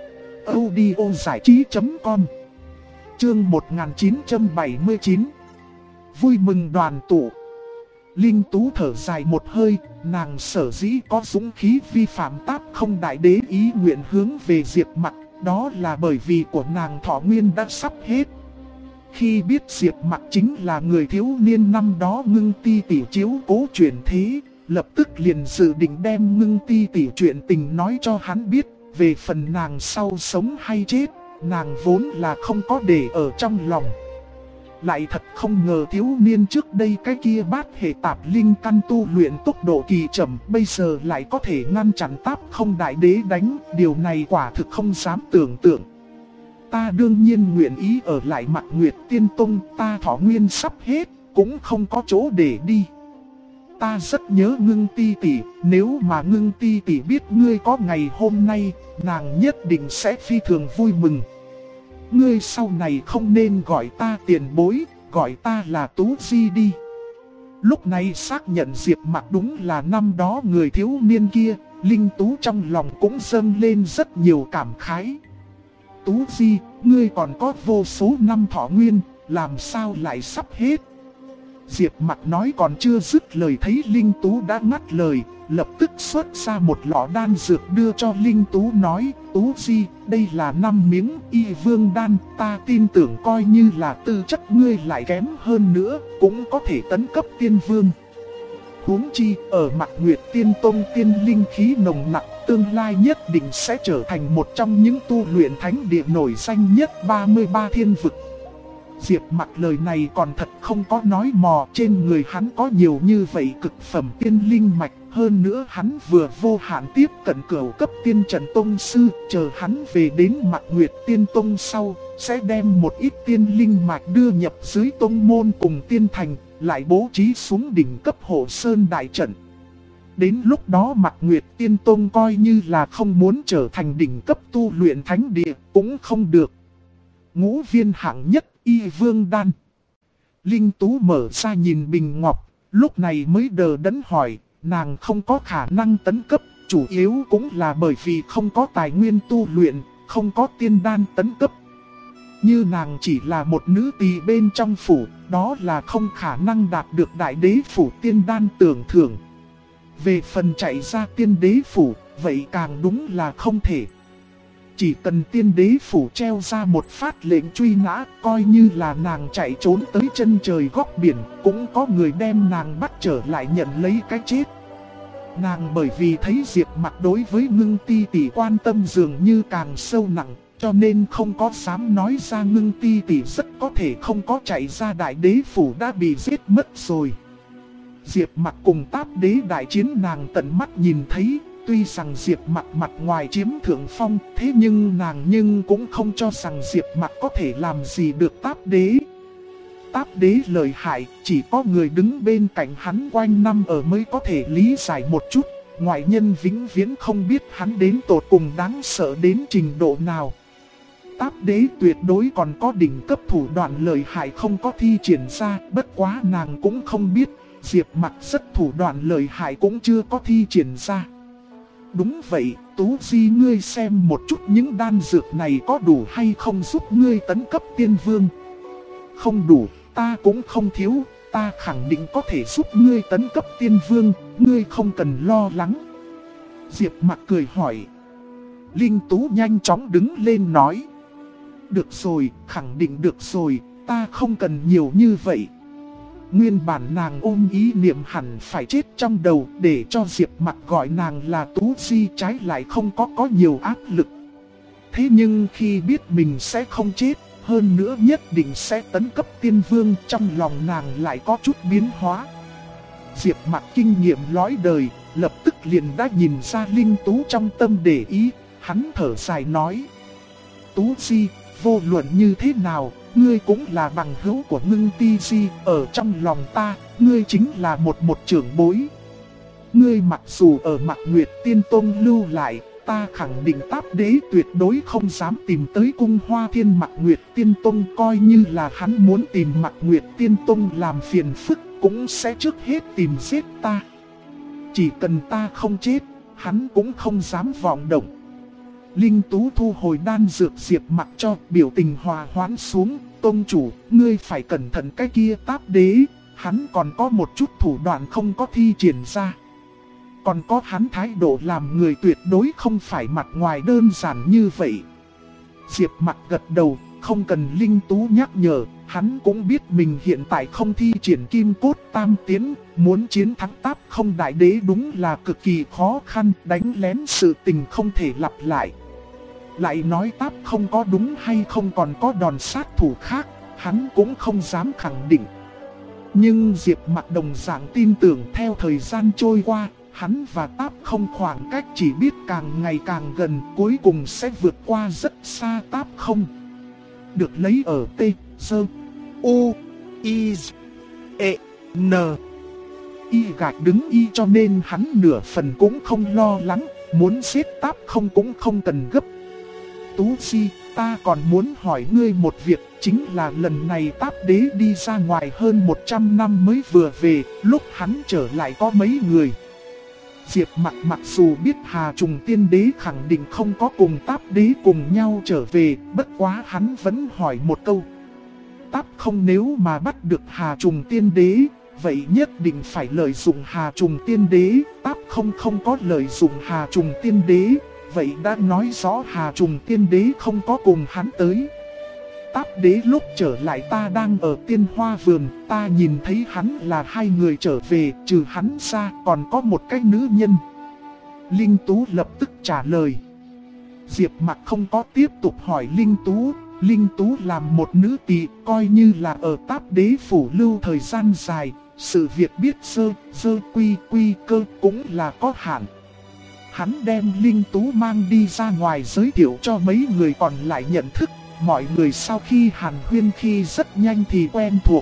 A: audiozảichí.com. Chương 1979. Vui mừng đoàn tụ. Linh Tú thở dài một hơi, nàng sở dĩ có dũng khí vi phạm Táp không đại đế ý nguyện hướng về Diệp Mặc, đó là bởi vì của nàng thọ nguyên đã sắp hết. khi biết Diệp Mặc chính là người thiếu niên năm đó Ngưng Ti tỷ chiếu cố chuyển thế, lập tức liền dự định đem Ngưng Ti tỷ chuyện tình nói cho hắn biết. Về phần nàng sau sống hay chết, nàng vốn là không có để ở trong lòng. Lại thật không ngờ thiếu niên trước đây cái kia bát hệ tạp linh căn tu luyện tốc độ kỳ chậm, bây giờ lại có thể ngăn chặn Táp Không Đại Đế đánh, điều này quả thực không dám tưởng tượng. Ta đương nhiên nguyện ý ở lại Mạc Nguyệt Tiên Tông, ta thọ nguyên sắp hết, cũng không có chỗ để đi. Ta rất nhớ Ngưng Ti tỷ, nếu mà Ngưng Ti tỷ biết ngươi có ngày hôm nay, nàng nhất định sẽ phi thường vui mừng. Ngươi sau này không nên gọi ta tiền bối, gọi ta là Tú Di đi. Lúc này xác nhận Diệp Mặc đúng là năm đó người thiếu niên kia, Linh Tú trong lòng cũng dâng lên rất nhiều cảm khái. Tú Di, ngươi còn có vô số năm thọ nguyên, làm sao lại sắp hết? Diệp Mặc nói còn chưa dứt lời thấy Linh Tú đã ngắt lời, lập tức xuất ra một lọ đan dược đưa cho Linh Tú nói, Tú Di, đây là 5 miếng y vương đan, ta tin tưởng coi như là tư chất ngươi lại kém hơn nữa, cũng có thể tấn cấp tiên vương. Huống chi, ở Mạc Nguyệt Tiên Tông tiên linh khí nồng nặc, tương lai nhất định sẽ trở thành một trong những tu luyện thánh địa nổi danh nhất 33 thiên vực. Diệp Mặc lời này còn thật không có nói mò, trên người hắn có nhiều như vậy cực phẩm tiên linh mạch, hơn nữa hắn vừa vô hạn tiếp cận cửu cấp tiên trận tông sư, chờ hắn về đến Mạc Nguyệt Tiên Tông sau, sẽ đem một ít tiên linh mạch đưa nhập dưới tông môn cùng tiên thành, lại bố trí xuống đỉnh cấp Hộ Sơn đại trận. Đến lúc đó Mạc Nguyệt Tiên Tông coi như là không muốn trở thành đỉnh cấp tu luyện thánh địa, cũng không được. Ngũ viên hạng nhất y vương đan. Linh Tú mở ra nhìn bình ngọc, lúc này mới đờ đẫn hỏi, nàng không có khả năng tấn cấp, chủ yếu cũng là bởi vì không có tài nguyên tu luyện, không có tiên đan tấn cấp. Như nàng chỉ là một nữ tỳ bên trong phủ, đó là không khả năng đạt được đại đế phủ tiên đan tưởng thưởng. Về phần chạy ra tiên đế phủ, vậy càng đúng là không thể. Chỉ cần tiên đế phủ treo ra một phát lệnh truy nã, coi như là nàng chạy trốn tới chân trời góc biển, cũng có người đem nàng bắt trở lại nhận lấy cái chết. Nàng bởi vì thấy Diệp Mặc đối với Ngưng Ti tỷ quan tâm dường như càng sâu nặng, cho nên không có dám nói ra Ngưng Ti tỷ rất có thể không có chạy ra đại đế phủ đã bị giết mất rồi. Diệp Mặc cùng Táp đế đại chiến nàng tận mắt nhìn thấy. Tuy rằng Diệp Mặc mặt ngoài chiếm thượng phong, thế nhưng cũng không cho rằng Diệp Mặc có thể làm gì được Táp đế. Táp đế lợi hại, chỉ có người đứng bên cạnh hắn quanh năm ở mới có thể lý giải một chút. Ngoại nhân vĩnh viễn không biết hắn đến tột cùng đáng sợ đến trình độ nào. Táp đế tuyệt đối còn có đỉnh cấp thủ đoạn lợi hại không có thi triển ra, bất quá nàng cũng không biết. Diệp Mặc rất thủ đoạn lợi hại cũng chưa có thi triển ra. Đúng vậy, Tú Di ngươi xem một chút những đan dược này có đủ hay không giúp ngươi tấn cấp tiên vương. Không đủ, ta cũng không thiếu, ta khẳng định có thể giúp ngươi tấn cấp tiên vương, ngươi không cần lo lắng. Diệp Mặc cười hỏi. Linh Tú nhanh chóng đứng lên nói. Được rồi, khẳng định được rồi, ta không cần nhiều như vậy. Nguyên bản nàng ôm ý niệm hẳn phải chết trong đầu để cho Diệp Mặc gọi nàng là Tú Di trái lại không có nhiều áp lực. Thế nhưng khi biết mình sẽ không chết, hơn nữa nhất định sẽ tấn cấp tiên vương, trong lòng nàng lại có chút biến hóa. Diệp Mặc kinh nghiệm lõi đời, lập tức liền đã nhìn ra Linh Tú trong tâm để ý, hắn thở dài nói. Tú Di, vô luận như thế nào, ngươi cũng là bằng hữu của Ngưng Ti Di, ở trong lòng ta, ngươi chính là một trưởng bối. Ngươi mặc dù ở Mạc Nguyệt Tiên Tông lưu lại, ta khẳng định Táp đế tuyệt đối không dám tìm tới cung Hoa Thiên Mạc Nguyệt Tiên Tông, coi như là hắn muốn tìm Mạc Nguyệt Tiên Tông làm phiền phức, cũng sẽ trước hết tìm giết ta. Chỉ cần ta không chết, hắn cũng không dám vọng động. Linh Tú thu hồi đan dược Diệp Mặc cho, biểu tình hòa hoãn xuống. Tông chủ, ngươi phải cẩn thận cái kia Táp đế, hắn còn có một chút thủ đoạn không có thi triển ra. Còn có hắn thái độ làm người tuyệt đối không phải mặt ngoài đơn giản như vậy. Diệp Mặc gật đầu, không cần Linh Tú nhắc nhở, Hắn cũng biết mình hiện tại không thi triển kim cốt tam tiến, muốn chiến thắng Táp Không đại đế đúng là cực kỳ khó khăn, đánh lén sự tình không thể lặp lại. Lại nói Táp Không có đúng hay không còn có đòn sát thủ khác, hắn cũng không dám khẳng định. Nhưng Diệp Mặc đồng dạng tin tưởng theo thời gian trôi qua, hắn và Táp Không khoảng cách chỉ biết càng ngày càng gần, cuối cùng sẽ vượt qua rất xa Táp Không. Được lấy ở T, Sơ, U, I, E, N. Y gạch đứng y cho nên hắn nửa phần cũng không lo lắng, muốn giết Táp Không cũng không cần gấp. Tú Si, ta còn muốn hỏi ngươi một việc, chính là lần này Táp Đế đi ra ngoài hơn 100 năm mới vừa về, lúc hắn trở lại có mấy người. Diệp Mặc mặc dù biết Hà Trùng Tiên Đế khẳng định không có cùng Táp Đế cùng nhau trở về, bất quá hắn vẫn hỏi một câu. Táp Không nếu mà bắt được Hà Trùng Tiên Đế, vậy nhất định phải lợi dụng Hà Trùng Tiên Đế. Táp Không không có lợi dụng Hà Trùng Tiên Đế, vậy đã nói rõ Hà Trùng Tiên Đế không có cùng hắn tới. Táp Đế lúc trở lại ta đang ở Tiên Hoa Vườn, ta nhìn thấy hắn là hai người trở về, trừ hắn ra còn có một cái nữ nhân. Linh Tú lập tức trả lời. Diệp Mặc không có tiếp tục hỏi Linh Tú. Linh Tú làm một nữ tỳ, coi như là ở Táp Đế phủ lưu thời gian dài, sự việc biết sơ quy cơ cũng là có hạn. Hắn đem Linh Tú mang đi ra ngoài giới thiệu cho mấy người còn lại nhận thức. Mọi người sau khi hàn huyên khi rất nhanh thì quen thuộc.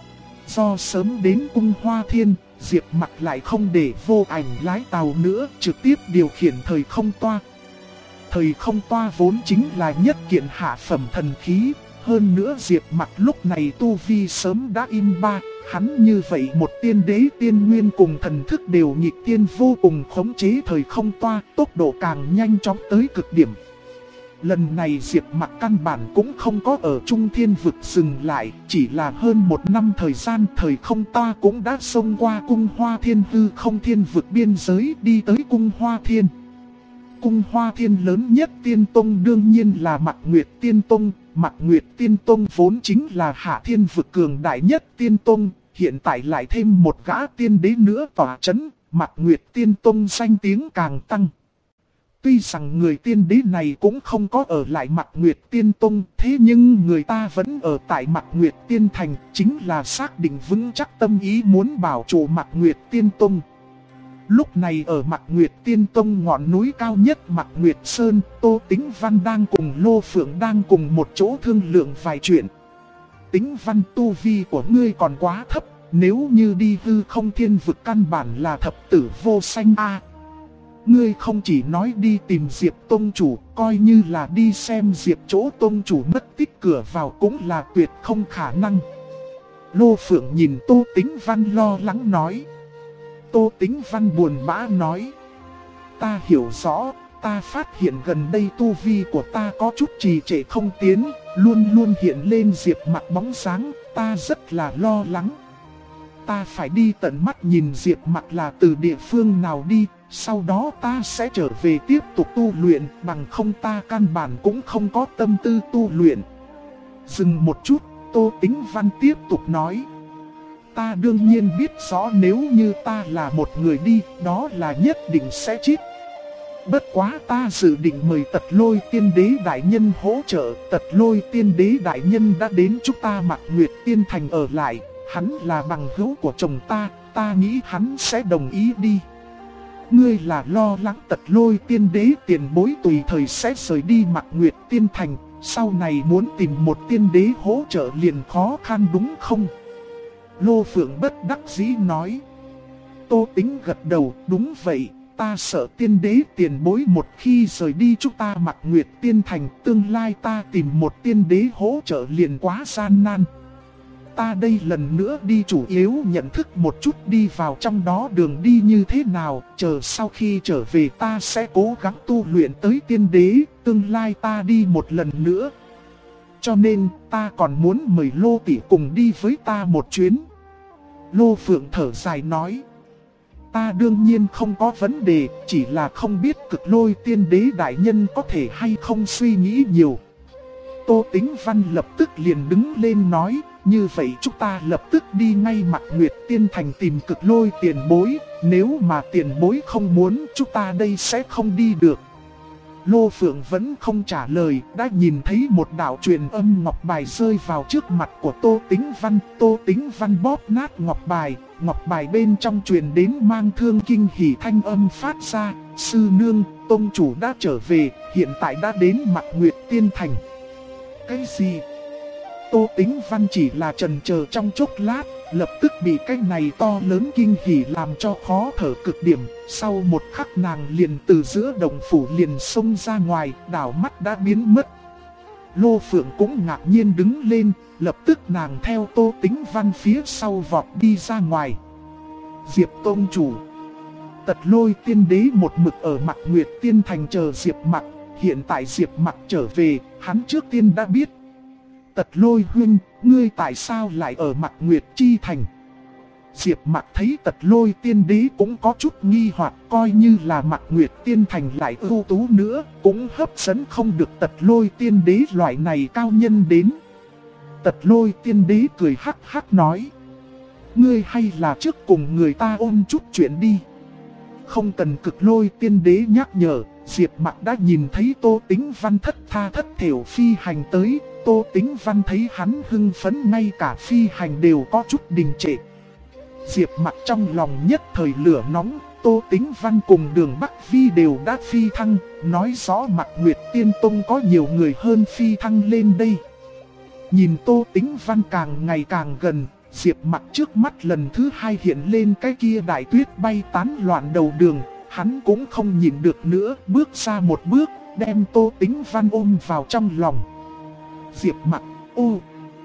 A: Do sớm đến Cung Hoa Thiên, Diệp Mặc lại không để Vô Ảnh lái tàu nữa, trực tiếp điều khiển thời không toa. Thời không toa vốn chính là nhất kiện hạ phẩm thần khí, hơn nữa Diệp Mặc lúc này tu vi sớm đã im ba, hắn như vậy một tiên đế tiên nguyên cùng thần thức đều nhịp tiên vô cùng khống chế thời không toa, tốc độ càng nhanh chóng tới cực điểm. Lần này Diệp Mặc căn bản cũng không có ở Trung Thiên Vực dừng lại, chỉ là hơn một năm thời gian thời không toa cũng đã xông qua Cung Hoa Thiên hư không thiên vực biên giới đi tới Cung Hoa Thiên. Cung Hoa Thiên lớn nhất Tiên Tông đương nhiên là Mạc Nguyệt Tiên Tông. Mạc Nguyệt Tiên Tông vốn chính là hạ thiên vực cường đại nhất Tiên Tông, hiện tại lại thêm một gã tiên đế nữa tỏa chấn, Mạc Nguyệt Tiên Tông danh tiếng càng tăng. Tuy rằng người tiên đế này cũng không có ở lại Mạc Nguyệt Tiên Tông, thế nhưng người ta vẫn ở tại Mạc Nguyệt Tiên Thành, chính là xác định vững chắc tâm ý muốn bảo trụ Mạc Nguyệt Tiên Tông. Lúc này ở Mạc Nguyệt Tiên Tông ngọn núi cao nhất Mạc Nguyệt Sơn, Tô Tĩnh Văn đang cùng Lô Phượng đang cùng một chỗ thương lượng vài chuyện. Tĩnh Văn, tu vi của ngươi còn quá thấp, nếu như đi hư không thiên vực căn bản là thập tử vô sanh a. Ngươi không chỉ nói đi tìm Diệp Tông Chủ, coi như là đi xem Diệp chỗ Tông Chủ mất tích cửa vào cũng là tuyệt không khả năng. Lô Phượng nhìn Tô Tĩnh Văn lo lắng nói. Tô Tĩnh Văn buồn bã nói. Ta hiểu rõ, ta phát hiện gần đây tu vi của ta có chút trì trệ không tiến, luôn luôn hiện lên Diệp Mặc bóng dáng, ta rất là lo lắng. Ta phải đi tận mắt nhìn Diệp Mặc là từ địa phương nào đi, sau đó ta sẽ trở về tiếp tục tu luyện, bằng không ta căn bản cũng không có tâm tư tu luyện. Dừng một chút, Tô Tĩnh Văn tiếp tục nói. Ta đương nhiên biết rõ nếu như ta là một người đi, đó là nhất định sẽ chết. Bất quá ta dự định mời Tật Lôi Tiên Đế Đại Nhân hỗ trợ. Tật Lôi Tiên Đế Đại Nhân đã đến chúng ta Mạc Nguyệt Tiên Thành ở lại. Hắn là bằng hữu của chồng ta nghĩ hắn sẽ đồng ý đi. Ngươi là lo lắng Tật Lôi Tiên Đế tiền bối tùy thời sẽ rời đi Mạc Nguyệt Tiên Thành, sau này muốn tìm một tiên đế hỗ trợ liền khó khăn đúng không? Lô Phượng bất đắc dĩ nói. Tô Tĩnh gật đầu, đúng vậy, ta sợ tiên đế tiền bối một khi rời đi chúng ta Mạc Nguyệt Tiên Thành, tương lai ta tìm một tiên đế hỗ trợ liền quá gian nan. Ta đây lần nữa đi chủ yếu nhận thức một chút đi vào trong đó đường đi như thế nào, chờ sau khi trở về ta sẽ cố gắng tu luyện tới tiên đế, tương lai ta đi một lần nữa. Cho nên ta còn muốn mời Lô tỷ cùng đi với ta một chuyến. Lô Phượng thở dài nói. Ta đương nhiên không có vấn đề, chỉ là không biết Cực Lôi Tiên Đế Đại Nhân có thể hay không suy nghĩ nhiều. Tô Tĩnh Văn lập tức liền đứng lên nói, Như vậy chúng ta lập tức đi ngay Mạc Nguyệt Tiên Thành tìm Cực Lôi tiền bối. Nếu mà tiền bối không muốn, chúng ta đây sẽ không đi được. Lô Phượng vẫn không trả lời, đã nhìn thấy một đạo truyền âm ngọc bài rơi vào trước mặt của Tô Tĩnh Văn. Tô Tĩnh Văn bóp nát ngọc bài bên trong truyền đến mang thương kinh hỉ thanh âm phát ra. Sư nương, tông chủ đã trở về, hiện tại đã đến Mạc Nguyệt Tiên Thành. Cái gì? Tô Tĩnh Văn chỉ là chần chờ trong chốc lát, lập tức bị cái này to lớn kinh hỉ làm cho khó thở cực điểm. Sau một khắc nàng liền từ giữa động phủ liền xông ra ngoài, đảo mắt đã biến mất. Lô Phượng cũng ngạc nhiên đứng lên, lập tức nàng theo Tô Tĩnh Văn phía sau vọt đi ra ngoài. Diệp tông chủ. Tật Lôi tiên đế một mực ở Mạc Nguyệt Tiên Thành chờ Diệp Mặc. Hiện tại Diệp Mặc trở về, hắn trước tiên đã biết. Tật Lôi huynh, ngươi tại sao lại ở Mạc Nguyệt Chi Thành? Diệp Mặc thấy Tật Lôi tiên đế cũng có chút nghi hoặc, coi như là Mạc Nguyệt Tiên Thành lại ưu tú nữa, cũng hấp dẫn không được Tật Lôi tiên đế loại này cao nhân đến. Tật Lôi tiên đế cười hắc hắc nói: ngươi hay là trước cùng người ta ôn chút chuyện đi. Không cần Cực Lôi tiên đế nhắc nhở, Diệp Mặc đã nhìn thấy Tô Tĩnh Văn thất tha thất thểu phi hành tới. Tô Tĩnh Văn thấy hắn hưng phấn, ngay cả phi hành đều có chút đình trệ. Diệp Mặc trong lòng nhất thời lửa nóng. Tô Tĩnh Văn cùng Đường Bắc Vi đều đã phi thăng, nói rõ Mạc Nguyệt Tiên Tông có nhiều người hơn phi thăng lên đây. Nhìn Tô Tĩnh Văn càng ngày càng gần, Diệp Mặc trước mắt lần thứ hai hiện lên cái kia đại tuyết bay tán loạn đầu đường. Hắn cũng không nhìn được nữa, bước ra một bước, đem Tô Tĩnh Văn ôm vào trong lòng. Diệp Mặc, ô.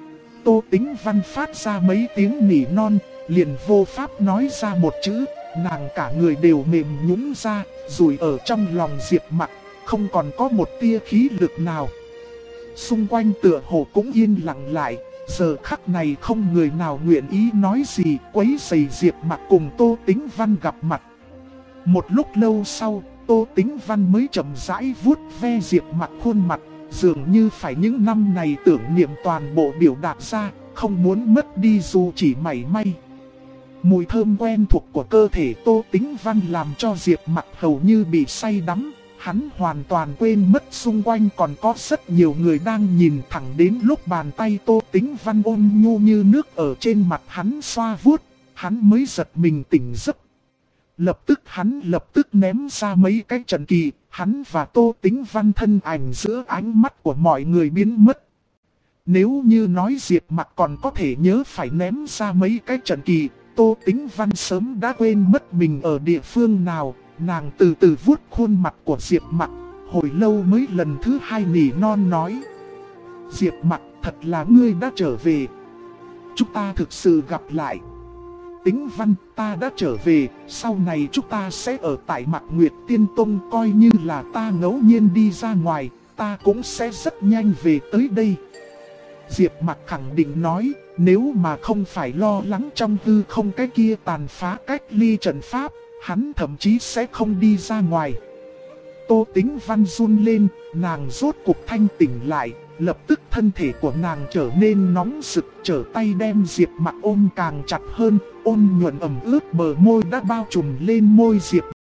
A: Tô Tĩnh Văn phát ra mấy tiếng nỉ non, liền vô pháp nói ra một chữ. Nàng cả người đều mềm nhũn ra, rủi ở trong lòng Diệp Mặc, không còn có một tia khí lực nào. Xung quanh tựa hồ cũng yên lặng lại, giờ khắc này không người nào nguyện ý nói gì quấy rầy Diệp Mặc cùng Tô Tĩnh Văn gặp mặt. Một lúc lâu sau, Tô Tĩnh Văn mới chậm rãi vuốt ve Diệp Mặc khuôn mặt, dường như phải những năm này tưởng niệm toàn bộ biểu đạt ra, không muốn mất đi dù chỉ mảy may. Mùi thơm quen thuộc của cơ thể Tô Tĩnh Văn làm cho Diệp Mặc hầu như bị say đắm. Hắn hoàn toàn quên mất xung quanh còn có rất nhiều người đang nhìn, thẳng đến lúc bàn tay Tô Tĩnh Văn ôn nhu như nước ở trên mặt hắn xoa vuốt, hắn mới giật mình tỉnh giấc. Hắn lập tức ném ra mấy cái trận kỳ, hắn và Tô Tĩnh Văn thân ảnh giữa ánh mắt của mọi người biến mất. Nếu như nói Diệp Mặc còn có thể nhớ phải ném ra mấy cái trận kỳ, Tô Tĩnh Văn sớm đã quên mất mình ở địa phương nào. Nàng từ từ vuốt khuôn mặt của Diệp Mặc, hồi lâu mới lần thứ hai nỉ non nói: Diệp Mặc, thật là ngươi đã trở về. Chúng ta thực sự gặp lại. Tĩnh Văn, ta đã trở về, sau này chúng ta sẽ ở tại Mạc Nguyệt Tiên Tông, coi như là ta ngẫu nhiên đi ra ngoài, ta cũng sẽ rất nhanh về tới đây. Diệp Mặc khẳng định nói, nếu mà không phải lo lắng trong hư không cái kia tàn phá cách ly trận pháp, hắn thậm chí sẽ không đi ra ngoài. Tô Tĩnh Văn run lên, nàng rốt cuộc thanh tỉnh lại, lập tức thân thể của nàng trở nên nóng rực, trở tay đem Diệp Mặc ôm càng chặt hơn, ôn nhuận ẩm ướt bờ môi đã bao trùm lên môi Diệp